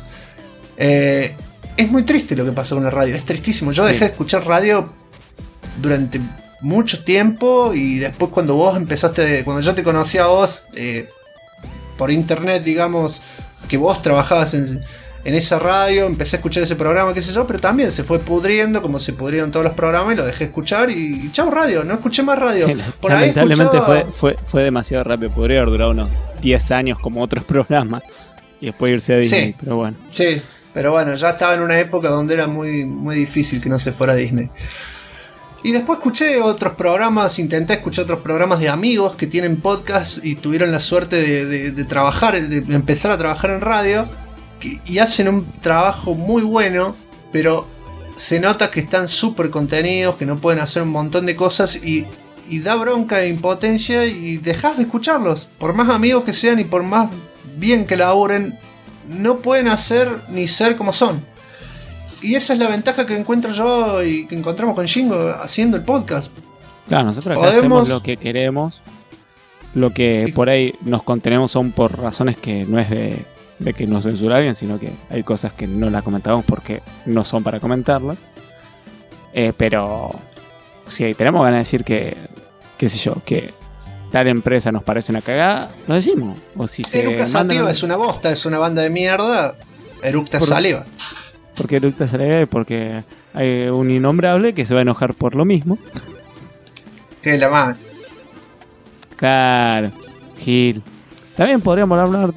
Es muy triste lo que pasó con la radio, es tristísimo. Yo dejé de escuchar radio durante mucho tiempo, y después cuando yo te conocí a vos por internet, digamos, que vos trabajabas en esa radio, empecé a escuchar ese programa, qué sé yo, pero también se fue pudriendo como se pudrieron todos los programas, y lo dejé escuchar y chau radio, no escuché más radio. Sí, lamentablemente fue demasiado rápido, podría haber durado unos 10 años como otros programas y después irse a Disney, sí, pero bueno. Sí, pero bueno, ya estaba en una época donde era muy, muy difícil que no se fuera a Disney. Y después escuché otros programas, intenté escuchar otros programas de amigos que tienen podcast y tuvieron la suerte de trabajar, de empezar a trabajar en radio, y hacen un trabajo muy bueno, pero se nota que están súper contenidos, que no pueden hacer un montón de cosas, y da bronca e impotencia, y dejás de escucharlos. Por más amigos que sean y por más bien que laburen, no pueden hacer ni ser como son. Y esa es la ventaja que encuentro yo y que encontramos con Shingo haciendo el podcast. Claro, nosotros acá hacemos lo que queremos. Lo que por ahí nos contenemos son por razones que no es de que nos censura bien, sino que hay cosas que no las comentamos porque no son para comentarlas. Pero si tenemos ganas de decir que, qué sé yo, que tal empresa nos parece una cagada, lo decimos. O si Eructa Sativa es una bosta, es una banda de mierda. Eructa Saliva. Porque Eructa Saliva y porque hay un innombrable que se va a enojar por lo mismo. Que la madre. Claro, Gil. También podríamos hablar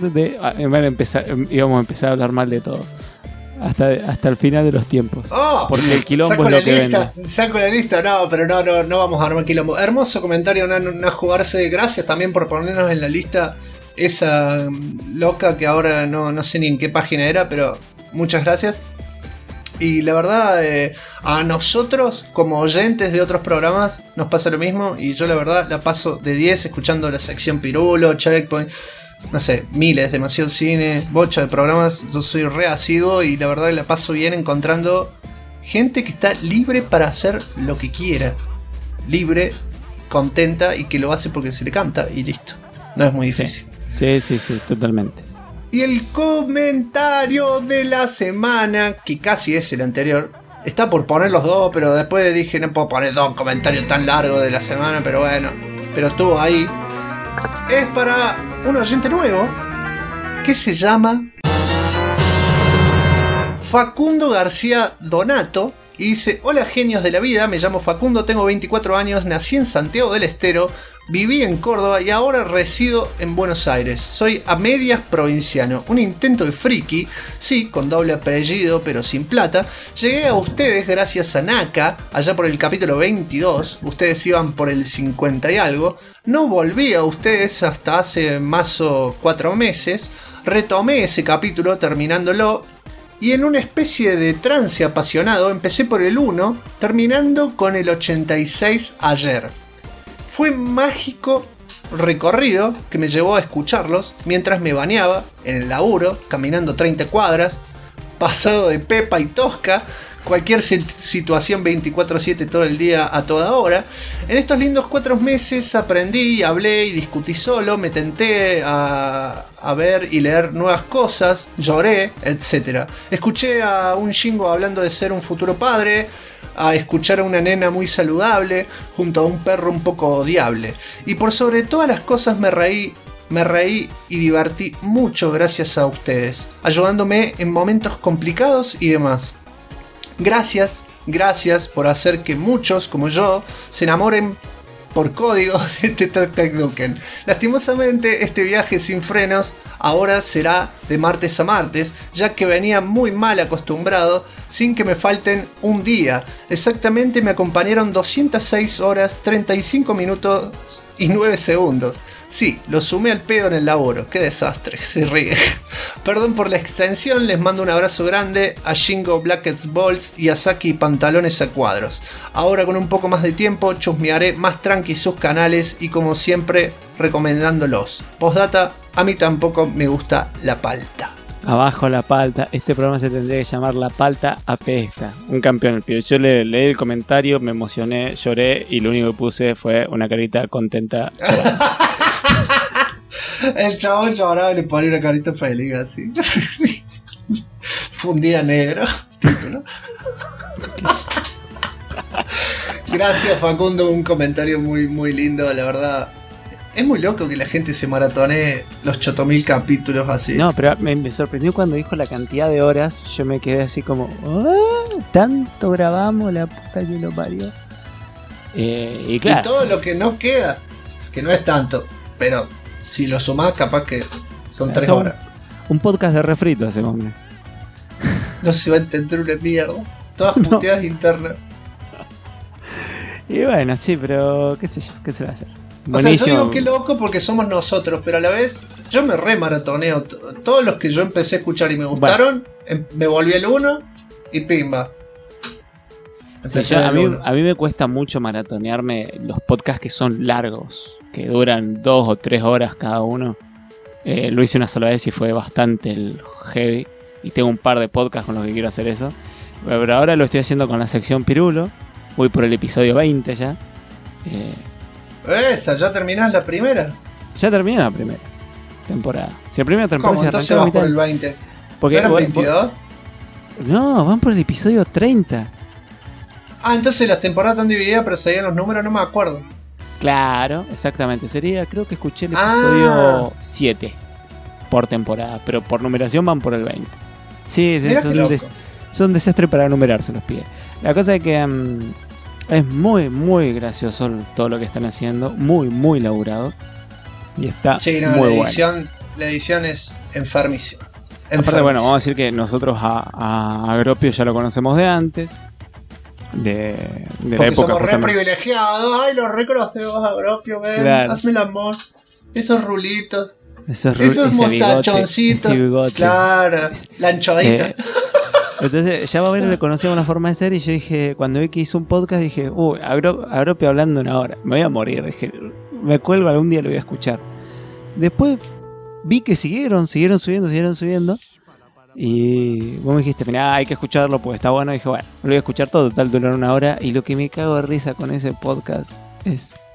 íbamos a empezar a hablar mal de todo. Hasta el final de los tiempos. Porque el quilombo es lo que vende. Saco la lista, no, pero no vamos a armar quilombo. Hermoso comentario, no jugarse. Gracias también por ponernos en la lista esa loca que ahora no sé ni en qué página era, pero muchas gracias. Y la verdad, a nosotros como oyentes de otros programas nos pasa lo mismo, y yo la verdad la paso de 10 escuchando la sección Pirulo, Checkpoint, no sé, miles, demasiado cine, bocha de programas. Yo soy re asiduo y la verdad la paso bien encontrando gente que está libre para hacer lo que quiera. Libre contenta y que lo hace porque se le canta y listo. No es muy difícil. Sí, totalmente. Y el comentario de la semana, que casi es el anterior, está por poner los dos, pero después dije no puedo poner dos comentarios tan largos de la semana, pero bueno, pero estuvo ahí. Es para un oyente nuevo que se llama Facundo García Donato. Y dice: hola genios de la vida, me llamo Facundo, tengo 24 años, nací en Santiago del Estero, viví en Córdoba y ahora resido en Buenos Aires. Soy a medias provinciano, un intento de friki, sí, con doble apellido pero sin plata. Llegué a ustedes gracias a Naka, allá por el capítulo 22, ustedes iban por el 50 y algo. No volví a ustedes hasta hace más o 4 meses, retomé ese capítulo terminándolo. Y en una especie de trance apasionado empecé por el 1, terminando con el 86 ayer. Fue mágico recorrido que me llevó a escucharlos mientras me bañaba en el laburo, caminando 30 cuadras, pasado de Pepa y Tosca, cualquier situación 24/7 todo el día a toda hora. En estos lindos 4 meses aprendí, hablé y discutí solo, me tenté a ver y leer nuevas cosas, lloré, etc. Escuché a un Shingo hablando de ser un futuro padre, a escuchar a una nena muy saludable junto a un perro un poco odiable. Y por sobre todas las cosas me reí y divertí mucho gracias a ustedes, ayudándome en momentos complicados y demás. Gracias por hacer que muchos, como yo, se enamoren por código de Tac Tac Duken. Lastimosamente, este viaje sin frenos ahora será de martes a martes, ya que venía muy mal acostumbrado, sin que me falten un día. Exactamente me acompañaron 206 horas, 35 minutos y 9 segundos. Sí, lo sumé al pedo en el laburo. Qué desastre, se ríe. Perdón por la extensión, les mando un abrazo grande a Shingo Blackets Balls y a Saki Pantalones a Cuadros. Ahora con un poco más de tiempo chusmearé más tranqui sus canales y como siempre recomendándolos. Postdata, a mí tampoco me gusta la palta. Abajo la palta, este programa se tendría que llamar La Palta Apesta. Un campeón el pibe. Yo leí el comentario, me emocioné, lloré y lo único que puse fue una carita contenta. El chabón lloraba y le ponía una carita feliz así. Fue un día negro. Gracias Facundo, un comentario muy, muy lindo, la verdad. Es muy loco que la gente se maratone los 8000 capítulos así. No, pero me sorprendió cuando dijo la cantidad de horas. Yo me quedé así como, ¿oh? ¿Tanto grabamos? La puta que lo parió. Y claro. Y todo lo que no queda, que no es tanto, pero si lo sumás capaz que son 3 horas. Un podcast de refrito ese hombre. No se va a entender una mierda. Todas puteadas internas. Y bueno, sí, pero qué sé yo, qué se va a hacer. O sea, yo digo que loco porque somos nosotros, pero a la vez yo me remaratoneo. Todos los que yo empecé a escuchar y me gustaron, me volví el 1 y pimba. Sí, a mí me cuesta mucho maratonearme los podcasts que son largos, que duran 2 o 3 horas cada uno. Lo hice una sola vez y fue bastante el heavy. Y tengo un par de podcasts con los que quiero hacer eso. Pero ahora lo estoy haciendo con la sección Pirulo. Voy por el episodio 20 ya. Esa, ¿ya terminás la primera? Ya terminé la primera temporada. Si la primera temporada ¿Cómo? se Entonces arrancó vas por el 20. Porque, ¿No eran 22? No, van por el episodio 30. Ah, entonces las temporadas están divididas, pero seguían los números, no me acuerdo. Claro, exactamente. Sería, creo que escuché el episodio 7 por temporada, pero por numeración van por el 20. Sí, son desastres para numerarse los pies. La cosa es que es muy, muy gracioso todo lo que están haciendo, muy, muy laburado. Y está muy bueno. La edición es enfermísima. Aparte, bueno, vamos a decir que nosotros a Agropio ya lo conocemos de antes. De la época. Somos re privilegiados. Ay, lo reconocemos a Agropio, ven. Claro. Hazme el amor. Esos rulitos. Esos mostachoncitos. Claro, la anchodita. Entonces ya va a ver, le conocía una forma de ser. Y yo dije, cuando vi que hizo un podcast, dije, Agropio hablando 1 hora, me voy a morir. Dije, me cuelgo, algún día lo voy a escuchar. Después vi que siguieron subiendo. Y vos me dijiste, mirá, hay que escucharlo porque está bueno. Y dije, bueno, lo voy a escuchar todo, total, durar 1 hora. Y lo que me cago de risa con ese podcast es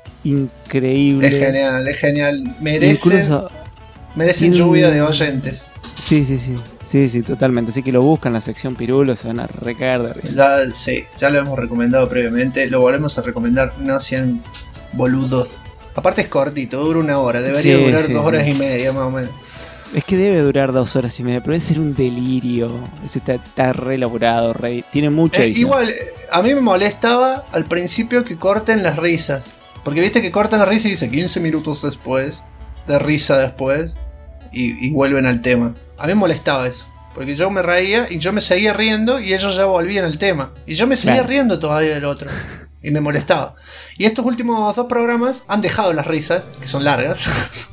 increíble. Es genial. Merecen Incluso lluvia de oyentes. Sí, totalmente. Así que lo buscan, la sección Pirulo, se van a recaer de risa. Ya lo hemos recomendado previamente, lo volvemos a recomendar, no sean boludos. Aparte es cortito, dura 1 hora, debería durar 2 horas y media más o menos. Es que debe durar 2 horas y media, pero debe ser un delirio. Eso está re elaborado, tiene mucha edición. Igual, a mí me molestaba al principio que corten las risas. Porque viste que cortan las risas y dice 15 minutos después, de risa después, y vuelven al tema. A mí me molestaba eso. Porque yo me reía y yo me seguía riendo y ellos ya volvían al tema. Y yo me seguía riendo todavía del otro. Y me molestaba. Y estos últimos 2 programas han dejado las risas, que son largas.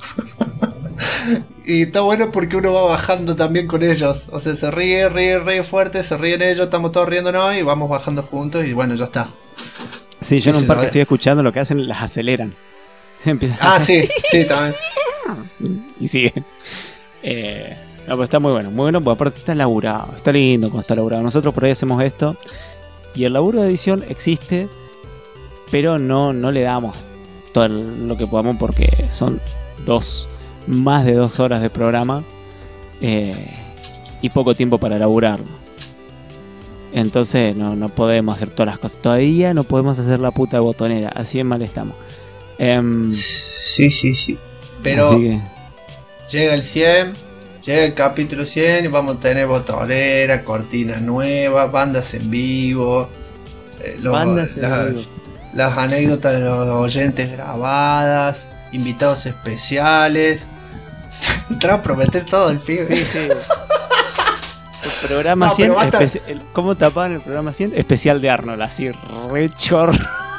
Y está bueno porque uno va bajando también con ellos. O sea, se ríe fuerte, se ríen ellos, estamos todos riéndonos y vamos bajando juntos y bueno, ya está. Sí, yo en un par que estoy escuchando lo que hacen, las aceleran. Sí, también. Y sigue. No, pues está muy bueno, porque aparte está elaborado, está lindo cuando está elaborado. Nosotros por ahí hacemos esto y el laburo de edición existe, pero no le damos todo lo que podamos porque son más de 2 horas de programa y poco tiempo para elaborarlo. Entonces no podemos hacer todas las cosas. Todavía no podemos hacer la puta botonera, así de mal estamos. Sí. Pero llega el 100. Llega el capítulo 100 y vamos a tener botonera, cortina nueva, bandas en vivo, las anécdotas de los oyentes grabadas, invitados especiales. Entraba a prometer todo el pibe. Sí. El programa 100, ¿cómo tapaban el programa 100? Especial de Arnold, así re chorro.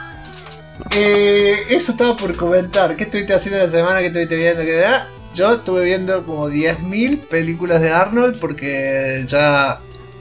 Eso estaba por comentar. ¿Qué estuviste haciendo la semana? ¿Qué estuviste viendo? Yo estuve viendo como 10.000 películas de Arnold porque ya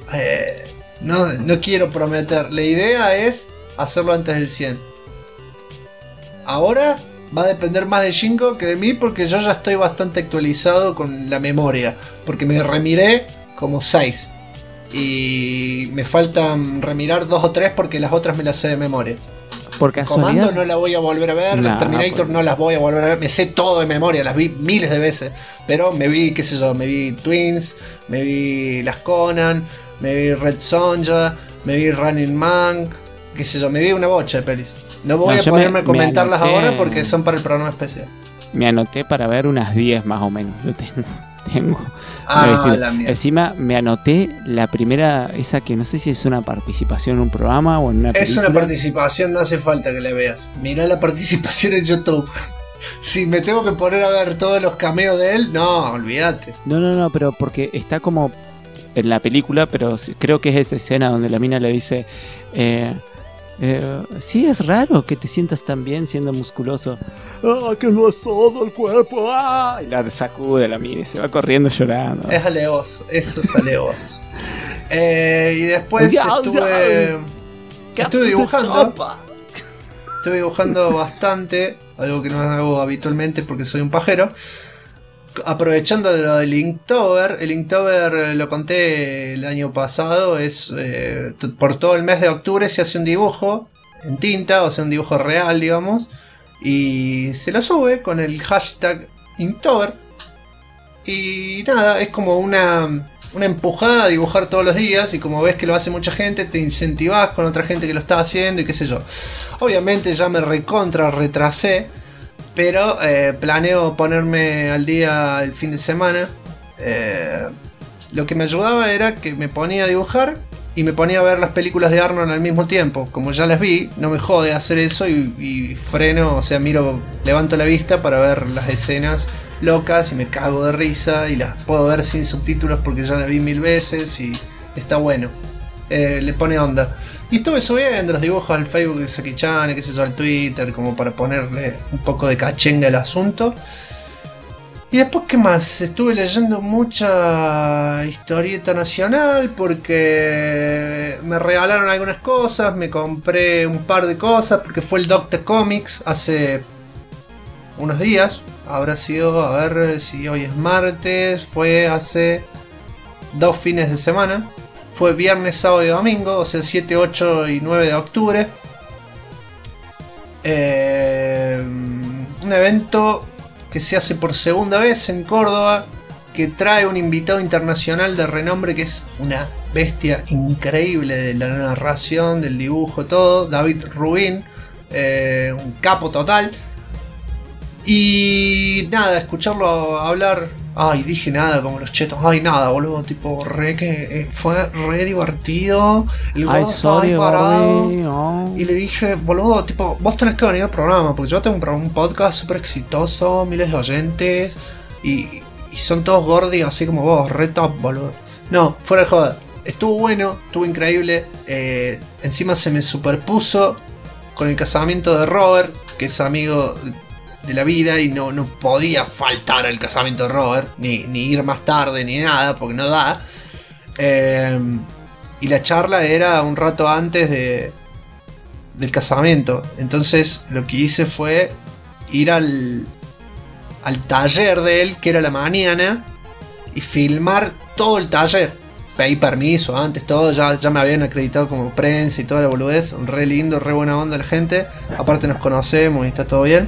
no quiero prometer. La idea es hacerlo antes del 100. Ahora va a depender más de Shingo que de mí porque yo ya estoy bastante actualizado con la memoria. Porque me remiré como 6. Y me faltan remirar 2 o 3 porque las otras me las sé de memoria. Por casualidad. Comando no la voy a volver a ver, las Terminator no las voy a volver a ver, me sé todo de memoria, las vi miles de veces, pero me vi, qué sé yo, me vi Twins, me vi las Conan, me vi Red Sonja, me vi Running Man, qué sé yo, me vi una bocha de pelis. No voy a ponerme a comentarlas ahora porque son para el programa especial. Me anoté para ver unas 10 más o menos, yo tengo. La mierda. Encima me anoté la primera, esa que no sé si es una participación en un programa o en una película. Es una participación, no hace falta que la veas. Mirá la participación en YouTube. Si me tengo que poner a ver todos los cameos de él, no, olvídate. No, pero porque está como en la película, pero creo que es esa escena donde la mina le dice sí, es raro que te sientas tan bien siendo musculoso. Que no es todo el cuerpo. Y la sacude la mina y se va corriendo llorando. Es alevoso, eso es alevoso. Y después estuve dibujando. Estuve dibujando bastante, algo que no hago habitualmente porque soy un pajero. Aprovechando lo del Inktober, el Inktober lo conté el año pasado, es por todo el mes de octubre se hace un dibujo en tinta, o sea un dibujo real digamos, y se lo sube con el hashtag Inktober y nada, es como una empujada a dibujar todos los días y como ves que lo hace mucha gente te incentivás con otra gente que lo está haciendo y qué sé yo. Obviamente ya me retrasé. Pero planeo ponerme al día el fin de semana. Lo que me ayudaba era que me ponía a dibujar y me ponía a ver las películas de Arnold al mismo tiempo. Como ya las vi, no me jode hacer eso y freno, o sea, levanto la vista para ver las escenas locas y me cago de risa y las puedo ver sin subtítulos porque ya las vi 1000 veces y está bueno. Le pone onda. Y estuve subiendo los dibujos al Facebook de Saki Chan, qué sé yo, al Twitter, como para ponerle un poco de cachenga al asunto. Y después, ¿qué más? Estuve leyendo mucha historieta nacional porque me regalaron algunas cosas, me compré un par de cosas porque fue el Doctor Comics hace unos días. Habrá sido, a ver si hoy es martes, fue hace 2 fines de semana. Fue viernes, sábado y domingo, o sea 7, 8 y 9 de octubre. un evento que se hace por segunda vez en Córdoba, que trae un invitado internacional de renombre que es una bestia increíble de la narración, del dibujo, todo, David Rubin, un capo total. Y nada, escucharlo hablar, ay, dije nada como los chetos, ay, nada, boludo, tipo, fue re divertido, el gordo estaba ahí parado, y le dije, boludo, tipo, vos tenés que venir al programa, porque yo tengo un podcast súper exitoso, miles de oyentes, y son todos gordos así como vos, re top, boludo. No, fuera de joda, estuvo bueno, estuvo increíble, encima se me superpuso con el casamiento de Robert, que es amigo de la vida, y no podía faltar al casamiento de Robert, ni ir más tarde ni nada, porque no da. Y la charla era un rato antes del casamiento. Entonces lo que hice fue ir al taller de él, que era la mañana, y filmar todo el taller. Pedí permiso antes, todo, ya me habían acreditado como prensa y toda la boludez. Re lindo, re buena onda la gente. Aparte nos conocemos y está todo bien.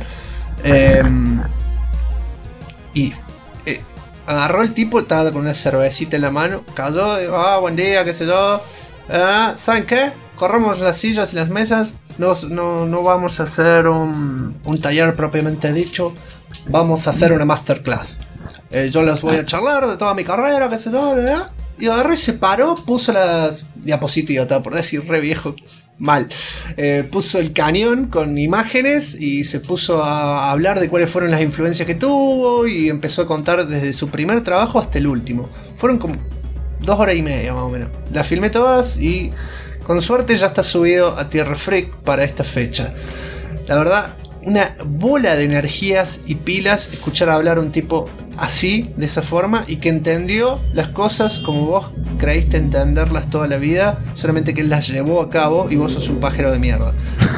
Agarró el tipo, estaba con una cervecita en la mano, cayó, buen día, qué sé yo. ¿Saben qué? Corramos las sillas y las mesas. No vamos a hacer un taller propiamente dicho, vamos a hacer una masterclass. Yo les voy a charlar de toda mi carrera, qué sé yo, ¿verdad? Y agarré, se paró, puso las diapositivas, por decir re viejo, mal. Puso el cañón con imágenes y se puso a hablar de cuáles fueron las influencias que tuvo, y empezó a contar desde su primer trabajo hasta el último. Fueron como 2 horas y media más o menos. Las filmé todas y con suerte ya está subido a Tierra Freak para esta fecha. La verdad, una bola de energías y pilas escuchar hablar a un tipo así, de esa forma, y que entendió las cosas como vos creíste entenderlas toda la vida, solamente que él las llevó a cabo y vos sos un pájaro de mierda.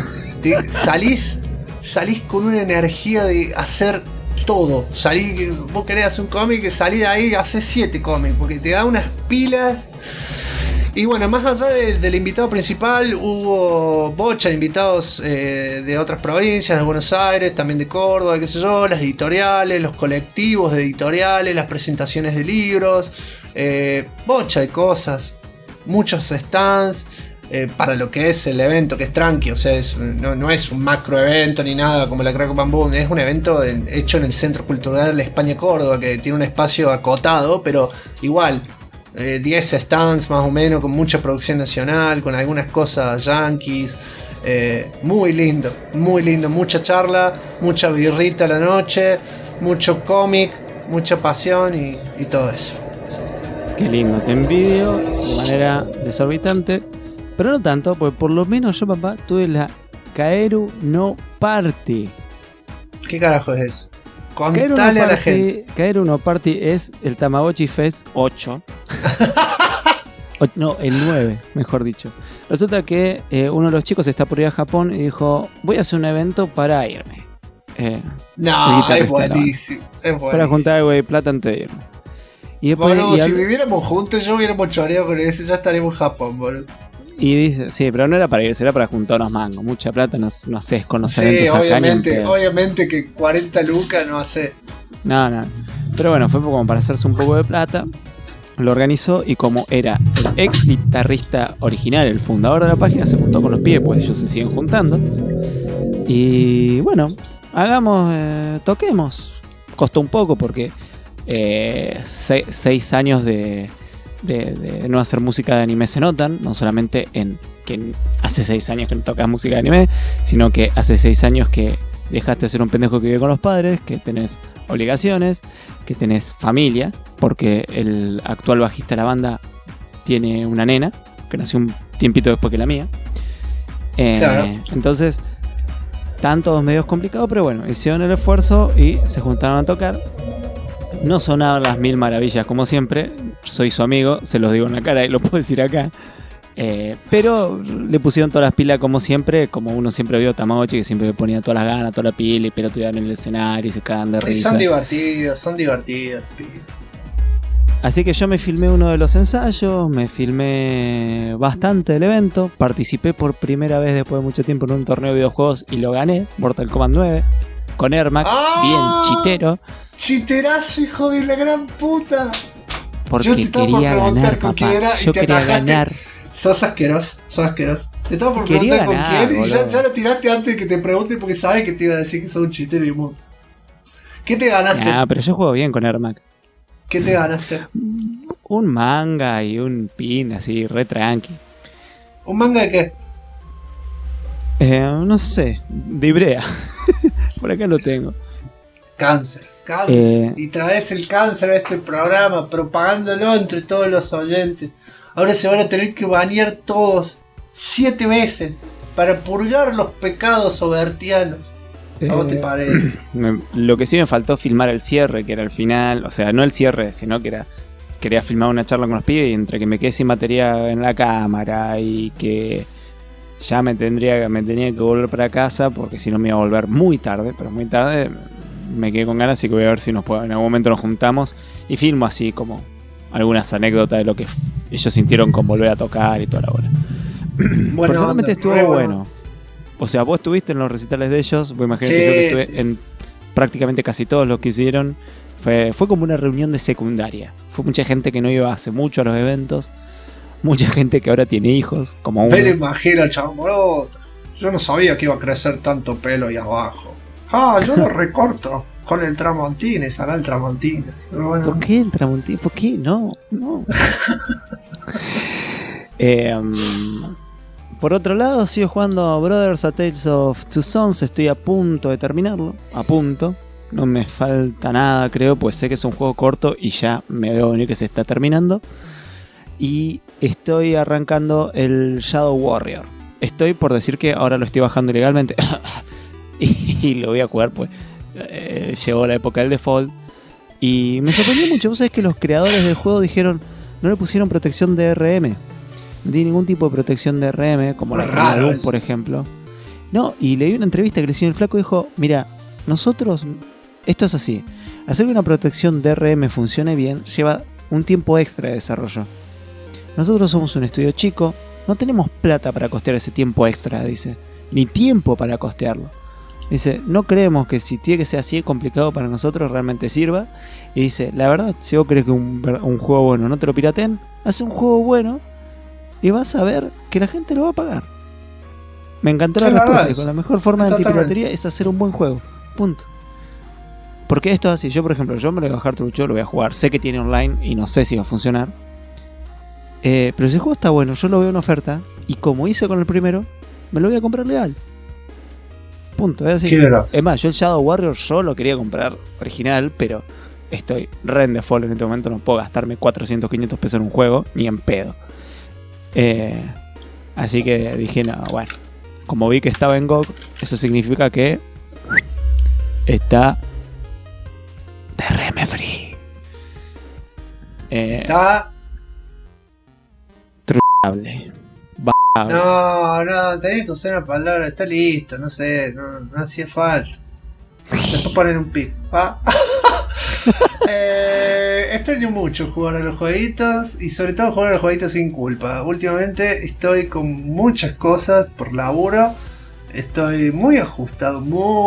Salís con una energía de hacer todo. Vos querés hacer un cómic, salí de ahí y hacés 7 cómics, porque te da unas pilas. Y bueno, más allá del invitado principal, hubo bocha de invitados de otras provincias, de Buenos Aires, también de Córdoba, qué sé yo, las editoriales, los colectivos de editoriales, las presentaciones de libros, bocha de cosas, muchos stands, para lo que es el evento, que es tranqui, o sea, no es un macro evento ni nada como la Crack Bamboo, es un evento hecho en el Centro Cultural España Córdoba, que tiene un espacio acotado, pero igual. 10 stands más o menos, con mucha producción nacional, con algunas cosas yankees. Muy lindo, mucha charla, mucha birrita a la noche, mucho cómic, mucha pasión y todo eso. Qué lindo, te envidio de manera desorbitante, pero no tanto, porque por lo menos yo, papá, tuve la Kaeru no Party. ¿Qué carajo es eso? Contale a la gente. Kaeru no Party es el Tamagotchi Fest 8. No, el 9, mejor dicho. Resulta que uno de los chicos está por ir a Japón y dijo, voy a hacer un evento para irme. No, es buenísimo, para juntar algo de plata antes de irme. Y después, bueno, si viviéramos juntos, yo hubiéramos choreado con eso, ya estaríamos en Japón, boludo. Y dice, sí, pero no era para irse, era para juntar unos mangos. Mucha plata no haces con los sí, eventos acá. Obviamente que 40 lucas no hace. No. Pero bueno, fue como para hacerse un poco de plata. Lo organizó y como era el ex guitarrista original, el fundador de la página, se juntó con los pibes, pues ellos se siguen juntando. Y bueno, toquemos. Costó un poco porque 6 años de no hacer música de anime se notan, no solamente en que hace 6 años que no tocas música de anime, sino que hace 6 años que dejaste de ser un pendejo que vive con los padres, que tenés obligaciones, que tenés familia, porque el actual bajista de la banda tiene una nena, que nació un tiempito después que la mía. Claro. Entonces, están todos medios complicados, pero bueno, hicieron el esfuerzo y se juntaron a tocar. No sonaban las 1000 maravillas como siempre, soy su amigo, se los digo en la cara y lo puedo decir acá. Pero le pusieron todas las pilas como siempre, como uno siempre vio Tamagotchi, que siempre le ponía todas las ganas, toda la pila y pelotudeaban en el escenario y se cagan de risa. Son divertidos. Así que yo me filmé uno de los ensayos, me filmé bastante del evento, participé por primera vez después de mucho tiempo en un torneo de videojuegos y lo gané, Mortal Kombat 9. con Ermac, bien chitero. Chiterazo, hijo de la gran puta. Porque quería ganar, papá. Yo quería ganar. Sos asqueroso. Te estaba por preguntar con quién y ya lo tiraste antes de que te pregunte porque sabes que te iba a decir que sos un chitero y un... ¿Qué te ganaste? Pero yo juego bien con Ermac. ¿Qué te ganaste? Un manga y un pin así, re tranqui. ¿Un manga de qué? No sé, de Ibrea. Por acá lo tengo. Cáncer. Y traes el cáncer a este programa, propagándolo entre todos los oyentes. Ahora se van a tener que bañar todos 7 veces para purgar los pecados sobertianos. ¿A vos te parece? Lo que sí me faltó filmar el cierre, que era el final. O sea, no el cierre, sino que era... Quería filmar una charla con los pibes y entre que me quedé sin batería en la cámara y que ya me tenía que volver para casa porque si no me iba a volver muy tarde, pero muy tarde me quedé con ganas, así que voy a ver si en algún momento nos juntamos y filmo así como algunas anécdotas de lo que ellos sintieron con volver a tocar y toda la hora. Personalmente estuvo bueno. O sea, vos estuviste en los recitales de ellos, vos imaginate que yo estuve en prácticamente casi todos los que hicieron. Fue como una reunión de secundaria. Fue mucha gente que no iba hace mucho a los eventos. Mucha gente que ahora tiene hijos, como uno. Me lo imagino, chamorota. Yo no sabía que iba a crecer tanto pelo ahí abajo. Yo lo recorto con el Tramontines, hará el Tramontines. Bueno. ¿Por qué el Tramontines? ¿Por qué? No. Por otro lado, sigo jugando a Brothers: A Tales of Two Sons. Estoy a punto de terminarlo. A punto. No me falta nada, creo, pues sé que es un juego corto y ya me veo venir que se está terminando. Y estoy arrancando el Shadow Warrior. Estoy por decir que ahora lo estoy bajando ilegalmente. y lo voy a jugar, pues. Llegó la época del default. Y me sorprendió mucho. Vos sabés que los creadores del juego dijeron: no le pusieron protección DRM. No tiene ningún tipo de protección DRM, como la de Doom, por ejemplo. No, y leí una entrevista que le hicieron el flaco y dijo: mira, nosotros... Esto es así. Hacer que una protección DRM funcione bien lleva un tiempo extra de desarrollo. Nosotros somos un estudio chico, no tenemos plata para costear ese tiempo extra, dice. Ni tiempo para costearlo. Dice, no creemos que si tiene que ser así de complicado para nosotros realmente sirva. Y dice, la verdad, si vos crees que un juego bueno no te lo pirateen, hace un juego bueno y vas a ver que la gente lo va a pagar. Me encantó la respuesta. Dijo, la mejor forma de antipiratería es hacer un buen juego. Punto. Porque esto es así, yo por ejemplo, yo me lo voy a bajar trucho, lo voy a jugar, sé que tiene online y no sé si va a funcionar, pero si el juego está bueno, yo lo veo en oferta y como hice con el primero, me lo voy a comprar legal. Punto, es así. Es más, yo el Shadow Warrior yo lo quería comprar original, pero estoy re en default en este momento, no puedo gastarme 400, 500 pesos en un juego, ni en pedo. Así que dije, no, bueno, como vi que estaba en GOG, eso significa que está DRM free. Está trujable. No, tenés que usar una palabra, está listo, no sé, no hacía falta. Después poner un pip. Extraño mucho jugar a los jueguitos y sobre todo jugar a los jueguitos sin culpa. Últimamente estoy con muchas cosas por laburo. Estoy muy ajustado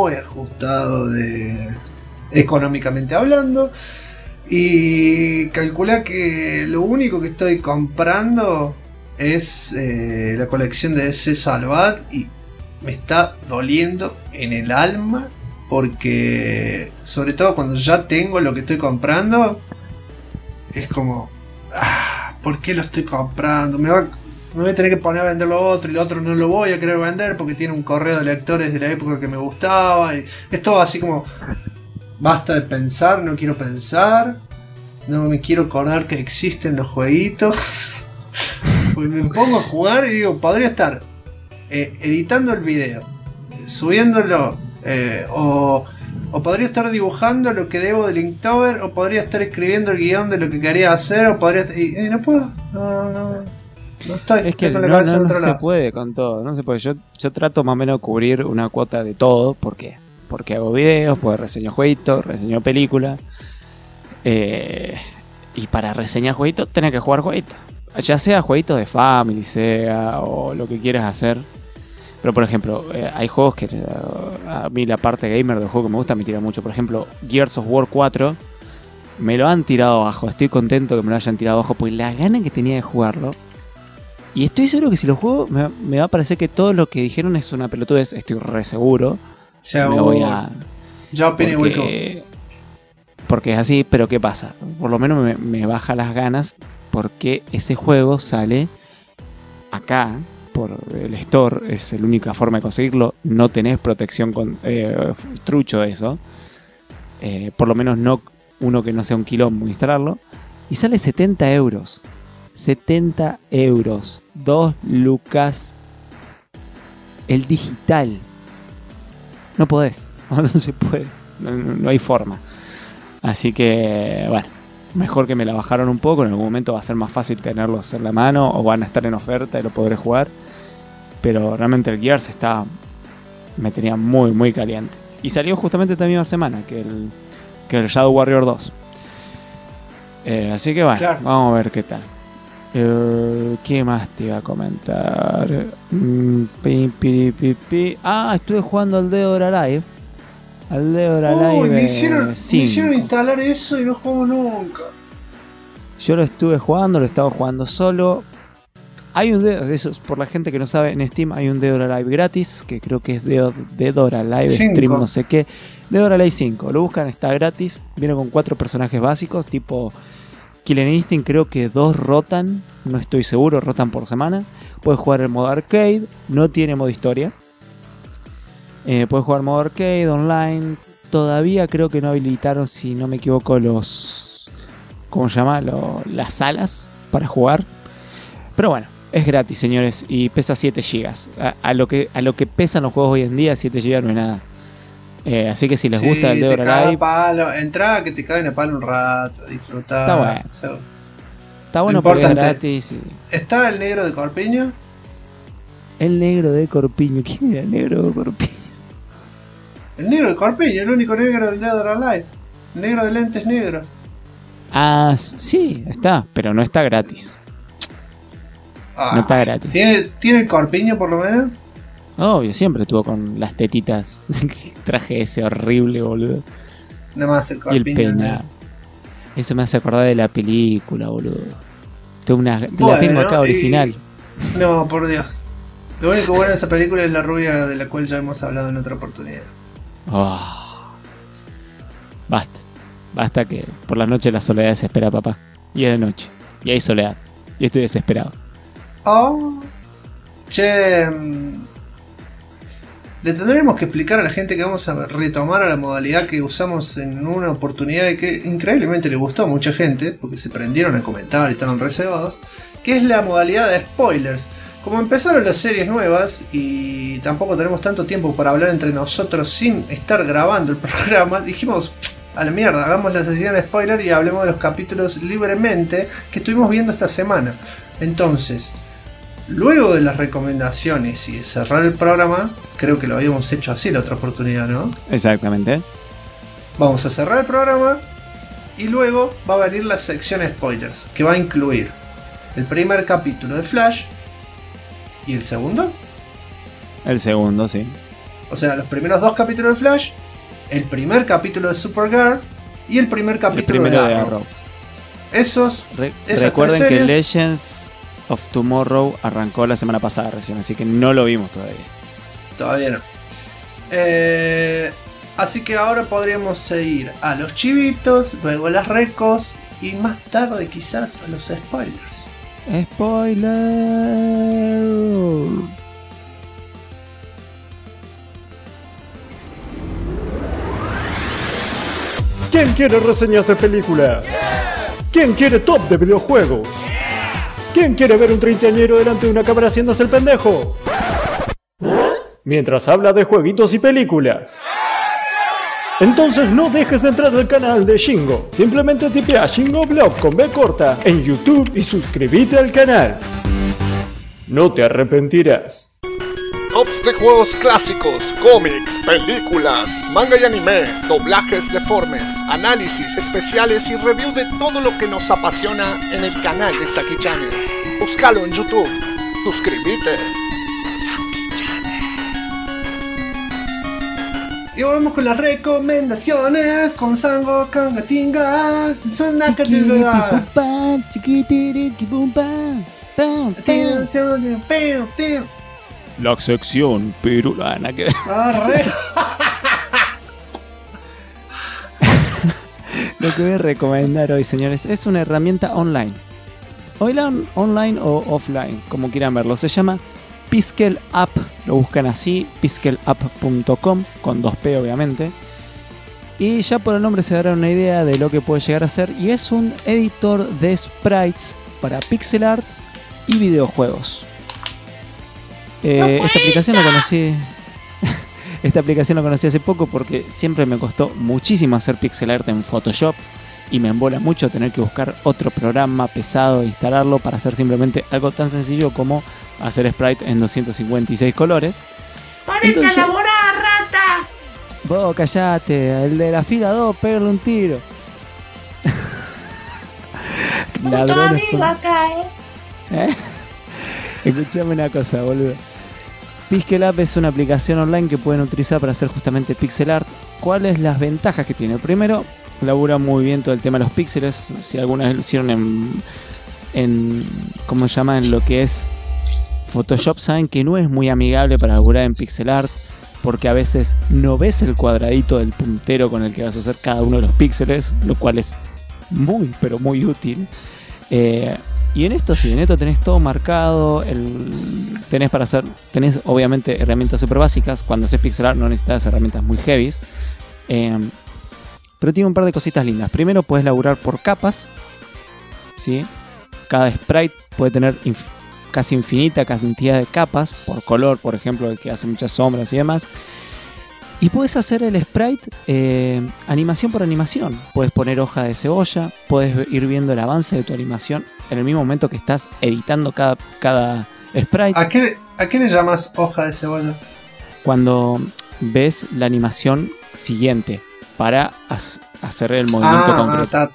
de económicamente hablando. Y calcula que lo único que estoy comprando es la colección de DC Salvat y me está doliendo en el alma porque sobre todo cuando ya tengo lo que estoy comprando es como ¿por qué lo estoy comprando? Me voy a tener que poner a vender lo otro y lo otro no lo voy a querer vender porque tiene un correo de lectores de la época que me gustaba y es todo así como basta de pensar, no quiero pensar, no me quiero acordar que existen los jueguitos. Pues me pongo a jugar y digo, podría estar editando el video, subiéndolo, o podría estar dibujando lo que debo del Inktober, o podría estar escribiendo el guión de lo que quería hacer, o podría estar, y no puedo, no estoy. Es que con la cabeza no se puede con todo, no se puede. Yo trato más o menos de cubrir una cuota de todo, ¿por qué? Porque hago videos, porque reseño jueguitos, reseño películas, y para reseñar jueguitos tenés que jugar jueguitos. Ya sea jueguitos de Family, Sega o lo que quieras hacer. Pero por ejemplo, hay juegos que a mí la parte gamer del juego que me gusta me tira mucho. Por ejemplo, Gears of War 4 me lo han tirado abajo. Estoy contento que me lo hayan tirado abajo porque la gana que tenía de jugarlo. Y estoy seguro que si lo juego me va a parecer que todo lo que dijeron es una pelotudez. Estoy re seguro. Me voy a... Yo opino porque es así, pero ¿qué pasa? Por lo menos me baja las ganas porque ese juego sale acá por el store, es la única forma de conseguirlo. No tenés protección con trucho eso. Por lo menos no uno que no sea un quilombo instalarlo. Y sale 70 euros. 70 euros. 2 lucas. El digital. No podés. No se puede. No hay forma. Así que, bueno, mejor que me la bajaron un poco. En algún momento va a ser más fácil tenerlos en la mano o van a estar en oferta y lo podré jugar. Pero realmente el Gears me tenía muy, muy caliente. Y salió justamente esta misma semana que el Shadow Warrior 2. Así que bueno, claro. Vamos a ver qué tal. ¿Qué más te iba a comentar? Estuve jugando al Dead or Alive. Al Dead or Alive. Me hicieron instalar eso y no juego nunca. Yo lo estuve jugando, lo estaba jugando solo. Hay un de esos, por la gente que no sabe, en Steam hay un Dead or Alive gratis, que creo que es Dead or Alive 5. Stream no sé qué. Dead or Alive 5, lo buscan, está gratis. Viene con 4 personajes básicos, tipo Killer Instinct, creo que 2 rotan, no estoy seguro, rotan por semana. Puedes jugar el modo arcade, no tiene modo historia. Puedes jugar modo arcade, online. Todavía creo que no habilitaron, si no me equivoco, los... ¿cómo se llama? Las salas para jugar. Pero bueno, es gratis, señores, y pesa 7 GB. A lo que pesan los juegos hoy en día, 7 GB no es nada. Así que si les gusta el Dead or Alive, entrá que te caen a palo un rato, disfrutá. Está bueno. Está bueno porque es gratis. ¿Está el negro de Corpiño? El negro de Corpiño. ¿Quién era el negro de Corpiño? El negro de Corpiño, el único negro del Dead or Alive. El negro de lentes negros. Ah, sí, está, pero no está gratis. No está gratis. ¿Tiene el corpiño por lo menos? Obvio, siempre estuvo con las tetitas. El traje ese horrible, boludo. Nada más el corpiño. Y el peinado. Eso me hace acordar de la película, boludo. La tengo acá original. No, por Dios. Lo único bueno de esa película es la rubia de la cual ya hemos hablado en otra oportunidad. Basta que por la noche la soledad desespera, papá. Y es de noche. Y hay soledad. Y estoy desesperado. Che, le tendremos que explicar a la gente que vamos a retomar a la modalidad que usamos en una oportunidad y que increíblemente le gustó a mucha gente, porque se prendieron a comentar y estaban reservados, que es la modalidad de spoilers. Como empezaron las series nuevas y tampoco tenemos tanto tiempo para hablar entre nosotros sin estar grabando el programa, dijimos, a la mierda, hagamos la sesión de spoiler y hablemos de los capítulos libremente que estuvimos viendo esta semana. Entonces, luego de las recomendaciones y de cerrar el programa, creo que lo habíamos hecho así la otra oportunidad, ¿no? Exactamente. Vamos a cerrar el programa y luego va a venir la sección spoilers, que va a incluir el primer capítulo de Flash y el segundo. El segundo, sí. O sea, los primeros 2 capítulos de Flash, el primer capítulo de Supergirl y el primer capítulo de Arrow. Recuerden que Legends of Tomorrow arrancó la semana pasada recién, así que no lo vimos todavía. Todavía no. Así que ahora podríamos ir a los chivitos, luego a las recos y más tarde quizás a los spoilers. ¡Spoiler! ¿Quién quiere reseñas de películas? ¿Quién quiere top de videojuegos? ¿Quién quiere ver un treintañero delante de una cámara haciéndose el pendejo? Mientras habla de jueguitos y películas. Entonces no dejes de entrar al canal de Shingo. Simplemente tipea Shingo Blog con B corta en YouTube y suscríbete al canal. No te arrepentirás. Tops de juegos clásicos, cómics, películas, manga y anime, doblajes deformes, análisis especiales y review de todo lo que nos apasiona en el canal de Saki Channels. Búscalo en YouTube. Suscríbete. Saki Channels. Y volvemos con las recomendaciones con Sango Kangatinga. Son la catedral. La sección perulana que... Lo que voy a recomendar hoy, señores, es una herramienta online. Online o offline, como quieran verlo. Se llama Piskel App. Lo buscan así, piskelapp.com, con 2P obviamente. Y ya por el nombre se darán una idea de lo que puede llegar a ser. Y es un editor de sprites para pixel art y videojuegos. Esta aplicación la conocí. Esta aplicación la conocí hace poco porque siempre me costó muchísimo hacer pixel art en Photoshop y me embola mucho tener que buscar otro programa pesado e instalarlo para hacer simplemente algo tan sencillo como hacer sprite en 256 colores. ¡Ponete a laburar, rata! Vos callate, el de la fila 2, pégale un tiro. Ladrones con... acá, Escuchame una cosa, boludo. Piskel App es una aplicación online que pueden utilizar para hacer justamente pixel art. ¿Cuáles las ventajas que tiene? Primero, labura muy bien todo el tema de los píxeles. Si alguna vez lo hicieron en ¿cómo se llama? En lo que es Photoshop, saben que no es muy amigable para laburar en pixel art, porque a veces no ves el cuadradito del puntero con el que vas a hacer cada uno de los píxeles, lo cual es muy, pero muy útil. Y en esto sí, en esto tenés todo marcado, tenés obviamente herramientas super básicas. Cuando haces pixel art no necesitas herramientas muy heavies, pero tiene un par de cositas lindas. Primero, puedes laburar por capas, ¿sí? Cada sprite puede tener casi infinita cantidad de capas por color, por ejemplo, el que hace muchas sombras y demás. Y puedes hacer el sprite animación por animación. Puedes poner hoja de cebolla, puedes ir viendo el avance de tu animación en el mismo momento que estás editando cada sprite. ¿A qué le llamas hoja de cebolla? Cuando ves la animación siguiente para hacer el movimiento concreto.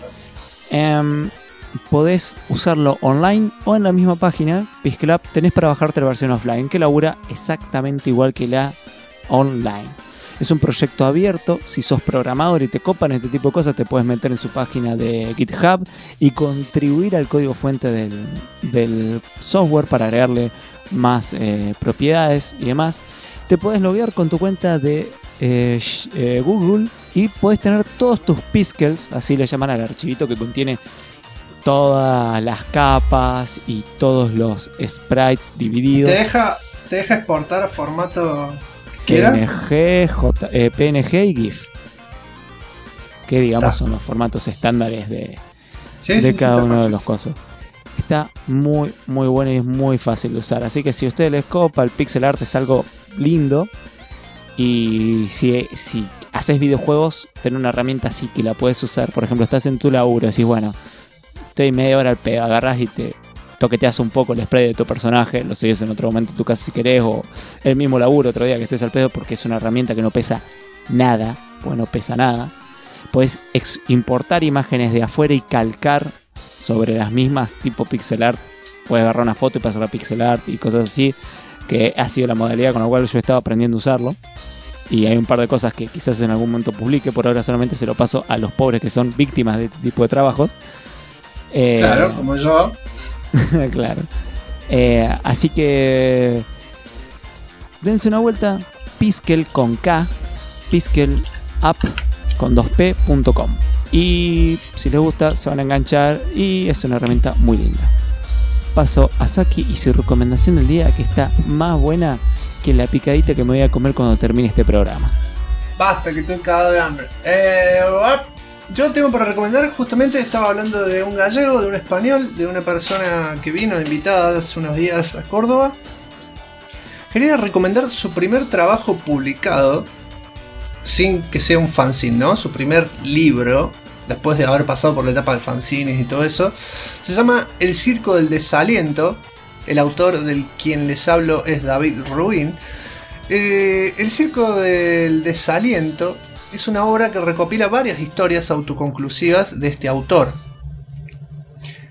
Podés usarlo online o en la misma página, Piskel App, tenés para bajarte la versión offline, que labura exactamente igual que la online. Es un proyecto abierto. Si sos programador y te copan este tipo de cosas, te puedes meter en su página de GitHub y contribuir al código fuente del software para agregarle más propiedades y demás. Te puedes loguear con tu cuenta de Google y puedes tener todos tus piskels, así le llaman al archivito que contiene todas las capas y todos los sprites divididos. ¿Te deja exportar a formato PNG y GIF, que digamos son los formatos estándares de cada uno de los cosos. Está muy muy bueno y es muy fácil de usar, así que si a ustedes les copa el pixel art, es algo lindo. Y si haces videojuegos, ten una herramienta así que la puedes usar. Por ejemplo, estás en tu laburo y decís, bueno, estoy media hora al pedo, agarrás y te toqueteas un poco el spray de tu personaje, lo seguís en otro momento en tu casa si querés, o el mismo laburo otro día que estés al pedo, porque es una herramienta que no pesa nada, pues no pesa nada. Puedes importar imágenes de afuera y calcar sobre las mismas, tipo pixel art. Puedes agarrar una foto y pasarla a pixel art y cosas así, que ha sido la modalidad con la cual yo estaba aprendiendo a usarlo. Y hay un par de cosas que quizás en algún momento publique. Por ahora solamente se lo paso a los pobres que son víctimas de este tipo de trabajos. Claro, como yo. Claro. Así que dense una vuelta. Piskel con K, Piskel App con 2p.com. Y si les gusta se van a enganchar y es una herramienta muy linda. Paso a Saki y su recomendación del día, que está más buena que la picadita que me voy a comer cuando termine este programa. Basta, que estoy cagado de hambre. Yo tengo para recomendar, justamente estaba hablando de un gallego, de un español, de una persona que vino invitada hace unos días a Córdoba. Quería recomendar su primer trabajo publicado, sin que sea un fanzine, ¿no? Su primer libro, después de haber pasado por la etapa de fanzines y todo eso. Se llama El Circo del Desaliento. El autor del quien les hablo es David Rubin. El Circo del Desaliento es una obra que recopila varias historias autoconclusivas de este autor.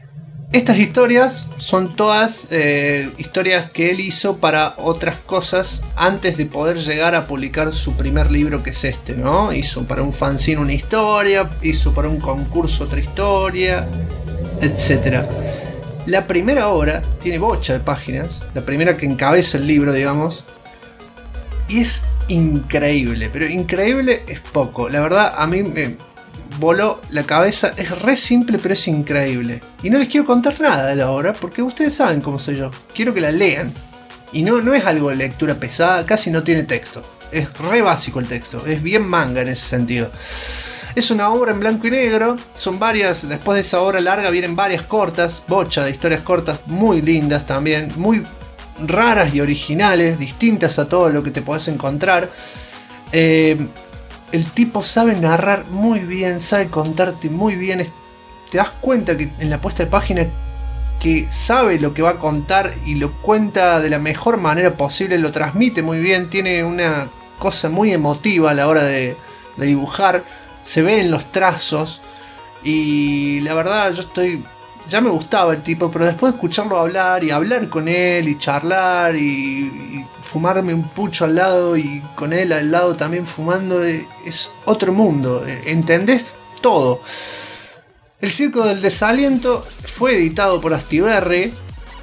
Estas historias son todas historias que él hizo para otras cosas antes de poder llegar a publicar su primer libro, que es este, ¿no? Hizo para un fanzine una historia, hizo para un concurso otra historia, etc. La primera obra tiene bocha de páginas, la primera que encabeza el libro, digamos, y es increíble, pero increíble es poco. La verdad, a mí me voló la cabeza. Es re simple, pero es increíble. Y no les quiero contar nada de la obra, porque ustedes saben cómo soy yo. Quiero que la lean. Y no es algo de lectura pesada, casi no tiene texto. Es re básico el texto, es bien manga en ese sentido. Es una obra en blanco y negro, son varias, después de esa obra larga vienen varias cortas, bocha de historias cortas, muy lindas también, muy raras y originales, distintas a todo lo que te podés encontrar. El tipo sabe narrar muy bien, sabe contarte muy bien. Te das cuenta que en la puesta de página que sabe lo que va a contar y lo cuenta de la mejor manera posible, lo transmite muy bien, tiene una cosa muy emotiva a la hora de dibujar, se ve en los trazos y la verdad ya me gustaba el tipo, pero después de escucharlo hablar y hablar con él y charlar y fumarme un pucho al lado y con él al lado también fumando, es otro mundo, ¿entendés? Todo. El Circo del Desaliento fue editado por Astiberri,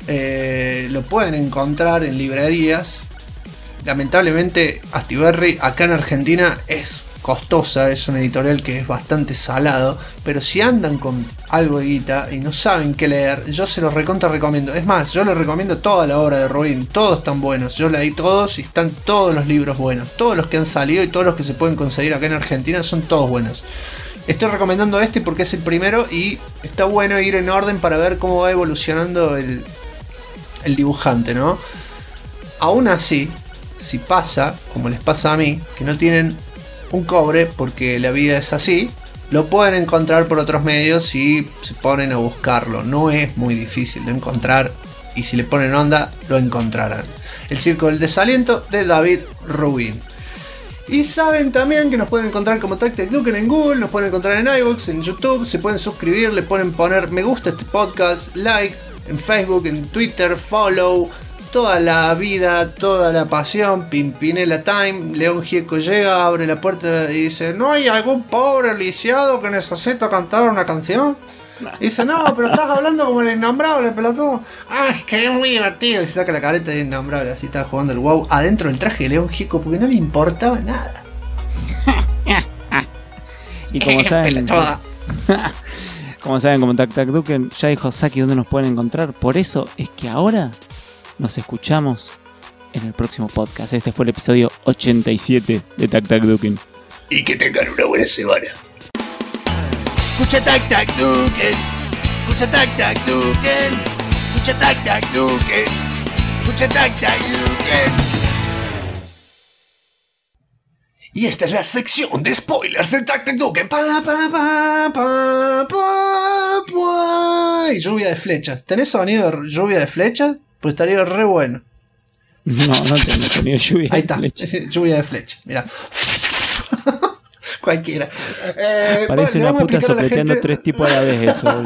lo pueden encontrar en librerías. Lamentablemente Astiberri acá en Argentina es costosa, es una editorial que es bastante salado, pero si andan con algo de guita y no saben qué leer, yo se los recomiendo. Es más, yo les recomiendo toda la obra de Rubin, todos están buenos, yo leí todos y están todos los libros buenos, todos los que han salido y todos los que se pueden conseguir acá en Argentina son todos buenos. Estoy recomendando este porque es el primero y está bueno ir en orden para ver cómo va evolucionando el dibujante, ¿no? Aún así, si pasa, como les pasa a mí, que no tienen un cobre porque la vida es así, lo pueden encontrar por otros medios si se ponen a buscarlo. No es muy difícil de encontrar y si le ponen onda lo encontrarán. El Circo del Desaliento de David Rubin. Y saben también que nos pueden encontrar como Tactic Duken en Google, nos pueden encontrar en iVoox, en YouTube, se pueden suscribir, le pueden poner me gusta a este podcast, like en Facebook, en Twitter, follow. Toda la vida, toda la pasión, Pimpinela Time. León Gieco llega, abre la puerta y dice: ¿no hay algún pobre lisiado que necesita cantar una canción? Y dice: no, pero estás hablando como el innombrable, pelotudo. Ah, es que es muy divertido. Y se saca la careta de innombrable, así está jugando el WoW adentro del traje de León Gieco porque no le importaba nada. Y como saben, como Tac Duken ya dijo Saki dónde nos pueden encontrar. Por eso es que ahora nos escuchamos en el próximo podcast. Este fue el episodio 87 de Tac Duken. Y que tengan una buena semana. Escucha Tac Duken. Escucha Tac Duken. Escucha Tac Duken. Escucha Tac Duken. Y esta es la sección de spoilers de Tac Duken. Y lluvia de flechas. ¿Tenés sonido de lluvia de flechas? Pues estaría re bueno. No tengo sonido de lluvia. Ahí está, lluvia de flecha. Mira. Cualquiera. Parece una puta sopleteando gente 3 tipos a la vez eso.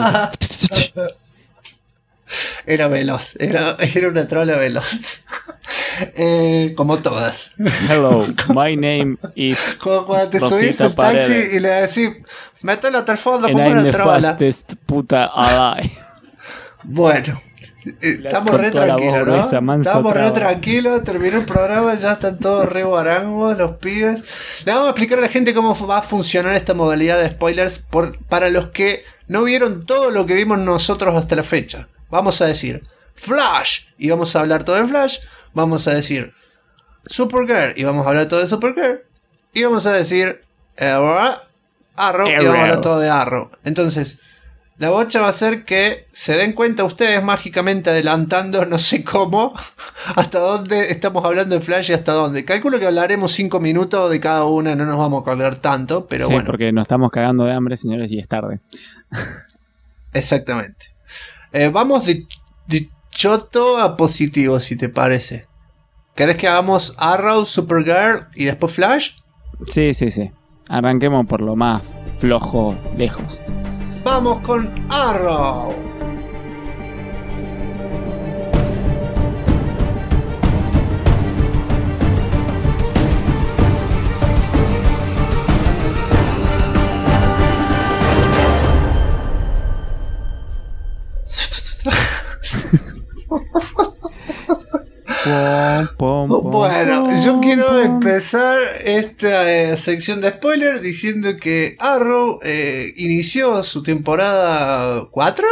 Era veloz. Era una trola veloz. Como todas. Hello, my name is cuando te subís al taxi y le decís mételo hasta el fondo como una trola. And I'm the fastest puta alive. Bueno. Estamos re tranquilos, ¿no? Estamos re tranquilos, terminó el programa, ya están todos re guarangos los pibes. Le vamos a explicar a la gente cómo va a funcionar esta modalidad de spoilers para los que no vieron todo lo que vimos nosotros hasta la fecha. Vamos a decir Flash y vamos a hablar todo de Flash. Vamos a decir Supergirl y vamos a hablar todo de Supergirl. Y vamos a decir Arrow y vamos a hablar todo de Arrow. Entonces la bocha va a ser que se den cuenta ustedes mágicamente adelantando, no sé cómo, hasta dónde estamos hablando de Flash y hasta dónde. Calculo que hablaremos 5 minutos de cada una, no nos vamos a colgar tanto, pero sí, bueno. Porque nos estamos cagando de hambre, señores, y es tarde. Exactamente. Vamos de choto a positivo, si te parece. ¿Querés que hagamos Arrow, Supergirl y después Flash? Sí. Arranquemos por lo más flojo lejos. Vamos con Arrow. Bueno, yo quiero empezar esta sección de spoiler diciendo que Arrow inició su temporada 4.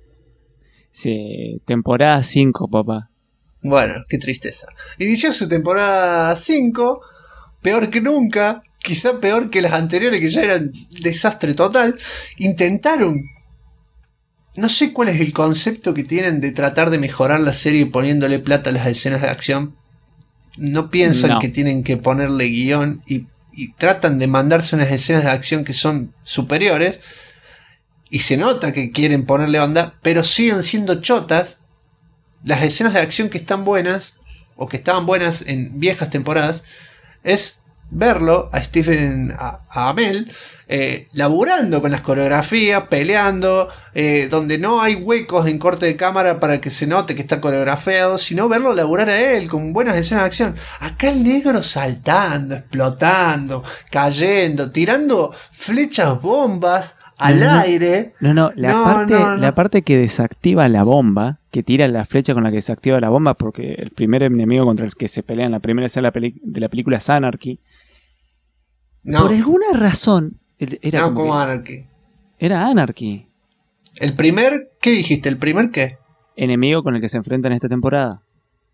Sí, temporada 5, papá. Bueno, qué tristeza. Inició su temporada 5, peor que nunca, quizá peor que las anteriores que ya eran desastre total. Intentaron, no sé cuál es el concepto que tienen de tratar de mejorar la serie poniéndole plata a las escenas de acción. No piensan que tienen que ponerle guión y tratan de mandarse unas escenas de acción que son superiores. Y se nota que quieren ponerle onda, pero siguen siendo chotas. Las escenas de acción que están buenas, o que estaban buenas en viejas temporadas, es verlo a Stephen Amell laburando con las coreografías, peleando, donde no hay huecos en corte de cámara para que se note que está coreografiado, sino verlo laburar a él con buenas escenas de acción. Acá el negro saltando, explotando, cayendo, tirando flechas bombas al aire. La parte que desactiva la bomba, que tira la flecha con la que desactiva la bomba, porque el primer enemigo contra el que se pelea en la primera escena de la película es Anarchy. No. Por alguna razón era no, como Anarchy. Era Anarchy. ¿El primer? ¿Qué dijiste? ¿El primer qué? Enemigo con el que se enfrenta en esta temporada.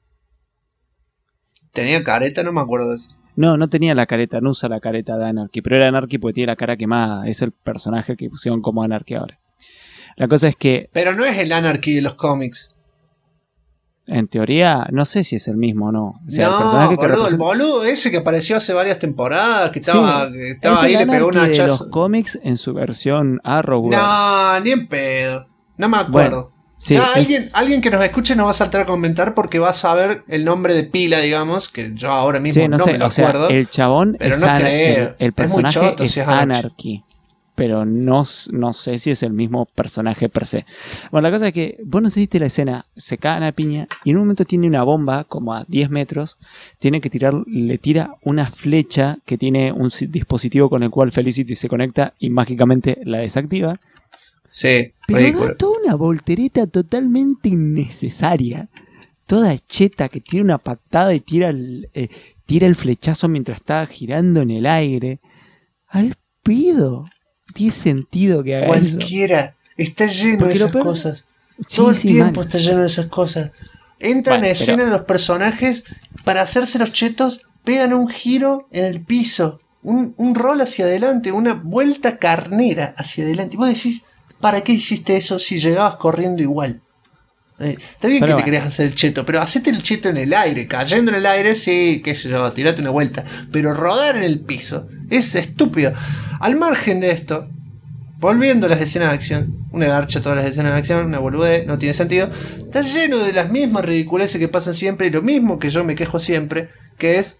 ¿Tenía careta? No me acuerdo de eso. No tenía la careta, no usa la careta de Anarchy, pero era Anarchy porque tiene la cara quemada. Es el personaje que pusieron como Anarchy ahora. La cosa es que... Pero no es el Anarchy de los cómics. En teoría, no sé si es el mismo o no. O sea, no, el personaje boludo, que representa... el boludo ese que apareció hace varias temporadas, que estaba, sí, que estaba ahí, le pegó un hachazo. De hachazo. los cómics en su versión Arrowverse. No, ni en pedo. No me acuerdo. Bueno, sí, ya alguien que nos escuche nos va a saltar a comentar porque va a saber el nombre de pila, digamos, que yo ahora mismo sí, no sé, me lo o sea, acuerdo. el chabón pero es no creo. el personaje es muy choto, es si es Anarchy. Pero no sé si es el mismo personaje per se. Bueno, la cosa es que vos no viste la escena, se cae la piña y en un momento tiene una bomba como a 10 metros, le tira una flecha que tiene un dispositivo con el cual Felicity se conecta y mágicamente la desactiva. Sí, pero ridículo. da toda una voltereta totalmente innecesaria, toda cheta, que tira una patada y tira el flechazo mientras está girando en el aire. Al pido. Tiene sentido que haga cualquiera eso. Está lleno porque de esas cosas. Sí, todo el tiempo mal. Está lleno de esas cosas. Entran a escena los personajes para hacerse los chetos, pegan un giro en el piso, un rol hacia adelante, una vuelta carnera hacia adelante. Y vos decís, ¿para qué hiciste eso si llegabas corriendo igual? Está bien pero que te querías hacer el cheto, pero hacete el cheto en el aire, cayendo en el aire, sí, qué sé yo, tirate una vuelta. Pero rodar en el piso es estúpido. Al margen de esto, volviendo a las escenas de acción, una garcha todas las escenas de acción, una boludez, no tiene sentido. Está lleno de las mismas ridiculeces que pasan siempre y lo mismo que yo me quejo siempre, que es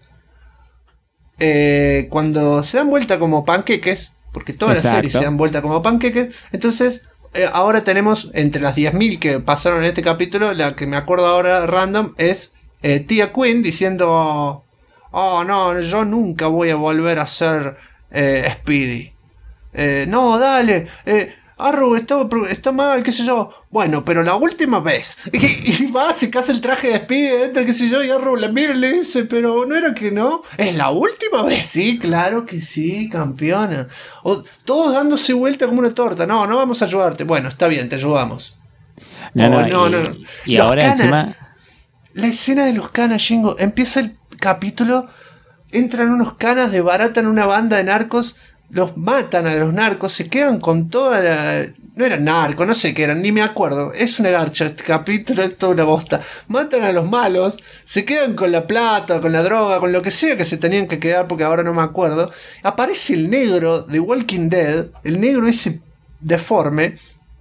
cuando se dan vuelta como panqueques, porque todas las series se dan vuelta como panqueques, entonces... ahora tenemos, entre las 10.000 que pasaron en este capítulo, la que me acuerdo ahora random es Tía Quinn diciendo: oh no, yo nunca voy a volver a ser Speedy. No, dale, Arrow está mal, qué sé yo. Bueno, pero la última vez. Y va, se casa el traje de Speedy, entra, qué sé yo, y Arrow la mira y le dice: pero no era que no. ¿Es la última vez? Sí, claro que sí, campeona. Todos dándose vuelta como una torta. No vamos a ayudarte. Bueno, está bien, te ayudamos. No. Y ahora canas, encima... La escena de los canas, Shingo. Empieza el capítulo, entran unos canas, desbaratan una banda de narcos, los matan a los narcos, se quedan con toda la... No eran narcos, no sé qué eran, ni me acuerdo. Es una garcha este capítulo, es toda una bosta. Matan a los malos, se quedan con la plata, con la droga, con lo que sea que se tenían que quedar, porque ahora no me acuerdo. Aparece el negro de Walking Dead, el negro ese deforme,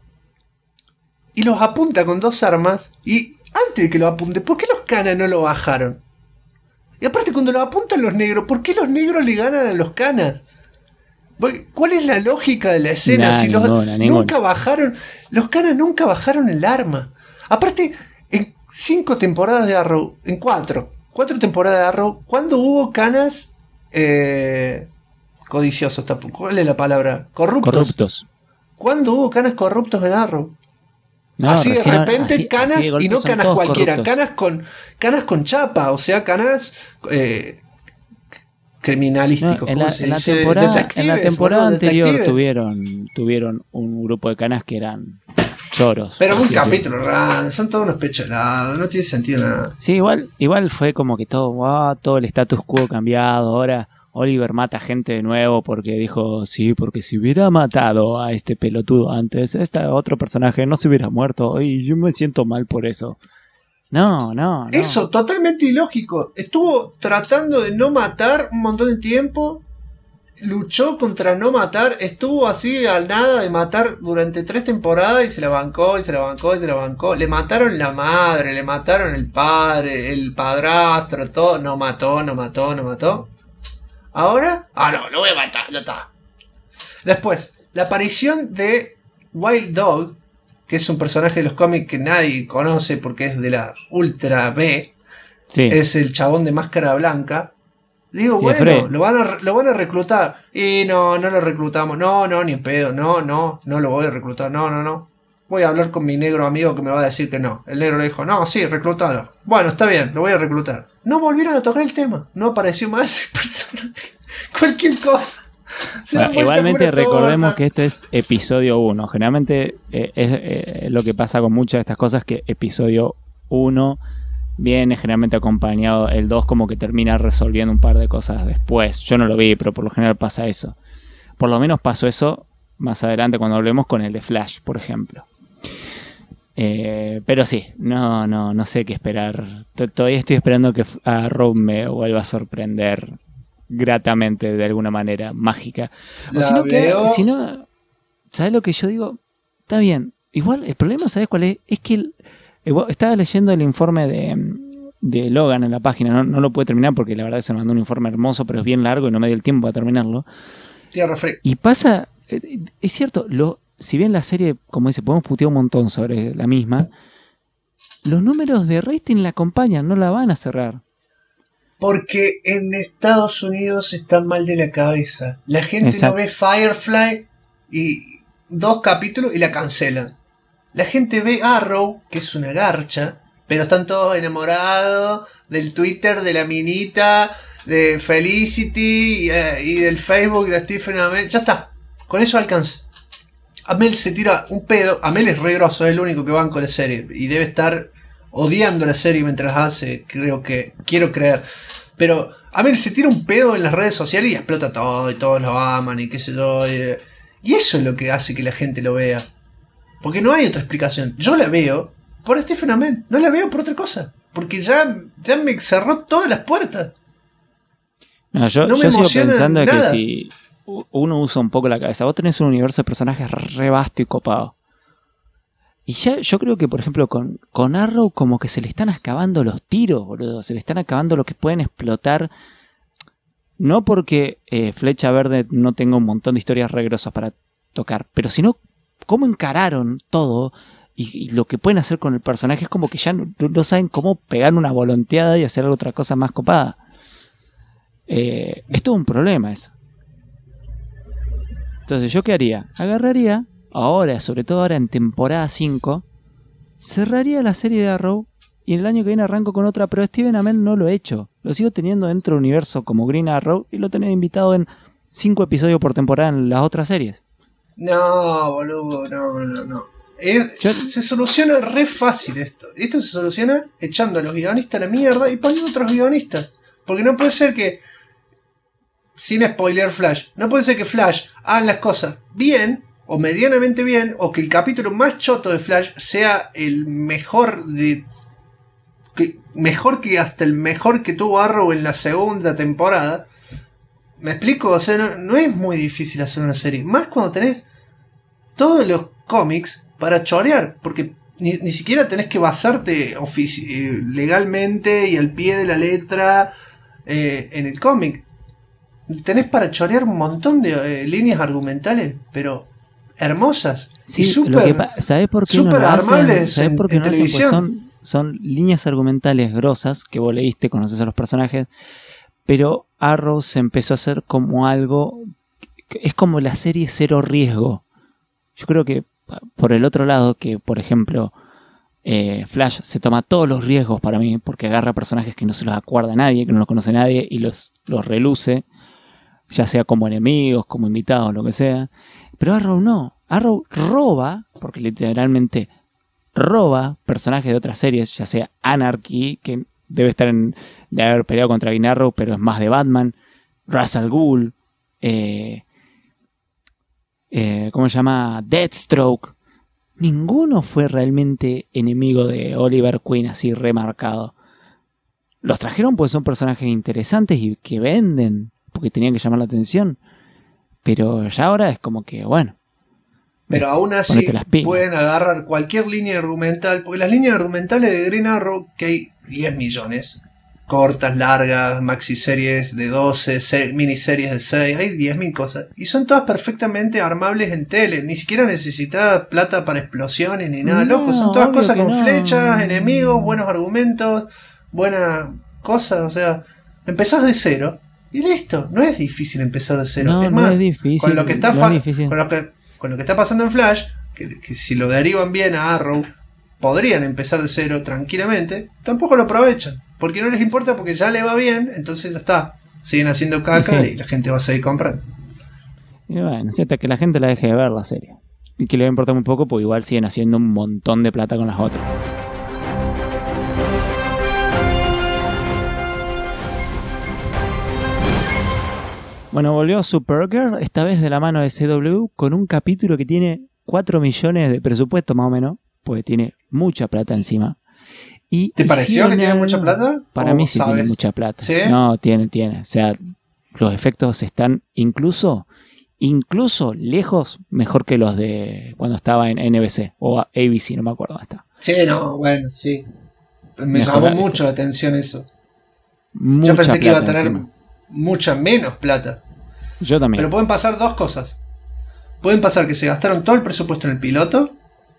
y los apunta con 2 armas. Y antes de que lo apunte, ¿por qué los canas no lo bajaron? Y aparte, cuando lo apuntan los negros, ¿por qué los negros le ganan a los canas? ¿Cuál es la lógica de la escena? Si nunca bajaron, los canas nunca bajaron el arma. Aparte, en 5 temporadas de Arrow, en 4 temporadas de Arrow, ¿cuándo hubo canas codiciosos? ¿Cuál es la palabra? Corruptos. ¿Cuándo hubo canas corruptos en Arrow? No, así de repente así, canas, así de y no son canas todos cualquiera, corruptos. canas con chapa, o sea, canas criminalísticos. No, en ¿cómo la, se en la dice? temporada, Detectives, en la temporada boludo, anterior detectives. tuvieron un grupo de canas que eran choros. Pero un así decirlo. capítulo raro, son todos unos pecholados, no tiene sentido nada. Sí, igual fue como que todo el status quo cambiado. Ahora Oliver mata gente de nuevo porque dijo, sí, porque si hubiera matado a este pelotudo antes, este otro personaje no se hubiera muerto y yo me siento mal por eso. No. Eso, totalmente ilógico. Estuvo tratando de no matar un montón de tiempo. Luchó contra no matar. Estuvo así al nada de matar durante 3 temporadas y se la bancó, y se la bancó, y se la bancó. Le mataron la madre, le mataron el padre, el padrastro, todo. No mató. Ahora, no, lo voy a matar, ya está. Después, la aparición de Wild Dog, que es un personaje de los cómics que nadie conoce porque es de la Ultra B. Sí. Es el chabón de máscara blanca. Digo, Sí, bueno, Fred. lo van a reclutar. Y no lo reclutamos. No, ni en pedo. No lo voy a reclutar. No. Voy a hablar con mi negro amigo que me va a decir que no. El negro le dijo, no, sí, reclutalo. Bueno, está bien, lo voy a reclutar. No volvieron a tocar el tema. No apareció más ese personaje. Cualquier cosa. Bueno, igualmente recordemos que esto es episodio 1. Generalmente es lo que pasa con muchas de estas cosas, que episodio 1 viene generalmente acompañado, el 2 como que termina resolviendo un par de cosas después. Yo no lo vi, pero por lo general pasa eso. Por lo menos pasó eso más adelante cuando hablemos con el de Flash, por ejemplo. Pero sí, no sé qué esperar. Todavía estoy esperando que Arrow me vuelva a sorprender gratamente de alguna manera mágica. O si no, ¿sabes lo que yo digo? Está bien. Igual el problema, ¿sabes cuál es? Es que estaba leyendo el informe de Logan en la página. No lo pude terminar porque la verdad se me mandó un informe hermoso, pero es bien largo y no me dio el tiempo para terminarlo. Tierra fresca. Y pasa, es cierto, si bien la serie, como dice, podemos putear un montón sobre la misma, los números de rating la acompañan, no la van a cerrar. Porque en Estados Unidos están mal de la cabeza. La gente Exacto. no ve Firefly y 2 capítulos y la cancelan. La gente ve Arrow, que es una garcha, pero están todos enamorados del Twitter, de la minita, de Felicity y del Facebook de Stephen Amell. Ya está, con eso alcanza. Amell se tira un pedo. Amell es re grosso, es el único que van con la serie y debe estar odiando la serie mientras hace, quiero creer. Pero Amell se tira un pedo en las redes sociales y explota todo, y todos lo aman, y qué sé yo. Y eso es lo que hace que la gente lo vea. Porque no hay otra explicación. Yo la veo por Stephen Amell, no la veo por otra cosa. Porque ya me cerró todas las puertas. No, yo me sigo emociona pensando nada. que si uno usa un poco la cabeza, vos tenés un universo de personajes re vasto y copado. Y ya yo creo que, por ejemplo, con Arrow como que se le están acabando los tiros, boludo. Se le están acabando lo que pueden explotar. No porque Flecha Verde no tenga un montón de historias regrosas para tocar, pero sino cómo encararon todo y lo que pueden hacer con el personaje. Es como que ya no saben cómo pegar una volonteada y hacer otra cosa más copada. Es todo un problema eso. Entonces, ¿yo qué haría? Agarraría ahora, sobre todo ahora en temporada 5, cerraría la serie de Arrow y el año que viene arranco con otra, pero Stephen Amell no lo he hecho. Lo sigo teniendo dentro del universo como Green Arrow y lo tenía invitado en 5 episodios por temporada en las otras series. No, boludo, no. Se soluciona re fácil esto. Esto se soluciona echando a los guionistas a la mierda y poniendo otros guionistas. Porque no puede ser que, sin spoiler Flash, no puede ser que Flash haga las cosas bien o medianamente bien, o que el capítulo más choto de Flash sea el mejor mejor que hasta el mejor que tuvo Arrow en la segunda temporada. ¿Me explico? O sea, no es muy difícil hacer una serie. Más cuando tenés todos los cómics para chorear. Porque ni siquiera tenés que basarte legalmente y al pie de la letra en el cómic. Tenés para chorear un montón de líneas argumentales, pero hermosas. Sí, y súper ¿sabés por qué no lo armables hacen? ¿Sabés por qué en no lo hacen? Pues televisión. son líneas argumentales grosas que vos leíste, conoces a los personajes, pero Arrow se empezó a hacer como algo, es como la serie Cero Riesgo. Yo creo que por el otro lado, que por ejemplo Flash se toma todos los riesgos para mí, porque agarra personajes que no se los acuerda nadie, que no los conoce nadie, y los reluce, ya sea como enemigos, como invitados, lo que sea. Pero Arrow no. Arrow roba, porque literalmente roba personajes de otras series, ya sea Anarchy, que debe haber peleado contra Green Arrow, pero es más de Batman, Ra's al Ghul, ¿cómo se llama? Deathstroke. Ninguno fue realmente enemigo de Oliver Queen, así remarcado. Los trajeron porque son personajes interesantes y que venden, porque tenían que llamar la atención. Pero ya ahora es como que, bueno. Pero aún así pueden agarrar cualquier línea argumental, porque las líneas argumentales de Green Arrow, que hay 10 millones, cortas, largas, maxiseries de 12, miniseries de 6, hay 10.000 cosas. Y son todas perfectamente armables en tele, ni siquiera necesitas plata para explosiones ni nada, loco. Son todas cosas con flechas, enemigos, buenos argumentos, buenas cosas, o sea, empezás de cero y listo. No es difícil empezar de cero. No, es más, no es difícil, con lo que está no es difícil. con lo que está pasando en Flash, que si lo derivan bien a Arrow, podrían empezar de cero tranquilamente, tampoco lo aprovechan. Porque no les importa, porque ya le va bien, entonces ya está. Siguen haciendo caca y la gente va a seguir comprando. Y bueno, hasta que la gente la deje de ver la serie. Y que le va a importar muy poco, porque igual siguen haciendo un montón de plata con las otras. Bueno, volvió Supergirl, esta vez de la mano de CW, con un capítulo que tiene 4 millones de presupuesto más o menos, porque tiene mucha plata encima. Y ¿te pareció que tiene mucha plata? Para mí sí tiene mucha plata. ¿Sí? No, tiene. O sea, los efectos están incluso lejos mejor que los de cuando estaba en NBC o ABC, no me acuerdo dónde está. Sí, no, bueno, sí. Me llamó mucho la atención eso. Yo pensé que iba a tener mucha menos plata. Yo también. Pero pueden pasar dos cosas. Pueden pasar que se gastaron todo el presupuesto en el piloto,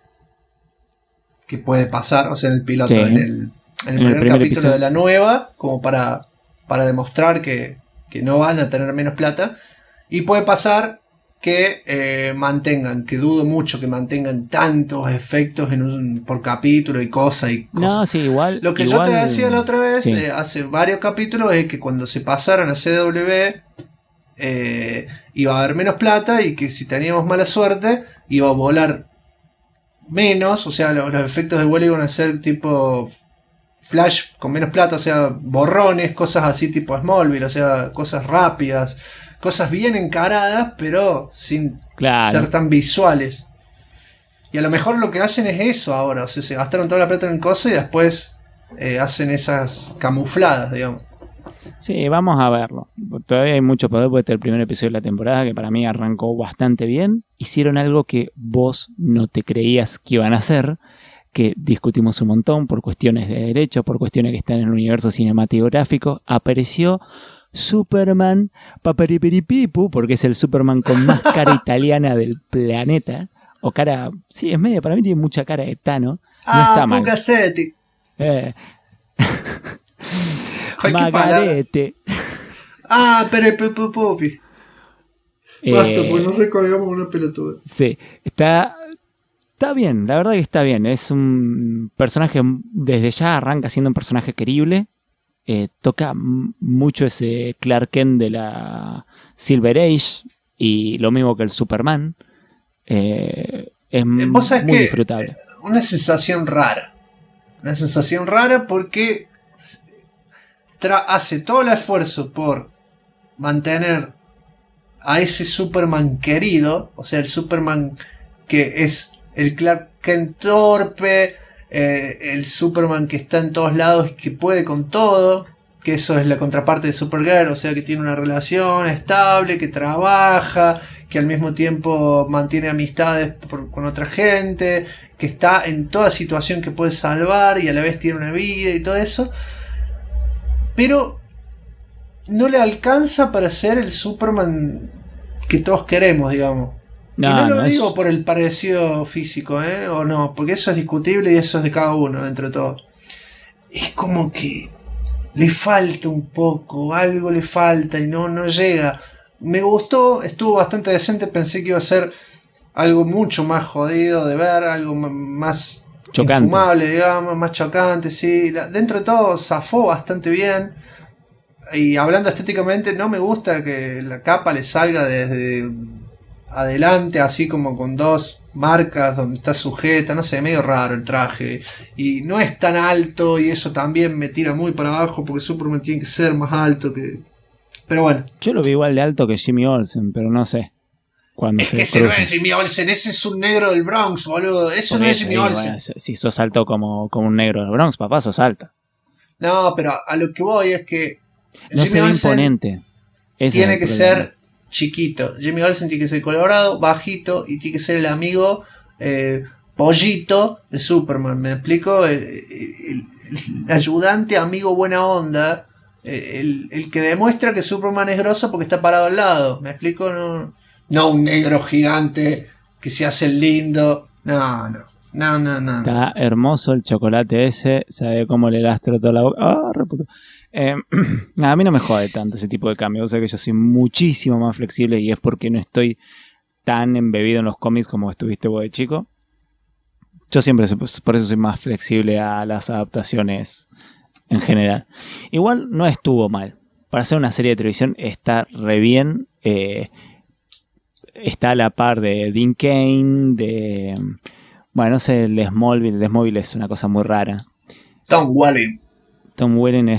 que puede pasar, o sea, en el piloto, sí, en el primer capítulo episodio de la nueva, como para demostrar que no van a tener menos plata. Y puede pasar que mantengan, que dudo mucho que mantengan tantos efectos por capítulo y cosas. No, sí, igual. Lo que yo te decía la otra vez, sí, hace varios capítulos, es que cuando se pasaran a CW iba a haber menos plata, y que si teníamos mala suerte iba a volar menos, o sea, los efectos de vuelo iban a ser tipo Flash con menos plata, o sea, borrones, cosas así tipo Smallville, o sea, cosas rápidas, cosas bien encaradas, pero sin ser tan visuales. Y a lo mejor lo que hacen es eso ahora, o sea, se gastaron toda la plata en el coso y después hacen esas camufladas, digamos. Sí, vamos a verlo. Todavía hay mucho poder, porque este es el primer episodio de la temporada, que para mí arrancó bastante bien. Hicieron algo que vos no te creías que iban a hacer, que discutimos un montón por cuestiones de derecho, por cuestiones que están en el universo cinematográfico. Apareció Superman Paparipiripipu, porque es el Superman con más cara italiana del planeta. O cara, sí, es media, para mí tiene mucha cara de Thanos. No está mal. Cassetti. Magarete. Pero Popi. Basta, pues nos recolgamos una pelotuda. Sí, está bien, la verdad que está bien. Es un personaje, desde ya arranca siendo un personaje querible. Toca mucho ese Clark Kent de la Silver Age, y lo mismo que el Superman. Es muy disfrutable. Una sensación rara. Una sensación rara porque hace todo el esfuerzo por mantener a ese Superman querido, o sea, el Superman que es el Clark Kent torpe, el Superman que está en todos lados y que puede con todo, que eso es la contraparte de Supergirl, o sea, que tiene una relación estable, que trabaja, que al mismo tiempo mantiene amistades con otra gente, que está en toda situación que puede salvar y a la vez tiene una vida y todo eso. Pero no le alcanza para ser el Superman que todos queremos, digamos. Y no lo digo por el parecido físico, o no, porque eso es discutible y eso es de cada uno, entre todos. Es como que le falta un poco, algo le falta y no llega. Me gustó, estuvo bastante decente, pensé que iba a ser algo mucho más jodido de ver, algo más chocante, infumable, digamos, más chocante, sí. Dentro de todo zafó bastante bien. Y hablando estéticamente, no me gusta que la capa le salga desde adelante, así como con dos marcas donde está sujeta, no sé, medio raro el traje. Y no es tan alto y eso también me tira muy para abajo porque Superman tiene que ser más alto que... Pero bueno. Yo lo vi igual de alto que Jimmy Olsen, pero no sé. Es que ese no es Jimmy Olsen, ese es un negro del Bronx, boludo. Eso no es Jimmy Olsen. Bueno, si sos alto como un negro del Bronx, papá, sos alto. No, pero a lo que voy es que no se ve imponente. Tiene que ser chiquito. Jimmy Olsen tiene que ser colorado, bajito y tiene que ser el amigo pollito de Superman. ¿Me explico? El ayudante, amigo buena onda. El que demuestra que Superman es grosso porque está parado al lado. ¿Me explico? No un negro gigante que se hace el lindo. No. Está hermoso el chocolate ese. Sabe cómo le lastro toda la boca. ¡Ah, reputo! A mí no me jode tanto ese tipo de cambio. O sea que yo soy muchísimo más flexible y es porque no estoy tan embebido en los cómics como estuviste vos de chico. Yo siempre, por eso soy más flexible a las adaptaciones en general. Igual no estuvo mal. Para hacer una serie de televisión está re bien. Está a la par de Dean Cain, de... Bueno, no sé, el de Smallville. El de Smallville es una cosa muy rara. Tom Welling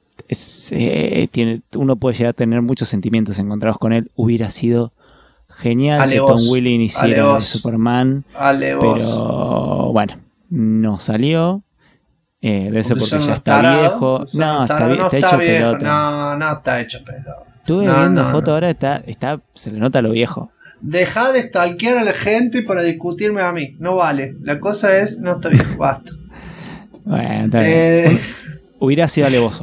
tiene, uno puede llegar a tener muchos sentimientos encontrados con él. Hubiera sido genial que Tom Welling hiciera de Superman. Pero bueno, no salió. Debe ser porque ya está viejo. No, está hecho pelota. No está hecho pelota. Estuve viendo fotos ahora, se le nota lo viejo. Deja de stalkear a la gente para discutirme a mí. No vale. La cosa es, no está bien, basta. Bueno, está bien. Hubiera sido alevoso.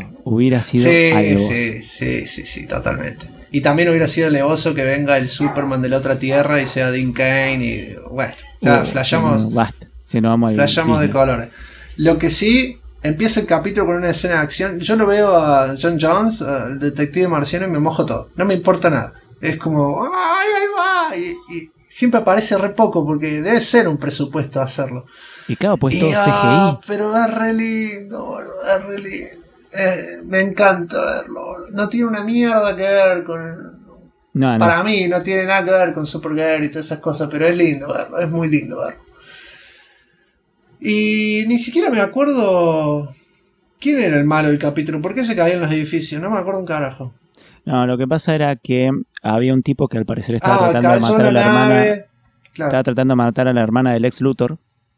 Sí, totalmente. Y también hubiera sido alevoso que venga el Superman de la otra tierra y sea Dean Cain y bueno, ya flashamos. Basta. Flashamos de colores. Lo que sí, empieza el capítulo con una escena de acción. Yo lo veo a John Jones, el detective marciano, y me mojo todo. No me importa nada. Es como, ¡ay, ahí va! Y siempre aparece re poco porque debe ser un presupuesto hacerlo. Y claro, pues todo CGI. Pero es re lindo, boludo, es re lindo. Me encanta verlo, boludo. No tiene una mierda que ver con... No. Para mí no tiene nada que ver con Supergirl y todas esas cosas, pero es lindo verlo, es muy lindo verlo. Y ni siquiera me acuerdo quién era el malo del capítulo, por qué se caían los edificios, no me acuerdo un carajo. No, lo que pasa era que había un tipo que al parecer estaba tratando de matar a la hermana. Claro. Estaba tratando de matar a la hermana del Lex Luthor.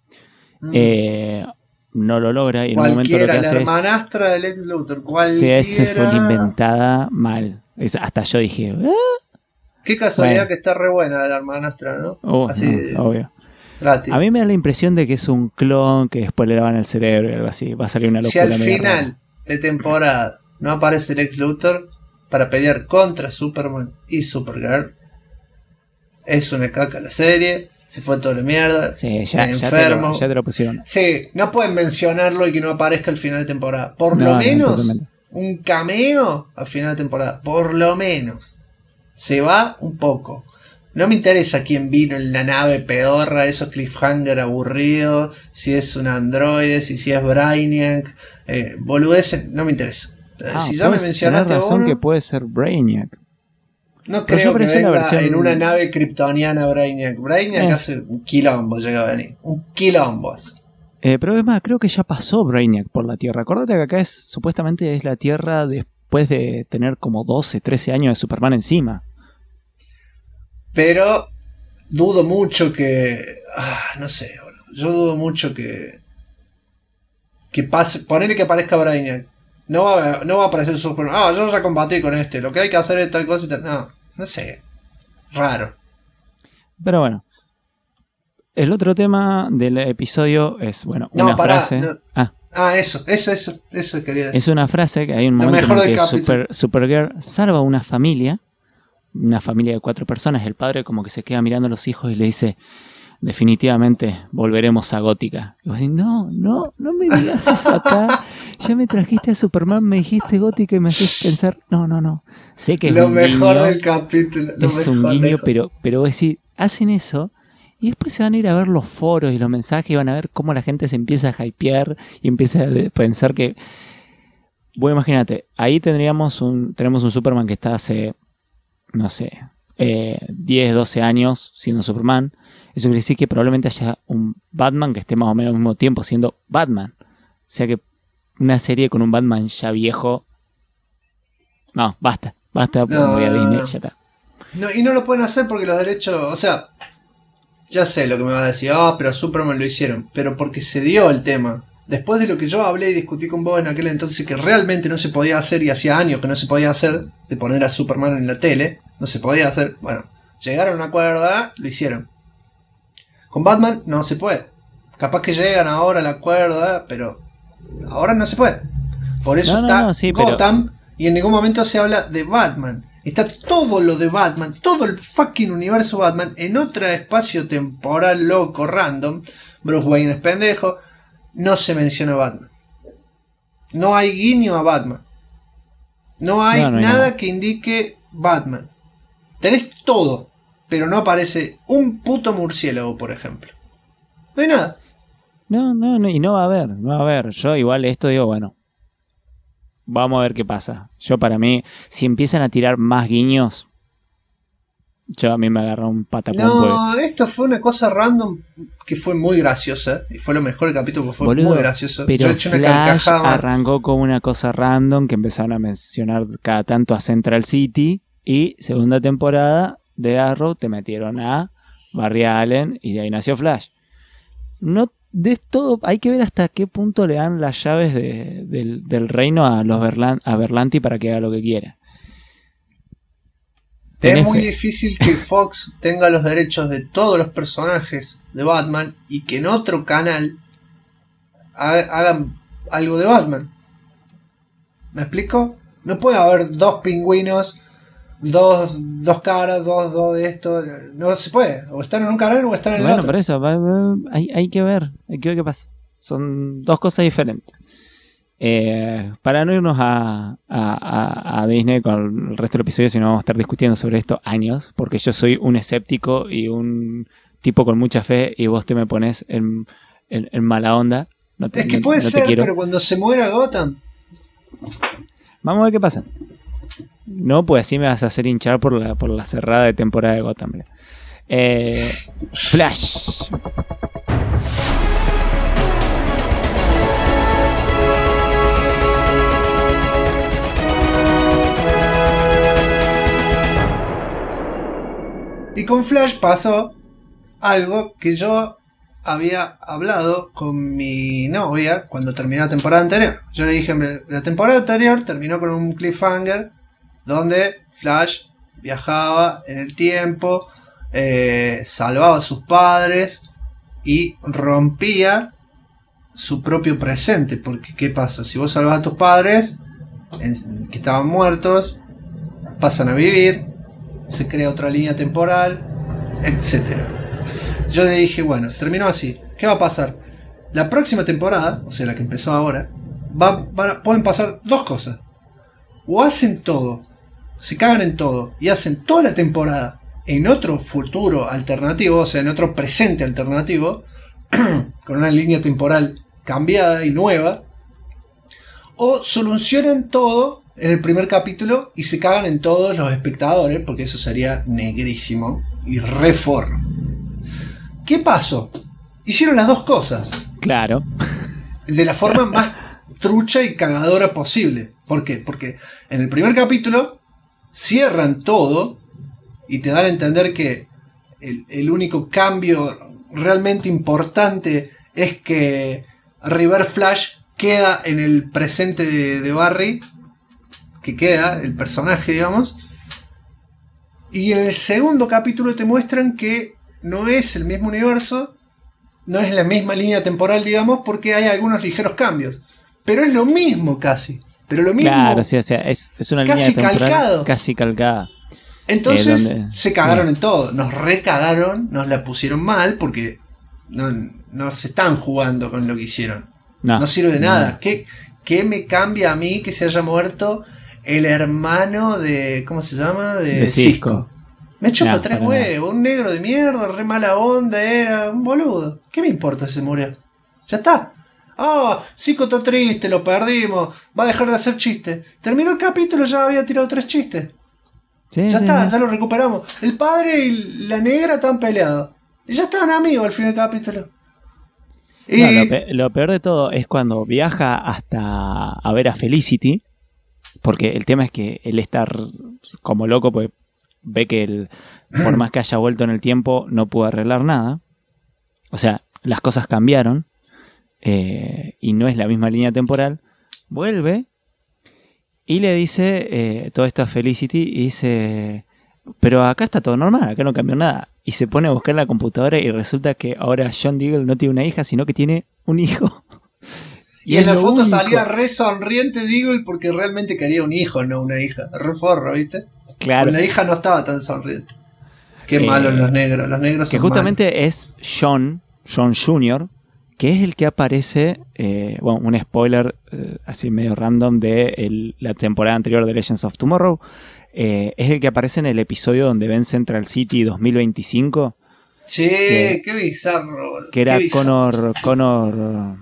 No lo logra y en un momento lo que hace es... la hermanastra del Lex Luthor. Sí, esa fue inventada mal. Hasta yo dije... Qué casualidad que está re buena la hermanastra, ¿no? Obvio. Gratis. A mí me da la impresión de que es un clon que después le lavan el cerebro y algo así. Va a salir una locura. Si al final de temporada no aparece Lex Luthor para pelear contra Superman y Supergirl, es una caca la serie. Se fue toda la mierda. Sí, ya te lo pusieron. Sí, no pueden mencionarlo y que no aparezca al final de temporada. Por lo menos un cameo al final de temporada. Por lo menos. Se va un poco. No me interesa quién vino en la nave pedorra, esos cliffhanger aburridos, si es un androide, si es Brainiac, boludeces, no me interesa. Si ya me mencionaste razón uno, que puede ser Brainiac. No creo que venga en una nave kryptoniana Brainiac. Brainiac hace un quilombo llega a venir. Un quilombo. Pero es más, creo que ya pasó Brainiac por la Tierra. Acordate que acá supuestamente es la Tierra después de tener como 12, 13 años de Superman encima. Pero dudo mucho que... no sé, bro. Yo dudo mucho que pase... Ponele que aparezca Brainiac. No va a aparecer Superman. Yo ya combatí con este. Lo que hay que hacer es tal cosa y tal. No sé. Raro. Pero bueno. El otro tema del episodio es, bueno, una frase. Eso quería decir. Es una frase que hay un momento en que Supergirl salva a una familia de 4 personas. El padre como que se queda mirando a los hijos y le dice: definitivamente volveremos a Gótica. Y vos decís, no me digas eso acá. Ya me trajiste a Superman, me dijiste Gótica y me haces pensar, no. Sé que es lo un mejor guiño, del capítulo. Es un guiño, pero vos decís, hacen eso Y después se van a ir a ver los foros y los mensajes y van a ver cómo la gente se empieza a hypear y empieza a pensar que... Bueno, imagínate, ahí tenemos un Superman que está hace, no sé, 10, 12 años siendo Superman. Eso quiere decir que probablemente haya un Batman que esté más o menos al mismo tiempo siendo Batman. O sea que una serie con un Batman ya viejo... No, basta, voy a Disney, ya está. No, y no lo pueden hacer porque los derechos... O sea, ya sé lo que me va a decir. Pero Superman lo hicieron. Pero porque se dio el tema. Después de lo que yo hablé y discutí con vos en aquel entonces, que realmente no se podía hacer, y hacía años que no se podía hacer, de poner a Superman en la tele, no se podía hacer. Bueno, llegaron a un acuerdo, lo hicieron. Con Batman no se puede. Capaz que llegan ahora al acuerdo, pero ahora no se puede. Por eso está Gotham, y en ningún momento se habla de Batman. Está todo lo de Batman, todo el fucking universo Batman, en otro espacio temporal loco, random. Bruce Wayne es pendejo. No se menciona Batman. No hay guiño a Batman. No hay nada que indique Batman. Tenés todo, pero no aparece un puto murciélago, por ejemplo. No hay nada. No, y no va a haber. Yo igual esto digo, bueno, vamos a ver qué pasa. Yo para mí, si empiezan a tirar más guiños, yo a mí me agarró un patacón. No, esto fue una cosa random que fue muy graciosa. Y fue lo mejor del capítulo, fue muy gracioso. Pero yo eché una Flash carcajada. arrancó con una cosa random que empezaron a mencionar cada tanto a Central City. Y segunda temporada de Arrow te metieron a Barry Allen y de ahí nació Flash. No de todo, hay que ver hasta qué punto le dan las llaves del reino a Berlanti para que haga lo que quiera. Es muy difícil que Fox tenga los derechos de todos los personajes de Batman y que en otro canal hagan algo de Batman. ¿Me explico? No puede haber dos pingüinos, dos caras, dos de esto. No se puede. O están en un canal o están en el otro. Bueno, por eso hay que ver qué pasa. Son dos cosas diferentes. Para no irnos a Disney con el resto del episodio, sino vamos a estar discutiendo sobre esto años, porque yo soy un escéptico y un tipo con mucha fe y vos te me pones en mala onda. Es que puede ser, pero cuando se muera Gotham, vamos a ver qué pasa. No, pues así me vas a hacer hinchar por la cerrada de temporada de Gotham. Flash. Y con Flash pasó algo que yo había hablado con mi novia cuando terminó la temporada anterior. Yo le dije, la temporada anterior terminó con un cliffhanger donde Flash viajaba en el tiempo, salvaba a sus padres y rompía su propio presente. Porque ¿qué pasa? Si vos salvas a tus padres, que estaban muertos, pasan a vivir, se crea otra línea temporal, etcétera. Yo le dije, bueno, terminó así. ¿Qué va a pasar? La próxima temporada, o sea, la que empezó ahora, pueden pasar dos cosas. O hacen todo, se cagan en todo, y hacen toda la temporada en otro futuro alternativo, o sea, en otro presente alternativo, con una línea temporal cambiada y nueva. O solucionan todo en el primer capítulo y se cagan en todos los espectadores, porque eso sería negrísimo y reforro. ¿Qué pasó? Hicieron las dos cosas. Claro. De la forma más trucha y cagadora posible. ¿Por qué? Porque en el primer capítulo cierran todo y te dan a entender que el único cambio realmente importante es que Reverse Flash queda en el presente de Barry, que queda el personaje, digamos. Y en el segundo capítulo te muestran que no es el mismo universo, no es la misma línea temporal, digamos, porque hay algunos ligeros cambios. Pero es lo mismo casi. Pero lo mismo. Claro, sí, o sea, es una línea temporal casi calcada. Entonces se cagaron en todo. Nos recagaron, nos la pusieron mal porque no se están jugando con lo que hicieron. No sirve de nada. ¿Qué me cambia a mí que se haya muerto el hermano de... ¿Cómo se llama? De Cisco. Me chupa 3 huevos, un negro de mierda, re mala onda, era un boludo. ¿Qué me importa si se murió? Ya está. Zico está triste, lo perdimos, va a dejar de hacer chistes. Terminó el capítulo, ya había tirado 3 chistes. Sí, ya está, ya lo recuperamos. El padre y la negra están peleados. Y ya estaban amigos al fin del capítulo. Y... No, lo peor de todo es cuando viaja hasta a ver a Felicity, porque el tema es que él está como loco, pues ve que por más que haya vuelto en el tiempo, no pudo arreglar nada. O sea, las cosas cambiaron y no es la misma línea temporal. Vuelve y le dice todo esto a Felicity y dice, pero acá está todo normal, acá no cambió nada. Y se pone a buscar en la computadora y resulta que ahora John Diggle no tiene una hija, sino que tiene un hijo. Y en la foto salía re sonriente Diggle porque realmente quería un hijo, no una hija. Re forro, ¿viste? Claro. Con la hija no estaba tan sonriente. Qué malos los negros. Los negros que son justamente malos. Es John Jr., que es el que aparece, bueno, un spoiler así medio random de la temporada anterior de Legends of Tomorrow. Es el que aparece en el episodio donde ven Central City 2025. Sí, qué bizarro. Que era bizarro. Connor.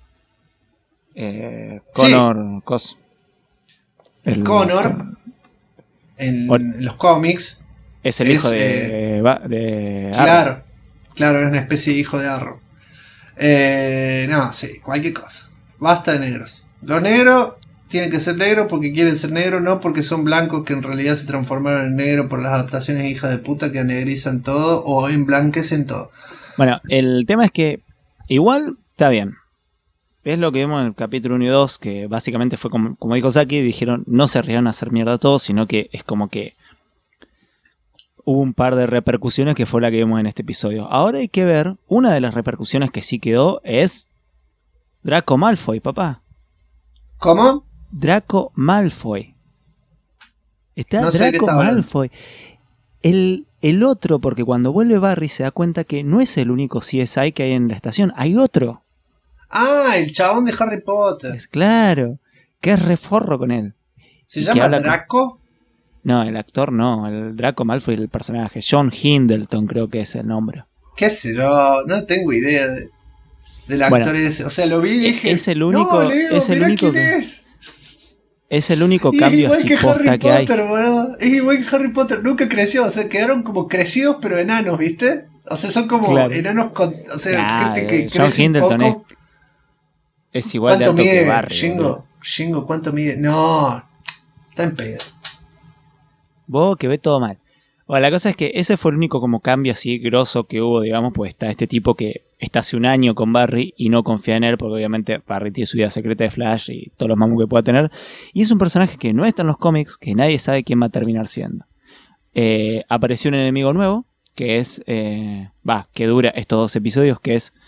Connor en los cómics es el hijo de Arrow. Claro, es una especie de hijo de Arrow. No, sí, cualquier cosa. Basta de negros. Los negros tienen que ser negros porque quieren ser negros, no porque son blancos que en realidad se transformaron en negro por las adaptaciones hijas de puta que anegrizan todo o emblanquecen todo. Bueno, el tema es que igual está bien. Es lo que vimos en el capítulo 1 y 2, que básicamente fue como dijo Saki, dijeron, no se arriesgaron a hacer mierda a todos, sino que es como que hubo un par de repercusiones que fue la que vimos en este episodio. Ahora hay que ver, una de las repercusiones que sí quedó es Draco Malfoy, papá. ¿Cómo? Draco Malfoy. Está no Draco Malfoy. El otro, porque cuando vuelve Barry se da cuenta que no es el único CSI que hay en la estación, hay otro. El chabón de Harry Potter. Claro, que es reforro con él. ¿Se llama Draco? No, el actor no, el Draco Malfoy, el personaje. John Hindleton creo que es el nombre. ¿Qué sé yo? No tengo idea del actor ese. O sea, lo vi y dije... Es el único... No, Leo, es el único es el único cambio así posta que hay. Es igual que Harry Potter, nunca creció, o sea, quedaron como crecidos pero enanos, ¿viste? O sea, son como enanos con... O sea, gente que John crece Hindleton un poco. Es igual de alto mide, que Barry. Shingo, ¿cuánto mide? No, está en pedo. Vos que ve todo mal. Bueno, la cosa es que ese fue el único como cambio así grosso que hubo, digamos, pues está este tipo que está hace un año con Barry y no confía en él porque obviamente Barry tiene su vida secreta de Flash y todos los mamos que pueda tener. Y es un personaje que no está en los cómics, que nadie sabe quién va a terminar siendo. Apareció un enemigo nuevo, que es... que dura estos 2 episodios, que es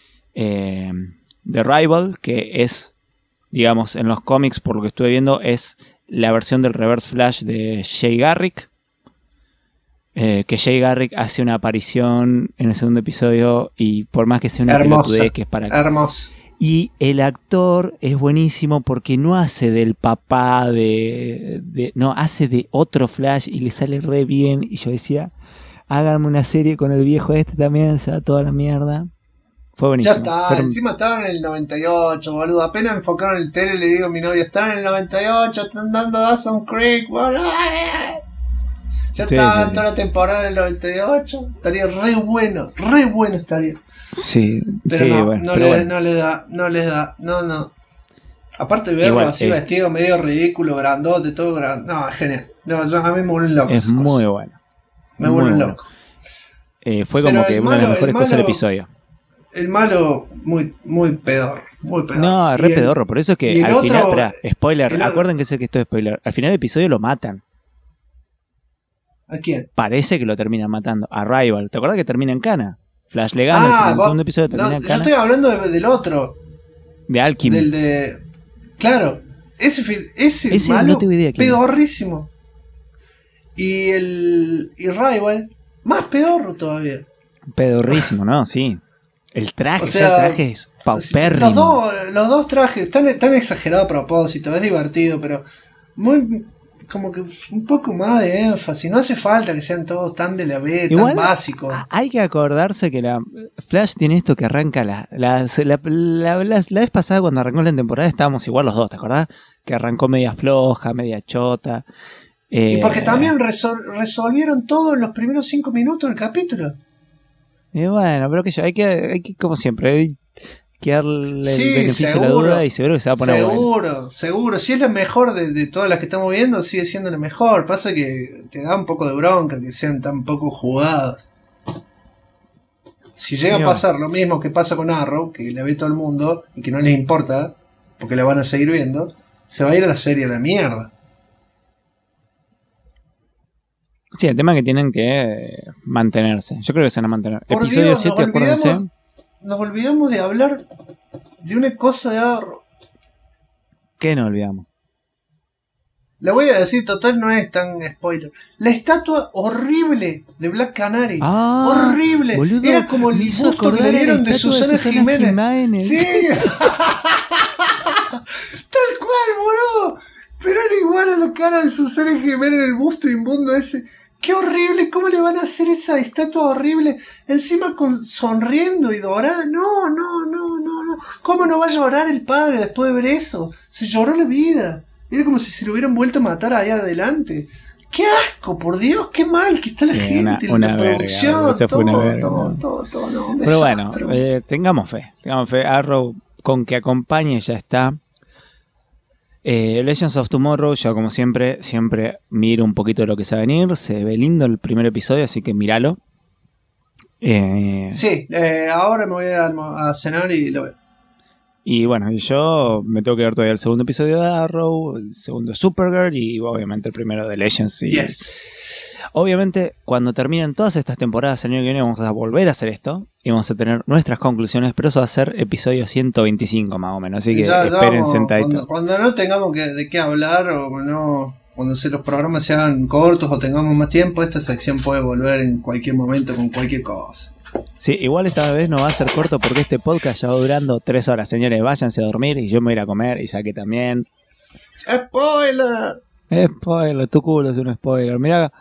The Rival, que es, digamos, en los cómics, por lo que estuve viendo, es la versión del Reverse Flash de Jay Garrick. Que Jay Garrick hace una aparición en el segundo episodio y por más que sea una pelotudez que es para... Hermoso. Y el actor es buenísimo porque no hace del papá no, hace de otro Flash y le sale re bien. Y yo decía, háganme una serie con el viejo este también, se va toda la mierda. Fue buenísimo. Ya está, encima estaban en el 98, boludo. Apenas enfocaron el tele, le digo a mi novia, están en el 98, están dando Dawson Creek, boludo. Ya estaban toda la temporada del 98. Estaría re bueno estaría. Sí, pero sí, no, bueno. No les da. Aparte de verlo igual, así vestido medio ridículo, grandote, todo grande. No, es genial. No, a mí me vuelven loco. Es muy bueno. Me vuelven loco. Fue como que una de las mejores cosas del episodio. El malo, muy pedorro. Muy pedorro. No, re pedorro. Por eso es que al final, spoiler, acuérdense que esto es spoiler. Al final del episodio lo matan. ¿A quién? Parece que lo terminan matando. A Rival. ¿Te acuerdas que termina en cana? Flash le gana, el segundo episodio termina en cana. Yo estoy hablando del otro. De Alchemy. Claro. Ese malo, no tengo idea pedorrísimo. Y Rival, más pedorro todavía. Pedorrísimo, ¿no? Sí. El traje, el traje es paupérrimo. Los dos trajes están exagerados a propósito. Es divertido, pero muy... como que un poco más de énfasis. No hace falta que sean todos tan de la B, igual, tan básicos. Hay que acordarse que la Flash tiene esto que arranca la vez pasada cuando arrancó la temporada estábamos igual los dos, ¿te acordás? Que arrancó media floja, media chota. Y porque también resolvieron todo en los primeros 5 minutos del capítulo. Y bueno, pero que yo, hay que como siempre, hay que darle Sí, el beneficio seguro, de la duda y seguro que se va a poner bueno. Seguro. Si es la mejor de todas las que estamos viendo, sigue siendo la mejor. Pasa que te da un poco de bronca que sean tan poco jugadas. Si llega a pasar lo mismo que pasa con Arrow, que la ve todo el mundo y que no les importa, porque la van a seguir viendo, se va a ir a la serie a la mierda. Sí, el tema es que tienen que mantenerse. Yo creo que se van a mantener. Por Episodio Dios, 7, acuérdense. Nos olvidamos de hablar de una cosa de Arrow. ¿Qué nos olvidamos? La voy a decir, total, no es tan spoiler. La estatua horrible de Black Canary. Horrible. Boludo, era como el busto que le dieron de Susana Jiménez. Sí. Tal cual, boludo. Pero era igual a la cara de Susana Jiménez en el busto inmundo ese. ¡Qué horrible! ¿Cómo le van a hacer esa estatua horrible? Encima sonriendo y dorada. No. ¿Cómo no va a llorar el padre después de ver eso? Se lloró la vida. Era como si se lo hubieran vuelto a matar ahí adelante. ¡Qué asco! Por Dios, qué mal que está la gente. Una la producción, verga, todo, una verga. todo, no, pero bueno, tengamos fe. Arrow con que acompañe ya está. Legends of Tomorrow, yo como siempre miro un poquito de lo que se va a venir. Se ve lindo el primer episodio, así que míralo. Sí, ahora me voy a cenar y lo veo. Y bueno, yo me tengo que ver todavía el segundo episodio de Arrow, el segundo de Supergirl y obviamente el primero de Legends. Y obviamente cuando terminen todas estas temporadas el año que viene vamos a volver a hacer esto y vamos a tener nuestras conclusiones, pero eso va a ser episodio 125 más o menos, así que esperen sentaditos. Cuando no tengamos de qué hablar o no, cuando los programas se hagan cortos o tengamos más tiempo, esta sección puede volver en cualquier momento con cualquier cosa. Sí, igual esta vez no va a ser corto porque este podcast ya va durando 3 horas, señores, váyanse a dormir y yo me voy a ir a comer y ya que también... ¡Spoiler! Spoiler, tu culo es un spoiler, mirá.